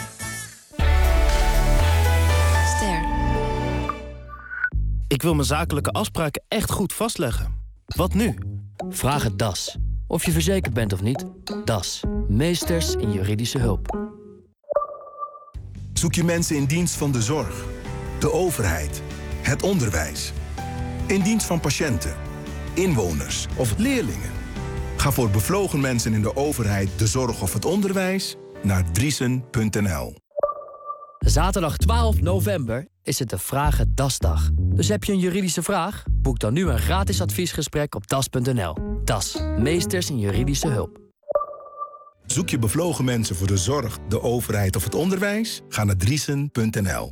Ik wil mijn zakelijke afspraken echt goed vastleggen. Wat nu? Vraag het DAS. Of je verzekerd bent of niet, DAS. Meesters in juridische hulp. Zoek je mensen in dienst van de zorg, de overheid, het onderwijs. In dienst van patiënten, inwoners of leerlingen. Ga voor bevlogen mensen in de overheid, de zorg of het onderwijs naar driesen.nl. Zaterdag 12 november is het de Vragen DAS-dag. Dus heb je een juridische vraag? Boek dan nu een gratis adviesgesprek op das.nl. DAS. Meesters in juridische hulp. Zoek je bevlogen mensen voor de zorg, de overheid of het onderwijs? Ga naar driesen.nl.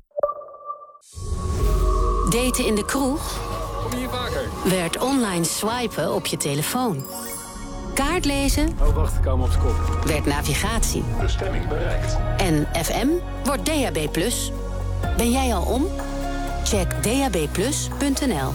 Daten in de kroeg? Kom hier vaker. Werd online swipen op je telefoon. Kaartlezen? Oh, wacht, ik hou hem op de kop. Werd navigatie. Bestemming bereikt. En FM wordt DAB+. Ben jij al om? Check dabplus.nl.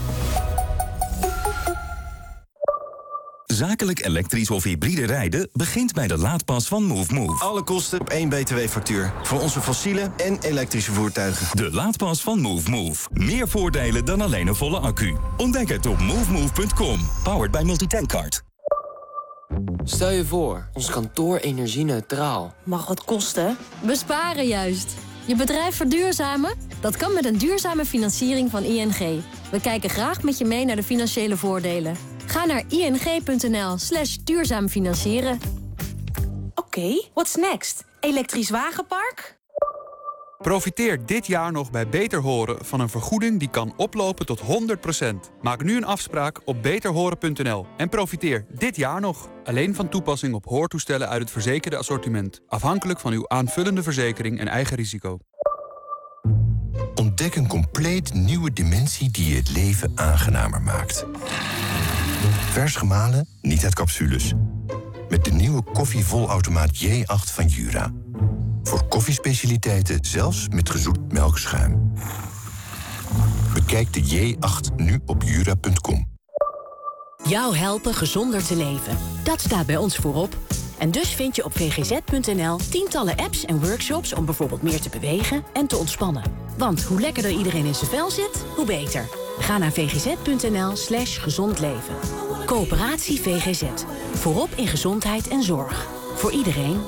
Zakelijk elektrisch of hybride rijden begint bij de laadpas van MoveMove. Alle kosten op 1 btw-factuur. Voor onze fossiele en elektrische voertuigen. De laadpas van MoveMove. Meer voordelen dan alleen een volle accu. Ontdek het op movemove.com. Powered by Multitankcard. Stel je voor, ons kantoor energie-neutraal. Mag wat kosten? Besparen juist. Je bedrijf verduurzamen? Dat kan met een duurzame financiering van ING. We kijken graag met je mee naar de financiële voordelen. Ga naar ing.nl/duurzaam financieren. Oké, what's next? Elektrisch wagenpark? Profiteer dit jaar nog bij Beter Horen van een vergoeding die kan oplopen tot 100%. Maak nu een afspraak op beterhoren.nl en profiteer dit jaar nog. Alleen van toepassing op hoortoestellen uit het verzekerde assortiment. Afhankelijk van uw aanvullende verzekering en eigen risico. Ontdek een compleet nieuwe dimensie die je het leven aangenamer maakt. Vers gemalen, niet uit capsules. Met de nieuwe koffievolautomaat J8 van Jura. Voor koffiespecialiteiten zelfs met gezoet melkschuim. Bekijk de J8 nu op jura.com. Jou helpen gezonder te leven. Dat staat bij ons voorop. En dus vind je op vgz.nl tientallen apps en workshops om bijvoorbeeld meer te bewegen en te ontspannen. Want hoe lekkerder iedereen in zijn vel zit, hoe beter. Ga naar vgz.nl/gezond leven. Coöperatie VGZ. Voorop in gezondheid en zorg. Voor iedereen.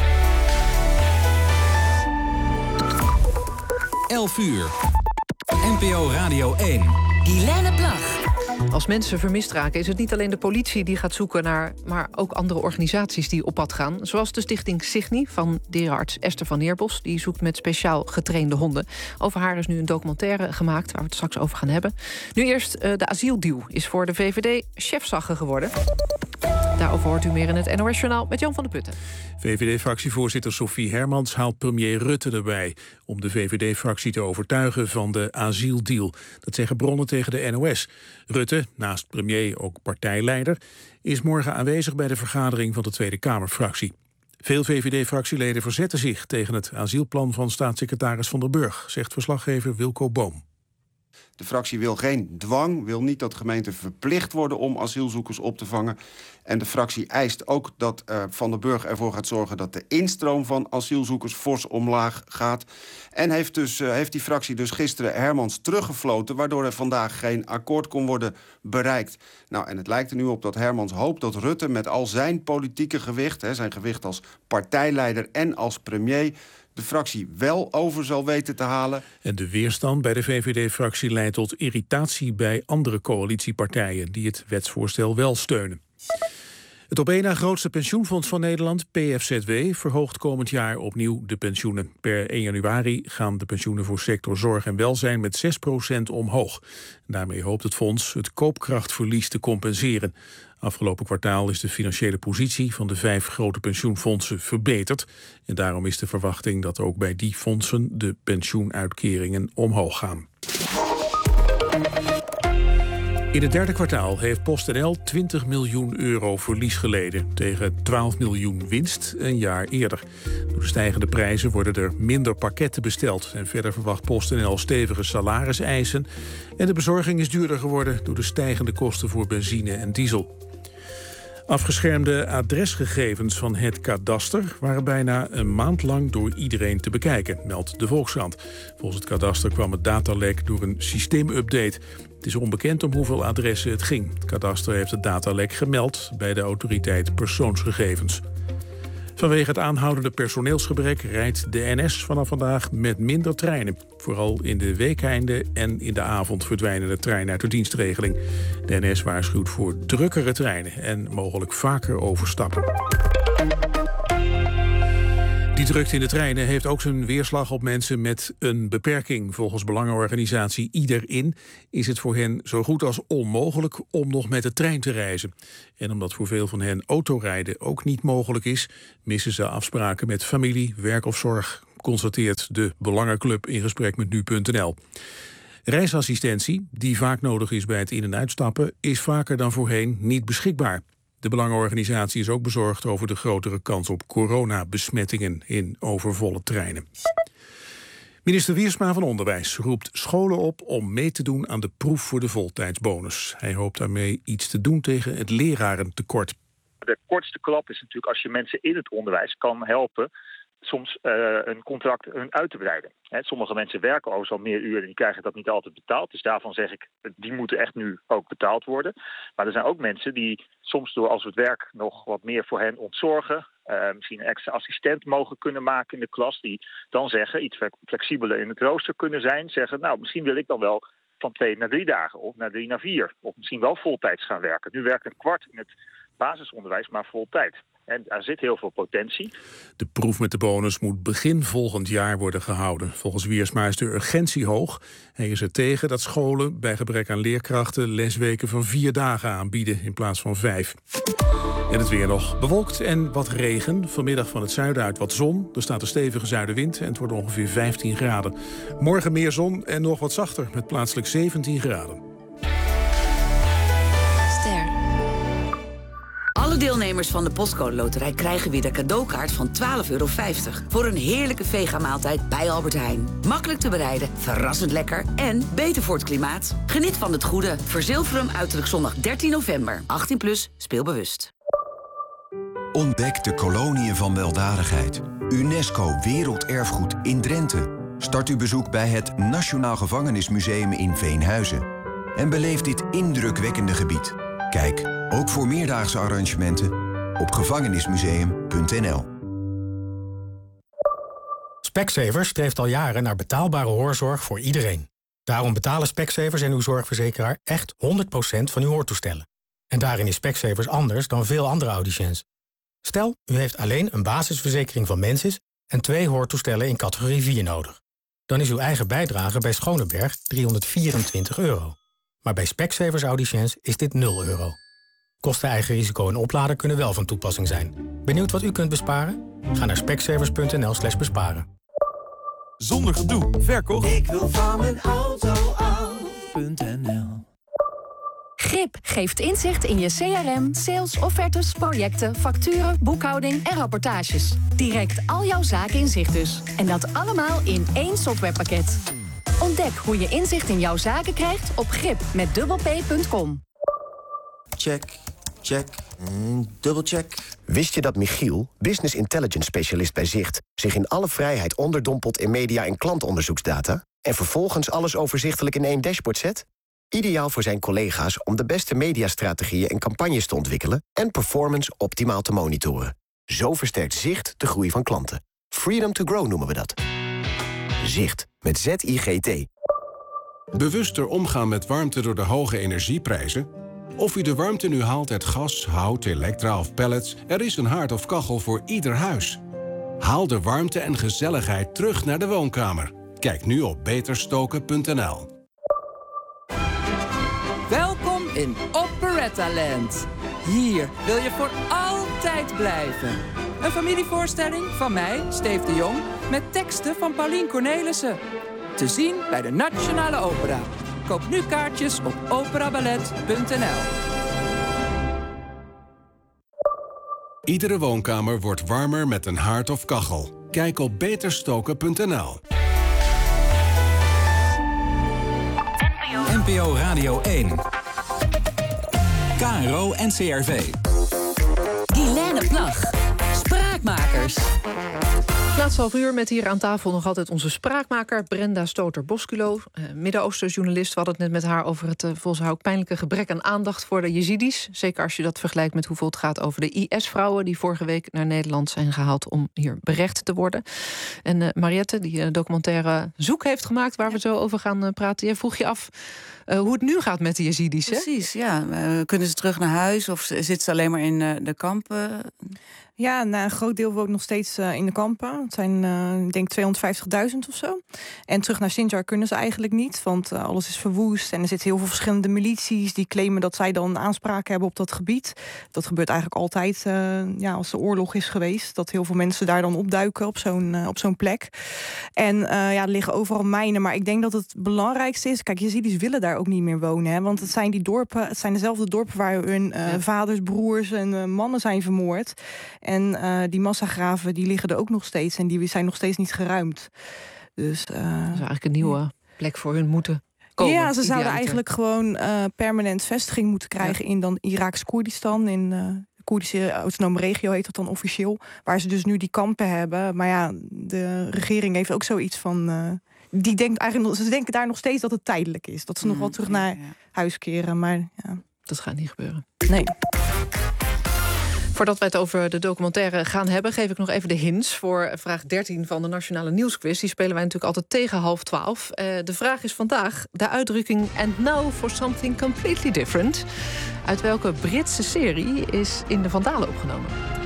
11 uur. NPO Radio 1. Guilaine Plag. Als mensen vermist raken is het niet alleen de politie die gaat zoeken naar, maar ook andere organisaties die op pad gaan. Zoals de stichting Signy van dierenarts Esther van Neerbos. Die zoekt met speciaal getrainde honden. Over haar is nu een documentaire gemaakt waar we het straks over gaan hebben. Nu eerst de asieldeal is voor de VVD chefzagger geworden. Daarover hoort u meer in het NOS-journaal met Jan van der Putten. VVD-fractievoorzitter Sophie Hermans haalt premier Rutte erbij om de VVD-fractie te overtuigen van de asieldeal. Dat zeggen bronnen tegen de NOS. Rutte, naast premier ook partijleider, is morgen aanwezig bij de vergadering van de Tweede Kamerfractie. Veel VVD-fractieleden verzetten zich tegen het asielplan van staatssecretaris Van der Burg, zegt verslaggever Wilco Boom. De fractie wil geen dwang, wil niet dat gemeenten verplicht worden om asielzoekers op te vangen. En de fractie eist ook dat Van der Burg ervoor gaat zorgen dat de instroom van asielzoekers fors omlaag gaat. En heeft die fractie dus gisteren Hermans teruggefloten, waardoor er vandaag geen akkoord kon worden bereikt. Nou, en het lijkt er nu op dat Hermans hoopt dat Rutte met al zijn politieke gewicht, zijn gewicht als partijleider en als premier, de fractie wel over zal weten te halen. En de weerstand bij de VVD-fractie leidt tot irritatie bij andere coalitiepartijen die het wetsvoorstel wel steunen. Het op één na grootste pensioenfonds van Nederland, PFZW, verhoogt komend jaar opnieuw de pensioenen. Per 1 januari gaan de pensioenen voor sector zorg en welzijn met 6% omhoog. Daarmee hoopt het fonds het koopkrachtverlies te compenseren. Afgelopen kwartaal is de financiële positie van de 5 grote pensioenfondsen verbeterd. En daarom is de verwachting dat ook bij die fondsen de pensioenuitkeringen omhoog gaan. In het derde kwartaal heeft PostNL 20 miljoen euro verlies geleden, tegen 12 miljoen winst een jaar eerder. Door de stijgende prijzen worden er minder pakketten besteld. En verder verwacht PostNL stevige salariseisen. En de bezorging is duurder geworden door de stijgende kosten voor benzine en diesel. Afgeschermde adresgegevens van het kadaster waren bijna een maand lang door iedereen te bekijken, meldt de Volkskrant. Volgens het kadaster kwam het datalek door een systeemupdate. Het is onbekend om hoeveel adressen het ging. Het kadaster heeft het datalek gemeld bij de autoriteit persoonsgegevens. Vanwege het aanhoudende personeelsgebrek rijdt de NS vanaf vandaag met minder treinen. Vooral in de weekeinden en in de avond verdwijnen de treinen uit de dienstregeling. De NS waarschuwt voor drukkere treinen en mogelijk vaker overstappen. Die drukte in de treinen heeft ook zijn weerslag op mensen met een beperking. Volgens belangenorganisatie Iederin is het voor hen zo goed als onmogelijk om nog met de trein te reizen. En omdat voor veel van hen autorijden ook niet mogelijk is, missen ze afspraken met familie, werk of zorg, constateert de Belangenclub in gesprek met nu.nl. Reisassistentie, die vaak nodig is bij het in- en uitstappen, is vaker dan voorheen niet beschikbaar. De Belangenorganisatie is ook bezorgd over de grotere kans op coronabesmettingen in overvolle treinen. Minister Wiersma van Onderwijs roept scholen op om mee te doen aan de proef voor de voltijdsbonus. Hij hoopt daarmee iets te doen tegen het lerarentekort. De kortste klap is natuurlijk als je mensen in het onderwijs kan helpen soms een contract uit te breiden. Sommige mensen werken overigens al meer uren en die krijgen dat niet altijd betaald. Dus daarvan zeg ik, die moeten echt nu ook betaald worden. Maar er zijn ook mensen die soms door als we het werk nog wat meer voor hen ontzorgen, misschien een extra assistent mogen kunnen maken in de klas, die dan zeggen, iets flexibeler in het rooster kunnen zijn, zeggen, nou, misschien wil ik dan wel van 2 naar 3 dagen of naar 3 naar 4. Of misschien wel voltijds gaan werken. Nu werkt een kwart in het basisonderwijs maar voltijd. En daar zit heel veel potentie. De proef met de bonus moet begin volgend jaar worden gehouden. Volgens Wiersma is de urgentie hoog. Hij is er tegen dat scholen bij gebrek aan leerkrachten lesweken van 4 dagen aanbieden in plaats van 5. En het weer nog bewolkt en wat regen. Vanmiddag van het zuiden uit wat zon. Er staat een stevige zuidenwind en het wordt ongeveer 15 graden. Morgen meer zon en nog wat zachter met plaatselijk 17 graden. Alle deelnemers van de Postcode Loterij krijgen weer de cadeaukaart van €12,50... voor een heerlijke vegamaaltijd bij Albert Heijn. Makkelijk te bereiden, verrassend lekker en beter voor het klimaat. Geniet van het goede. Verzilver hem uiterlijk zondag 13 november. 18+, speel bewust. Ontdek de koloniën van weldadigheid. UNESCO Werelderfgoed in Drenthe. Start uw bezoek bij het Nationaal Gevangenismuseum in Veenhuizen. En beleef dit indrukwekkende gebied. Kijk, ook voor meerdaagse arrangementen, op gevangenismuseum.nl. Specsavers streeft al jaren naar betaalbare hoorzorg voor iedereen. Daarom betalen Specsavers en uw zorgverzekeraar echt 100% van uw hoortoestellen. En daarin is Specsavers anders dan veel andere audiciëns. Stel, u heeft alleen een basisverzekering van Mensis en 2 hoortoestellen in categorie 4 nodig. Dan is uw eigen bijdrage bij Schoneberg €324. Maar bij Specsavers audiciëns is dit €0. Kosten, eigen risico en oplader kunnen wel van toepassing zijn. Benieuwd wat u kunt besparen? Ga naar specsavers.nl/besparen. Zonder gedoe, verkocht. Ik wil van mijn auto af.nl. GRIP geeft inzicht in je CRM, sales, offertes, projecten, facturen, boekhouding en rapportages. Direct al jouw zaken in zicht dus. En dat allemaal in één softwarepakket. Ontdek hoe je inzicht in jouw zaken krijgt op grip.com. Check, check, dubbelcheck. Wist je dat Michiel, Business Intelligence Specialist bij Zicht, zich in alle vrijheid onderdompelt in media- en klantonderzoeksdata en vervolgens alles overzichtelijk in één dashboard zet? Ideaal voor zijn collega's om de beste mediastrategieën en campagnes te ontwikkelen en performance optimaal te monitoren. Zo versterkt Zicht de groei van klanten. Freedom to Grow noemen we dat. Zicht, met Z-I-G-T. Bewuster omgaan met warmte door de hoge energieprijzen? Of u de warmte nu haalt uit gas, hout, elektra of pellets... er is een haard of kachel voor ieder huis. Haal de warmte en gezelligheid terug naar de woonkamer. Kijk nu op beterstoken.nl. Welkom in Operettaland. Hier wil je voor altijd blijven. Een familievoorstelling van mij, Steef de Jong... met teksten van Paulien Cornelissen. Te zien bij de Nationale Opera. Koop nu kaartjes op operaballet.nl. Iedere woonkamer wordt warmer met een haard of kachel. Kijk op beterstoken.nl. NPO Radio 1. KRO NCRV. Guilaine Plag. Spraakmakers. Laatste half uur met hier aan tafel nog altijd onze spraakmaker Brenda Stoter-Bosculo, Midden-Oosten-journalist. We hadden het net met haar over het volgens haar ook pijnlijke gebrek aan aandacht voor de Jezidis. Zeker als je dat vergelijkt met hoeveel het gaat over de IS-vrouwen... die vorige week naar Nederland zijn gehaald om hier berecht te worden. En Mariette, die documentaire Zoek heeft gemaakt, waar we zo over gaan praten. Jij vroeg je af hoe het nu gaat met de Jezidis, hè? Precies, ja. Kunnen ze terug naar huis of zitten ze alleen maar in de kampen? Ja, een groot deel woont nog steeds in de kampen. Het zijn, ik denk, 250.000 of zo. En terug naar Sinjar kunnen ze eigenlijk niet, want alles is verwoest. En er zitten heel veel verschillende milities die claimen dat zij dan aanspraak hebben op dat gebied. Dat gebeurt eigenlijk altijd als er oorlog is geweest. Dat heel veel mensen daar dan opduiken op zo'n plek. En er liggen overal mijnen. Maar ik denk dat het belangrijkste is... Kijk, Jezidis willen daar ook niet meer wonen. Hè, want het zijn die dorpen, het zijn dezelfde dorpen waar hun vaders, broers en mannen zijn vermoord. En die massagraven die liggen er ook nog steeds. En die zijn nog steeds niet geruimd. Dus, dat is eigenlijk een nieuwe plek voor hun moeten komen. Ja, ze zouden eigenlijk gewoon permanent vestiging moeten krijgen in dan Iraks Koerdistan. In de Koerdische autonome regio heet dat dan officieel. Waar ze dus nu die kampen hebben. Maar ja, de regering heeft ook zoiets van... ze denken daar nog steeds dat het tijdelijk is. Dat ze nog wel terug naar huis keren. Maar ja. Dat gaat niet gebeuren. Nee. Voordat wij het over de documentaire gaan hebben, geef ik nog even de hints voor vraag 13 van de Nationale Nieuwsquiz. Die spelen wij natuurlijk altijd tegen 11:30. De vraag is vandaag de uitdrukking "And now for something completely different." Uit welke Britse serie is In de Vandalen opgenomen?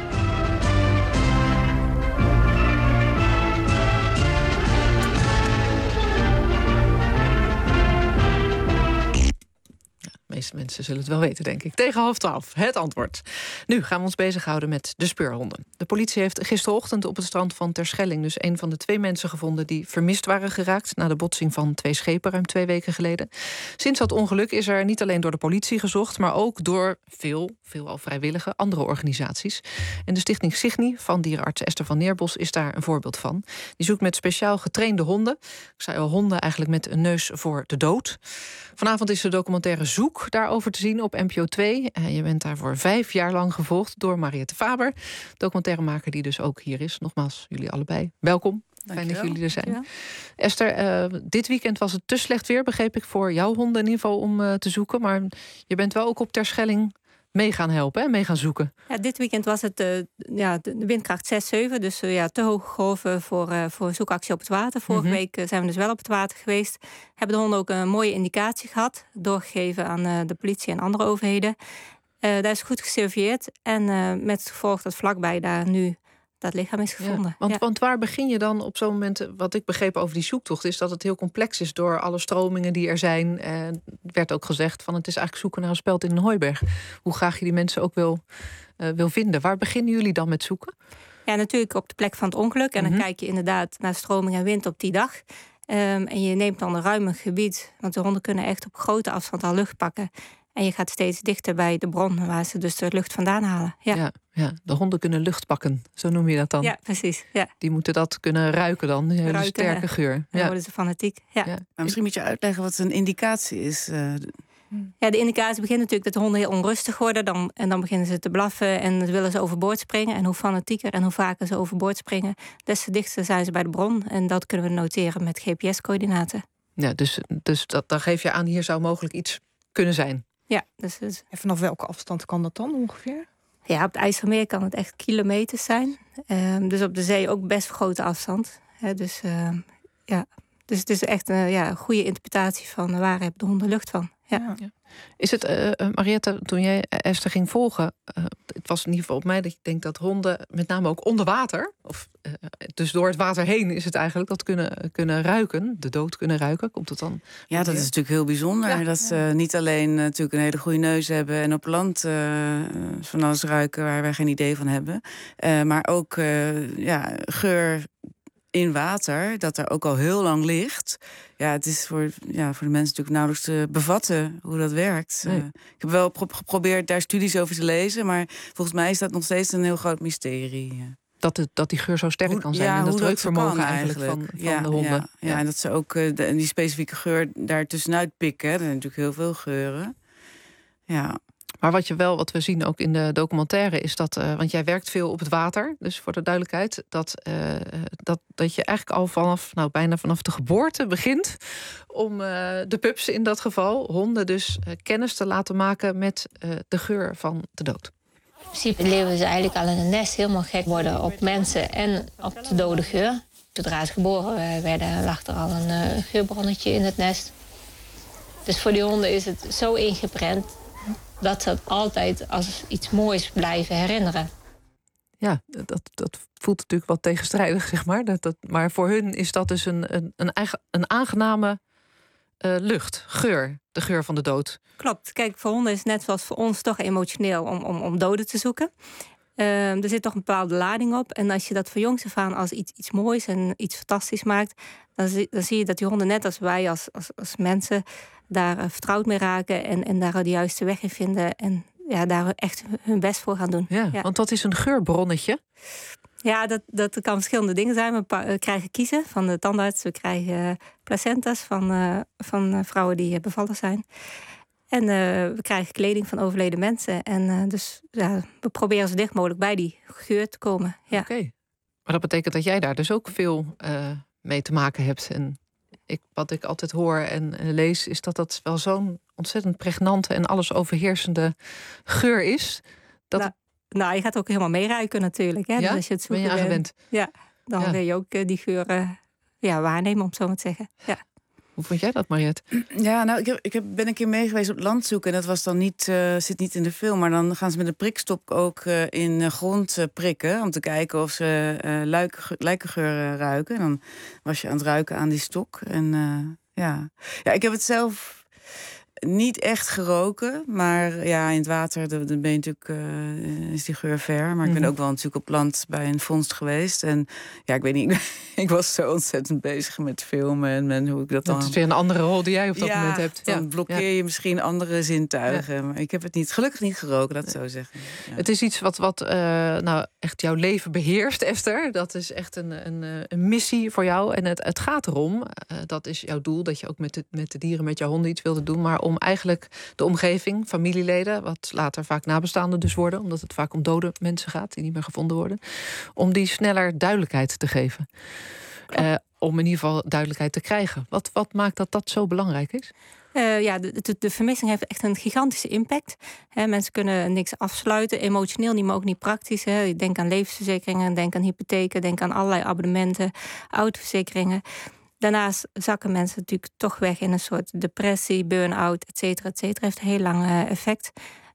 De meeste mensen zullen het wel weten, denk ik. Tegen 11:30, het antwoord. Nu gaan we ons bezighouden met de speurhonden. De politie heeft gisterochtend op het strand van Terschelling... dus een van de 2 mensen gevonden die vermist waren geraakt... na de botsing van 2 schepen ruim 2 weken geleden. Sinds dat ongeluk is er niet alleen door de politie gezocht... maar ook door veelal vrijwillige andere organisaties. En de stichting Signi van dierenarts Esther van Neerbos is daar een voorbeeld van. Die zoekt met speciaal getrainde honden. Ik zei al, honden eigenlijk met een neus voor de dood. Vanavond is de documentaire Zoek daarover te zien op NPO 2. Je bent daarvoor 5 jaar lang gevolgd door Mariette Faber, documentairemaker die dus ook hier is. Nogmaals, jullie allebei, welkom. Fijn dat jullie er zijn. Ja. Esther, dit weekend was het te slecht weer, begreep ik, voor jouw honden in ieder geval om te zoeken. Maar je bent wel ook op Terschelling mee gaan helpen, hè? Mee gaan zoeken. Ja, dit weekend was het de windkracht 6, 7. Dus te hoge golven voor een zoekactie op het water. Vorige week zijn we dus wel op het water geweest. Hebben de honden ook een mooie indicatie gehad. Doorgegeven aan de politie en andere overheden. Daar is goed gesurveilleerd. En met het gevolg dat vlakbij daar nu dat lichaam is gevonden. Ja, want waar begin je dan op zo'n moment? Wat ik begreep over die zoektocht is dat het heel complex is door alle stromingen die er zijn. Er werd ook gezegd van het is eigenlijk zoeken naar een speld in een hooiberg. Hoe graag je die mensen ook wil vinden. Waar beginnen jullie dan met zoeken? Ja, natuurlijk op de plek van het ongeluk. En dan kijk je inderdaad naar stroming en wind op die dag. En je neemt dan een ruimer gebied. Want de honden kunnen echt op grote afstand al lucht pakken. En je gaat steeds dichter bij de bron waar ze dus de lucht vandaan halen. Ja, de honden kunnen lucht pakken, zo noem je dat dan. Ja, precies. Ja. Die moeten dat kunnen ruiken dan, die hele sterke geur. Dan worden ze fanatiek. Ja. Maar misschien moet je uitleggen wat een indicatie is. Ja, de indicatie begint natuurlijk dat de honden heel onrustig worden. Dan beginnen ze te blaffen en dan willen ze overboord springen. En hoe fanatieker en hoe vaker ze overboord springen, des te dichter zijn ze bij de bron. En dat kunnen we noteren met GPS-coördinaten. Ja, dus dan geef je aan, hier zou mogelijk iets kunnen zijn. Ja, dus en vanaf welke afstand kan dat dan ongeveer? Ja, op het IJsselmeer kan het echt kilometers zijn. Dus op de zee ook best grote afstand. Dus het is echt een goede interpretatie van waar hebben de honden lucht van. Ja. Is het, Mariette, toen jij Esther ging volgen, het was in ieder geval op mij dat je denkt dat honden, met name ook onder water, of dus door het water heen is het eigenlijk, dat kunnen ruiken, de dood kunnen ruiken. Komt het dan? Ja, dat is natuurlijk heel bijzonder. Ja. Dat ze niet alleen natuurlijk een hele goede neus hebben en op land van alles ruiken waar wij geen idee van hebben, maar ook geur in water, dat er ook al heel lang ligt. Ja, het is voor de mensen natuurlijk nauwelijks te bevatten hoe dat werkt. Nee. Ik heb wel geprobeerd daar studies over te lezen, maar volgens mij is dat nog steeds een heel groot mysterie. Dat die geur zo sterk kan zijn en dat reukvermogen eigenlijk van de honden. Ja, en dat ze ook die specifieke geur daar tussenuit pikken. Er zijn natuurlijk heel veel geuren. Ja. Maar wat we zien ook in de documentaire is dat, want jij werkt veel op het water, dus voor de duidelijkheid, dat je eigenlijk al bijna vanaf de geboorte begint om de pups in dat geval, honden dus, kennis te laten maken met de geur van de dood. In principe leven ze eigenlijk al in een nest helemaal gek worden op mensen en op de dode geur. Zodra ze geboren werden, lag er al een geurbronnetje in het nest. Dus voor die honden is het zo ingeprent dat ze het altijd als iets moois blijven herinneren. Ja, dat voelt natuurlijk wat tegenstrijdig, zeg maar. Maar voor hun is dat dus een aangename lucht, geur. De geur van de dood. Klopt. Kijk, voor honden is het net zoals voor ons toch emotioneel om doden te zoeken. Er zit toch een bepaalde lading op. En als je dat van jongs af aan als iets moois en iets fantastisch maakt, dan zie je dat die honden net als wij als mensen daar vertrouwd mee raken en daar de juiste weg in vinden en daar echt hun best voor gaan doen. Ja. Want wat is een geurbronnetje? Ja, dat kan verschillende dingen zijn. We krijgen kiezen van de tandarts. We krijgen placenta's van vrouwen die bevallen zijn. En we krijgen kleding van overleden mensen. En we proberen zo dicht mogelijk bij die geur te komen. Ja. Oké. Maar dat betekent dat jij daar dus ook veel mee te maken hebt. En wat ik altijd hoor en lees, is dat wel zo'n ontzettend pregnante en alles overheersende geur is. Nou, je gaat ook helemaal meeruiken natuurlijk. Hè? Ja? Dus als je het ben je aangewend? Dan wil je ook die geur waarnemen, om het zo maar te zeggen. Ja. Hoe vond jij dat, Mariette? Ja, nou, ik ben een keer mee geweest op landzoek. En dat was dan niet, zit niet in de film. Maar dan gaan ze met een prikstok ook in grond prikken. Om te kijken of ze lijkengeur ruiken. En dan was je aan het ruiken aan die stok. En ik heb het zelf niet echt geroken. Maar ja, in het water dan ben je natuurlijk, is die geur ver. Maar ik ben ook wel natuurlijk op land bij een vondst geweest. En ja, ik weet niet, ik was zo ontzettend bezig met filmen. En hoe ik dat dan... Dat is weer een andere rol die jij op dat moment hebt. Dan blokkeer je misschien andere zintuigen. Ja. Maar ik heb het gelukkig niet geroken, dat zo zeggen. Ja. Het is iets wat echt jouw leven beheerst, Esther. Dat is echt een missie voor jou. En het gaat erom, dat is jouw doel, dat je ook met de dieren, met jouw honden iets wilde doen. Maar om eigenlijk de omgeving, familieleden, wat later vaak nabestaanden dus worden, omdat het vaak om dode mensen gaat die niet meer gevonden worden, om die sneller duidelijkheid te geven. Om in ieder geval duidelijkheid te krijgen. Wat maakt dat zo belangrijk is? De vermissing heeft echt een gigantische impact. Mensen kunnen niks afsluiten, emotioneel niet, maar ook niet praktisch. Denk aan levensverzekeringen, denk aan hypotheken, denk aan allerlei abonnementen, autoverzekeringen. Daarnaast zakken mensen natuurlijk toch weg in een soort depressie, burn-out, et cetera, et cetera. Heeft een heel lang effect.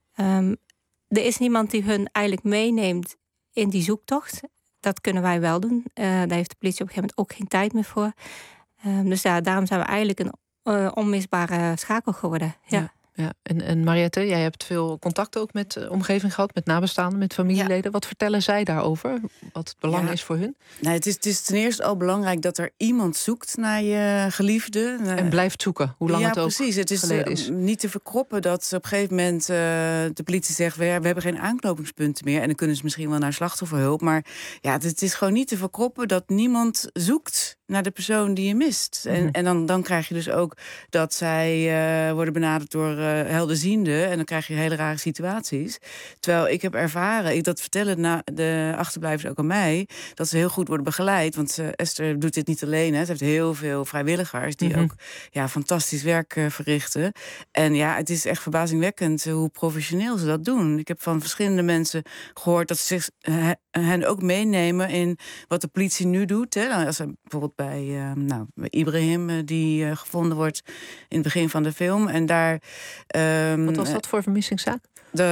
Er is niemand die hun eigenlijk meeneemt in die zoektocht. Dat kunnen wij wel doen. Daar heeft de politie op een gegeven moment ook geen tijd meer voor. Dus daarom zijn we eigenlijk een onmisbare schakel geworden. Ja. En Mariette, jij hebt veel contact ook met de omgeving gehad, met nabestaanden, met familieleden. Ja. Wat vertellen zij daarover? Wat het belang is voor hun? Nou, het is ten eerste al belangrijk dat er iemand zoekt naar je geliefde. En blijft zoeken, hoe lang het ook precies. Het is niet te verkroppen dat op een gegeven moment de politie zegt, we hebben geen aanknopingspunten meer. En dan kunnen ze misschien wel naar slachtofferhulp. Maar ja, het is gewoon niet te verkroppen dat niemand zoekt naar de persoon die je mist. En dan krijg je dus ook dat zij worden benaderd door helderzienden. En dan krijg je hele rare situaties. Terwijl ik heb ervaren, dat vertellen de achterblijvers ook aan mij, dat ze heel goed worden begeleid. Want Esther doet dit niet alleen. Hè. Ze heeft heel veel vrijwilligers die ook fantastisch werk verrichten. En ja, het is echt verbazingwekkend hoe professioneel ze dat doen. Ik heb van verschillende mensen gehoord dat ze hen ook meenemen in wat de politie nu doet. Hè. Als er bijvoorbeeld bij Ibrahim, die gevonden wordt in het begin van de film. En daar. Wat was dat voor vermissingszaak?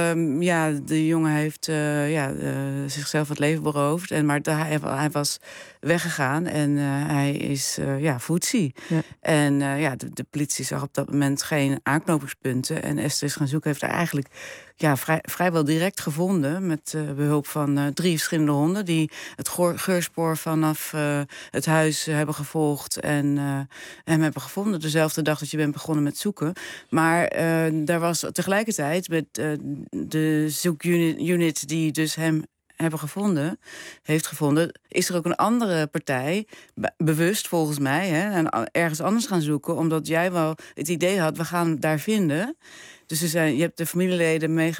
De jongen heeft zichzelf het leven beroofd. Maar hij was weggegaan en hij is voetzie. Ja. En de politie zag op dat moment geen aanknopingspunten. En Esther is gaan zoeken, heeft hij eigenlijk vrijwel direct gevonden. Met behulp van 3 verschillende honden die het geurspoor vanaf het huis hebben gevolgd. En hem hebben gevonden dezelfde dag dat je bent begonnen met zoeken. Maar daar was tegelijkertijd met de zoekunit die dus hem heeft gevonden, is er ook een andere partij, bewust volgens mij, en ergens anders gaan zoeken, omdat jij wel het idee had, we gaan hem daar vinden. Dus je hebt de familieleden mee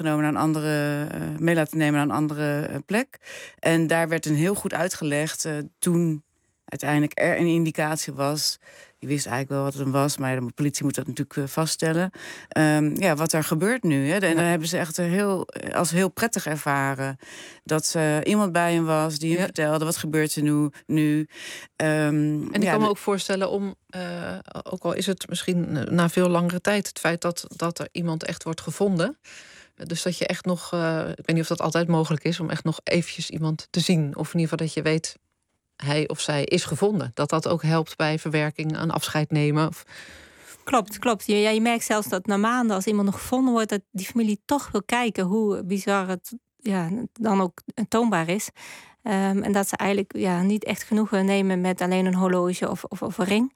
laten nemen naar een andere plek. En daar werd een heel goed uitgelegd toen uiteindelijk er een indicatie was. Je wist eigenlijk wel wat het was, maar de politie moet dat natuurlijk vaststellen. Wat er gebeurt nu. Hè. En dan hebben ze echt als heel prettig ervaren dat iemand bij hem was die hem vertelde, wat gebeurt er nu. En ik kan me ook voorstellen om, ook al is het misschien na veel langere tijd, het feit dat er iemand echt wordt gevonden. Dus dat je echt nog, ik weet niet of dat altijd mogelijk is, om echt nog eventjes iemand te zien. Of in ieder geval dat je weet, hij of zij is gevonden. Dat ook helpt bij verwerking, een afscheid nemen. Klopt. Je merkt zelfs dat na maanden, als iemand nog gevonden wordt, dat die familie toch wil kijken hoe bizar het dan ook toonbaar is. En dat ze eigenlijk niet echt genoegen nemen met alleen een horloge of een ring.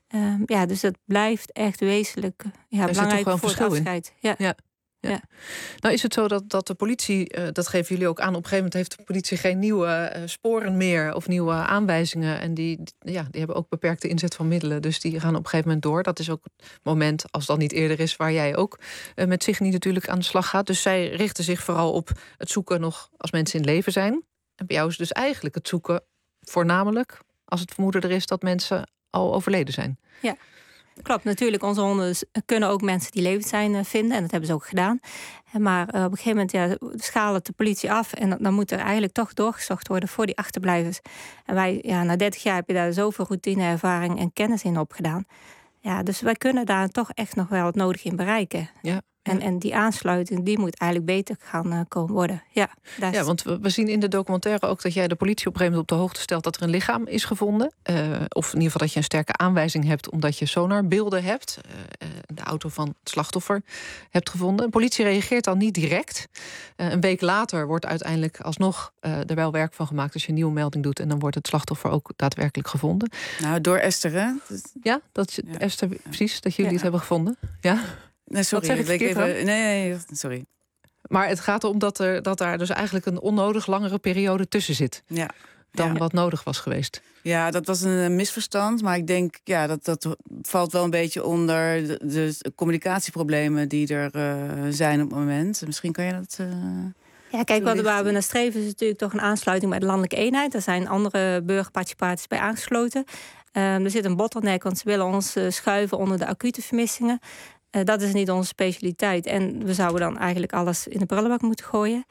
Dus dat blijft echt wezenlijk belangrijk voor het afscheid. Ja. Nou is het zo dat de politie, dat geven jullie ook aan, op een gegeven moment heeft de politie geen nieuwe sporen meer of nieuwe aanwijzingen. En die hebben ook beperkte inzet van middelen. Dus die gaan op een gegeven moment door. Dat is ook het moment, als het dan niet eerder is, waar jij ook met Signy natuurlijk aan de slag gaat. Dus zij richten zich vooral op het zoeken nog als mensen in leven zijn. En bij jou is dus eigenlijk het zoeken voornamelijk als het vermoeden er is dat mensen al overleden zijn. Ja. Klopt, natuurlijk. Onze honden kunnen ook mensen die levend zijn vinden. En dat hebben ze ook gedaan. Maar op een gegeven moment schalen de politie af. En dan moet er eigenlijk toch doorgezocht worden voor die achterblijvers. En wij, na 30 jaar heb je daar zoveel routineervaring en kennis in opgedaan. Ja, dus wij kunnen daar toch echt nog wel het nodig in bereiken. Ja. En die aansluiting, die moet eigenlijk beter gaan komen worden. Ja, want we zien in de documentaire ook dat jij de politie op een gegeven moment op de hoogte stelt dat er een lichaam is gevonden. Of in ieder geval dat je een sterke aanwijzing hebt omdat je sonarbeelden hebt. De auto van het slachtoffer hebt gevonden. De politie reageert dan niet direct. Een week later wordt uiteindelijk alsnog er wel werk van gemaakt als je een nieuwe melding doet. En dan wordt het slachtoffer ook daadwerkelijk gevonden. Nou, door Esther, hè? Ja, Esther, precies, dat jullie het hebben gevonden. Ja. Nee, sorry. Nee, sorry. Maar het gaat erom dat daar dus eigenlijk een onnodig langere periode tussen zit. Dan wat nodig was geweest. Ja, dat was een misverstand. Maar ik denk, dat valt wel een beetje onder de communicatieproblemen die er zijn op het moment. Misschien kan je dat... Ja, kijk, waar we naar streven is natuurlijk toch een aansluiting bij de landelijke eenheid. Daar zijn andere burgerparticipaties bij aangesloten. Er zit een bottleneck, want ze willen ons schuiven onder de acute vermissingen. Dat is niet onze specialiteit. En we zouden dan eigenlijk alles in de prullenbak moeten gooien.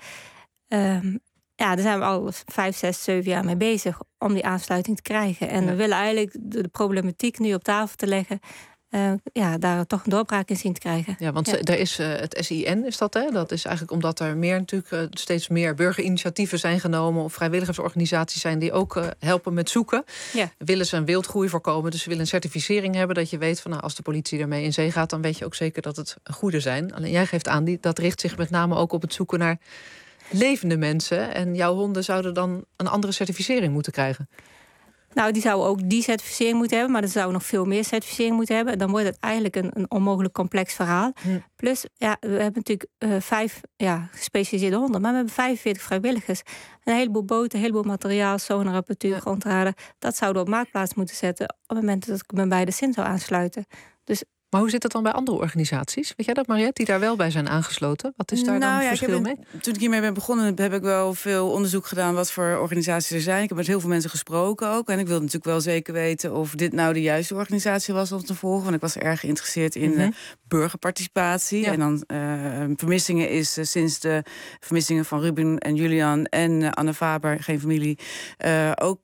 Daar zijn we al 5, 6, 7 jaar mee bezig om die aansluiting te krijgen. En we willen eigenlijk de problematiek nu op tafel te leggen. Daar toch een doorbraak in zien te krijgen. Ja, want er is het SIN, is dat, hè? Dat is eigenlijk omdat er steeds meer burgerinitiatieven zijn genomen of vrijwilligersorganisaties zijn die ook helpen met zoeken. Ja. Willen ze een wildgroei voorkomen, dus ze willen een certificering hebben dat je weet van als de politie ermee in zee gaat, dan weet je ook zeker dat het goede zijn. Alleen jij geeft aan, dat richt zich met name ook op het zoeken naar levende mensen. En jouw honden zouden dan een andere certificering moeten krijgen. Nou, die zou ook die certificering moeten hebben, maar er zou nog veel meer certificering moeten hebben. Dan wordt het eigenlijk een onmogelijk complex verhaal. Plus, we hebben natuurlijk 5 gespecialiseerde honden, maar we hebben 45 vrijwilligers. Een heleboel boten, een heleboel materiaal, sonarapparatuur, grondradar. Dat zouden we op marktplaats moeten zetten op het moment dat ik me bij de SIN zou aansluiten. Dus. Maar hoe zit dat dan bij andere organisaties? Weet jij dat, Mariette, die daar wel bij zijn aangesloten? Wat is daar dan het verschil mee? Toen ik hiermee ben begonnen, heb ik wel veel onderzoek gedaan wat voor organisaties er zijn. Ik heb met heel veel mensen gesproken ook. En ik wilde natuurlijk wel zeker weten of dit nou de juiste organisatie was om te volgen. Want ik was erg geïnteresseerd in burgerparticipatie. Ja. En dan vermissingen is sinds de vermissingen van Ruben en Julian en Anne Faber, geen familie, ook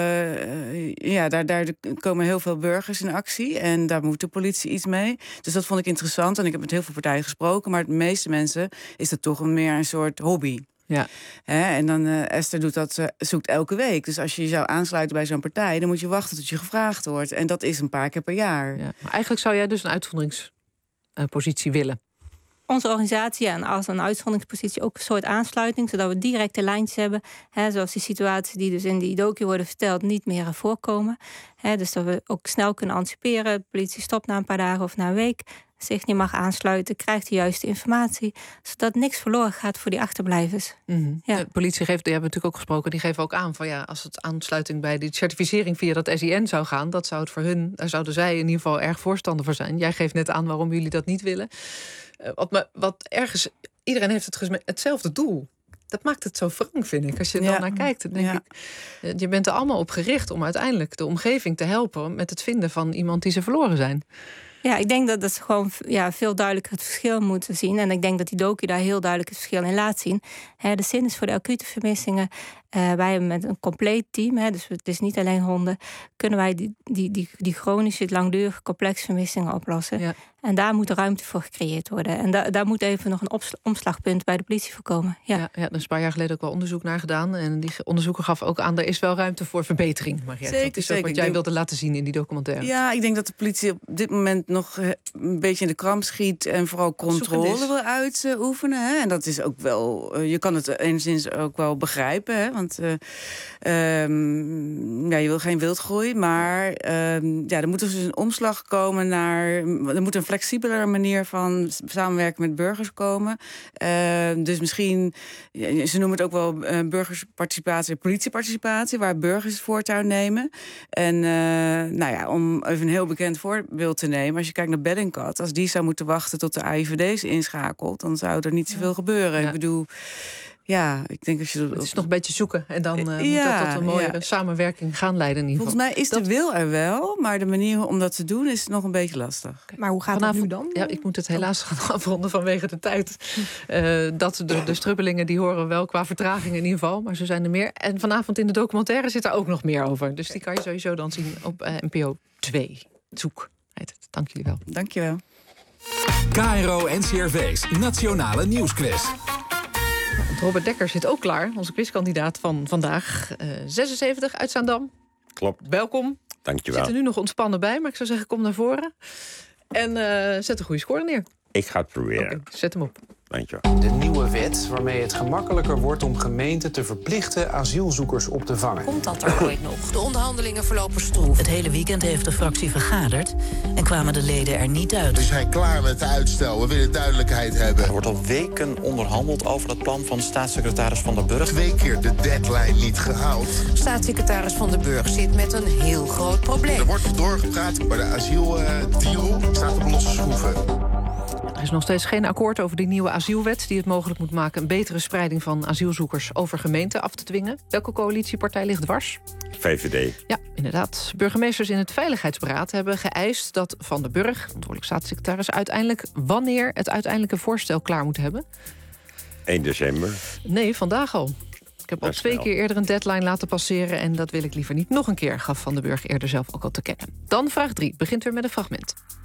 daar komen heel veel burgers in actie. En daar moet de politie iets mee. Dus dat vond ik interessant. En ik heb met heel veel partijen gesproken. Maar de meeste mensen is dat toch meer een soort hobby. Ja. En dan Esther doet dat, zoekt elke week. Dus als je zou aansluiten bij zo'n partij, dan moet je wachten tot je gevraagd wordt. En dat is een paar keer per jaar. Ja. Maar eigenlijk zou jij dus een uitzonderingspositie willen. Onze organisatie en als een uitzonderingspositie ook een soort aansluiting, zodat we directe lijntjes hebben. Zoals die situatie die dus in die docu worden verteld niet meer voorkomen. Dus dat we ook snel kunnen anticiperen. De politie stopt na een paar dagen of na een week, zich niet mag aansluiten, krijgt de juiste informatie, zodat niks verloren gaat voor die achterblijvers. Ja. De politie geeft, die hebben natuurlijk ook gesproken, die geven ook aan van als het aansluiting bij die certificering via dat SIN zou gaan, dat zou het voor hun, daar zouden zij in ieder geval erg voorstander voor zijn. Jij geeft net aan waarom jullie dat niet willen. Wat ergens, iedereen heeft hetzelfde doel. Dat maakt het zo wrang, vind ik. Als je er dan naar kijkt, dan denk ik, je bent er allemaal op gericht om uiteindelijk de omgeving te helpen met het vinden van iemand die ze verloren zijn. Ja, ik denk dat ze gewoon veel duidelijker het verschil moeten zien. En ik denk dat die docu daar heel duidelijk het verschil in laat zien. De SIN is voor de acute vermissingen. Wij hebben met een compleet team, dus het is niet alleen honden, kunnen wij die chronische, langdurige, complexe vermissingen oplossen. Ja. En daar moet ruimte voor gecreëerd worden. En daar moet even nog een omslagpunt bij de politie voor komen. Ja, er is een paar jaar geleden ook wel onderzoek naar gedaan. En die onderzoeker gaf ook aan, er is wel ruimte voor verbetering. Zeker, dat is ook wat jij wilde laten zien in die documentaire. Ja, ik denk dat de politie op dit moment nog een beetje in de kramp schiet en vooral controle wil uitoefenen. En dat is ook wel, je kan het enigszins ook wel begrijpen, want je wil geen wildgroei, maar er moet dus een omslag komen naar, er moet een flexibelere manier van samenwerken met burgers komen. Dus misschien, ze noemen het ook wel burgersparticipatie, politieparticipatie, waar burgers het voortouw nemen. En om even een heel bekend voorbeeld te nemen, als je kijkt naar Bellingcat, als die zou moeten wachten tot de AIVD is inschakelt, dan zou er niet zoveel gebeuren. Ja. Ik bedoel, ik denk als je het is nog een beetje zoeken en dan moet dat tot een mooiere samenwerking gaan leiden in ieder geval. Volgens mij is de wil er wel, maar de manier om dat te doen is nog een beetje lastig. Maar hoe gaat het nu dan? Ja, ik moet het helaas gaan afronden vanwege de tijd. Dat de strubbelingen die horen wel qua vertraging in ieder geval, maar zo zijn er meer. En vanavond in de documentaire zit daar ook nog meer over. Dus die kan je sowieso dan zien op NPO 2. Zoek heet het. Dank jullie wel. Dank je wel. KRO NCRV's Nationale Nieuwsquiz. Robert Dekker zit ook klaar, onze quizkandidaat van vandaag. 76 uit Zaandam. Klopt. Welkom. Dankjewel. Zit er nu nog ontspannen bij, maar ik zou zeggen, kom naar voren. En zet een goede score neer. Ik ga het proberen. Okay, zet hem op. Dankjewel. De nieuwe wet waarmee het gemakkelijker wordt om gemeenten te verplichten asielzoekers op te vangen. Komt dat er ooit nog? De onderhandelingen verlopen stroef. Het hele weekend heeft de fractie vergaderd en kwamen de leden er niet uit. We zijn klaar met de uitstel. We willen duidelijkheid hebben. Er wordt al weken onderhandeld over het plan van staatssecretaris Van der Burg. 2 keer de deadline niet gehaald. Staatssecretaris Van der Burg zit met een heel groot probleem. Er wordt nog doorgepraat, maar de asieldeal staat op losse schroeven. Er is nog steeds geen akkoord over die nieuwe asielwet die het mogelijk moet maken een betere spreiding van asielzoekers over gemeenten af te dwingen. Welke coalitiepartij ligt dwars? VVD. Ja, inderdaad. Burgemeesters in het Veiligheidsberaad hebben geëist dat Van der Burg, verantwoordelijk staatssecretaris, wanneer het uiteindelijke voorstel klaar moet hebben. 1 december. Nee, vandaag al. Ik heb al 2 keer eerder een deadline laten passeren en dat wil ik liever niet nog een keer, gaf Van der Burg eerder zelf ook al te kennen. Dan vraag 3, begint weer met een fragment.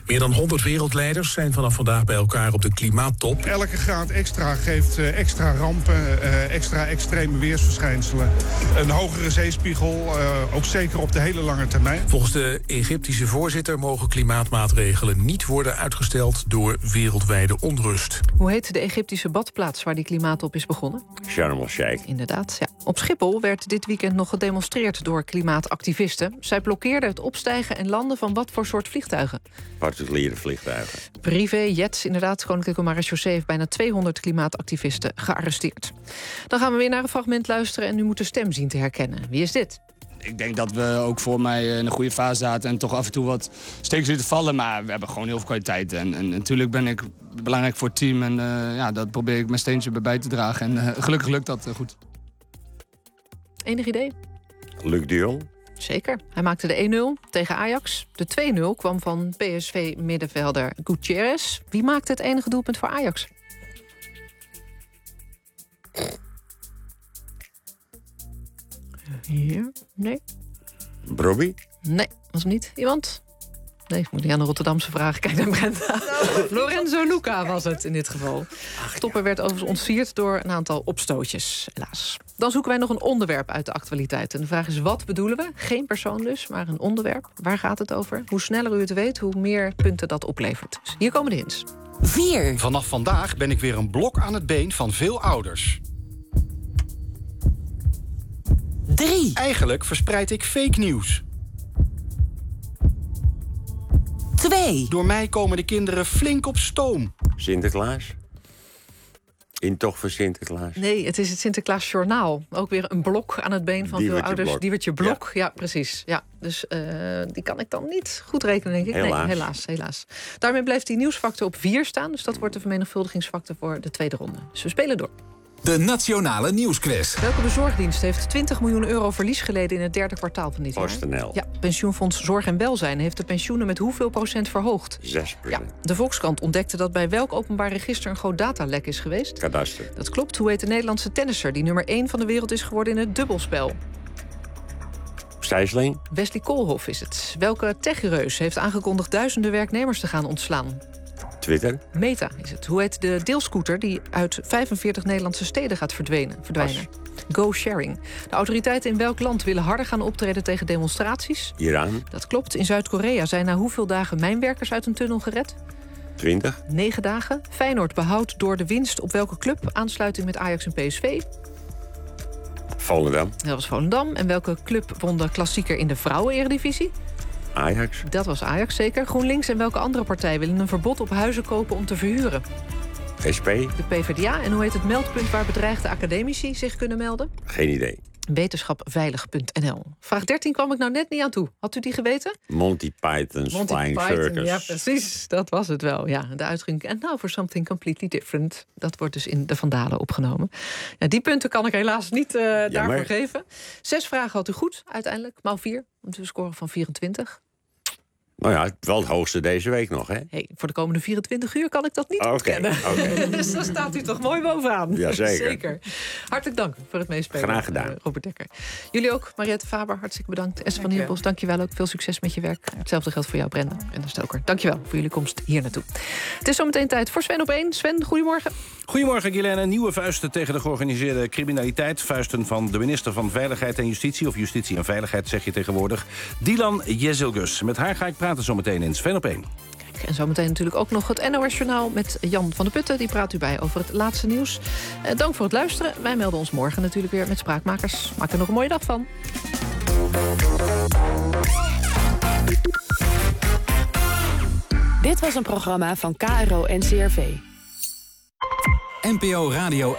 Meer dan 100 wereldleiders zijn vanaf vandaag bij elkaar op de klimaattop. Elke graad extra geeft extra rampen, extra extreme weersverschijnselen. Een hogere zeespiegel, ook zeker op de hele lange termijn. Volgens de Egyptische voorzitter mogen klimaatmaatregelen niet worden uitgesteld door wereldwijde onrust. Hoe heet de Egyptische badplaats waar die klimaattop is begonnen? Sharm el-Sheikh. Inderdaad, ja. Op Schiphol werd dit weekend nog gedemonstreerd door klimaatactivisten. Zij blokkeerden het opstijgen en landen van wat voor soort vliegtuigen? Particuliere vliegtuigen. Privé, jets, inderdaad. Koninklijke Marechaussee heeft bijna 200 klimaatactivisten gearresteerd. Dan gaan we weer naar een fragment luisteren en u moet de stem zien te herkennen. Wie is dit? Ik denk dat we ook voor mij in een goede fase zaten en toch af en toe wat steeks lieten vallen. Maar we hebben gewoon heel veel kwaliteit. En natuurlijk ben ik belangrijk voor het team en dat probeer ik mijn steentje bij te dragen. En gelukkig lukt dat goed. Enig idee? Luc de Jong. Zeker. Hij maakte de 1-0 tegen Ajax. De 2-0 kwam van PSV-middenvelder Gutierrez. Wie maakte het enige doelpunt voor Ajax? Hier? Nee. Brobby? Nee, was hem niet. Iemand? Nee, ik moet niet aan de Rotterdamse vragen. Kijk naar Brenda. Lorenzo Luca was het in dit geval. Topper werd overigens ontsierd door een aantal opstootjes, helaas. Dan zoeken wij nog een onderwerp uit de actualiteit. En de vraag is, wat bedoelen we? Geen persoon dus, maar een onderwerp. Waar gaat het over? Hoe sneller u het weet, hoe meer punten dat oplevert. Dus hier komen de hints. 4. Vanaf vandaag ben ik weer een blok aan het been van veel ouders. 3. Eigenlijk verspreid ik fake nieuws. 2. Door mij komen de kinderen flink op stoom. Sinterklaas? Intocht voor Sinterklaas? Nee, het is het Sinterklaasjournaal. Ook weer een blok aan het been van veel ouders. Diewertje Blok, ja precies. Ja, dus die kan ik dan niet goed rekenen, denk ik. Helaas. Nee, helaas. Daarmee blijft die nieuwsfactor op 4 staan. Dus dat wordt de vermenigvuldigingsfactor voor de tweede ronde. Dus we spelen door. De Nationale Nieuwsquiz. Welke bezorgdienst heeft 20 miljoen euro verlies geleden in het derde kwartaal van dit jaar? PostNL. Ja, pensioenfonds Zorg en Welzijn heeft de pensioenen met hoeveel procent verhoogd? 6%. Ja, de Volkskrant ontdekte dat bij welk openbaar register een groot datalek is geweest? Kadaster. Dat klopt. Hoe heet de Nederlandse tennisser die nummer 1 van de wereld is geworden in het dubbelspel? Sijsling. Wesley Koolhof is het. Welke techreus heeft aangekondigd duizenden werknemers te gaan ontslaan? Twitter. Meta is het. Hoe heet de deelscooter die uit 45 Nederlandse steden gaat verdwijnen? Go Sharing. De autoriteiten in welk land willen harder gaan optreden tegen demonstraties? Iran. Dat klopt. In Zuid-Korea zijn na hoeveel dagen mijnwerkers uit een tunnel gered? 20. 9 dagen. Feyenoord behoudt door de winst op welke club aansluiting met Ajax en PSV? Volendam. Dat was Volendam. En welke club won de klassieker in de vrouwen-eredivisie? Ajax. Dat was Ajax, zeker. GroenLinks en welke andere partij willen een verbod op huizen kopen om te verhuren? SP. De PvdA. En hoe heet het meldpunt waar bedreigde academici zich kunnen melden? Geen idee. Wetenschapveilig.nl. Vraag 13 kwam ik nou net niet aan toe. Had u die geweten? Monty Python's Flying Circus. Ja, precies. Dat was het wel. Ja, de uitdrukking. And now for something completely different. Dat wordt dus in de Vandalen opgenomen. Ja, die punten kan ik helaas niet daarvoor geven. 6 vragen had u goed, uiteindelijk. Maal 4. Om te scoren van 24. Nou ja, wel het hoogste deze week nog, hè? Hey, voor de komende 24 uur kan ik dat niet ontkennen. Okay. Dus dan staat u toch mooi bovenaan. Ja, zeker. Hartelijk dank voor het meespelen. Graag gedaan. Robert Dekker. Jullie ook, Mariette Faber, hartstikke bedankt. Esther van Nieuwbos, dankjewel ook. Veel succes met je werk. Hetzelfde geldt voor jou, Brenda en de Stoker. Dankjewel voor jullie komst hier naartoe. Het is zometeen tijd voor Sven op 1. Sven, goedemorgen. Goedemorgen, Guilaine. Nieuwe vuisten tegen de georganiseerde criminaliteit. Vuisten van de minister van Veiligheid en Justitie... of Justitie en Veiligheid, zeg je tegenwoordig. Dilan Jezilgus. Met haar ga ik praten zometeen in Sven op 1. Kijk, en zometeen natuurlijk ook nog het NOS-journaal... met Jan van der Putten. Die praat u bij over het laatste nieuws. Dank voor het luisteren. Wij melden ons morgen natuurlijk weer met Spraakmakers. Maak er nog een mooie dag van. Dit was een programma van KRO-NCRV. NPO Radio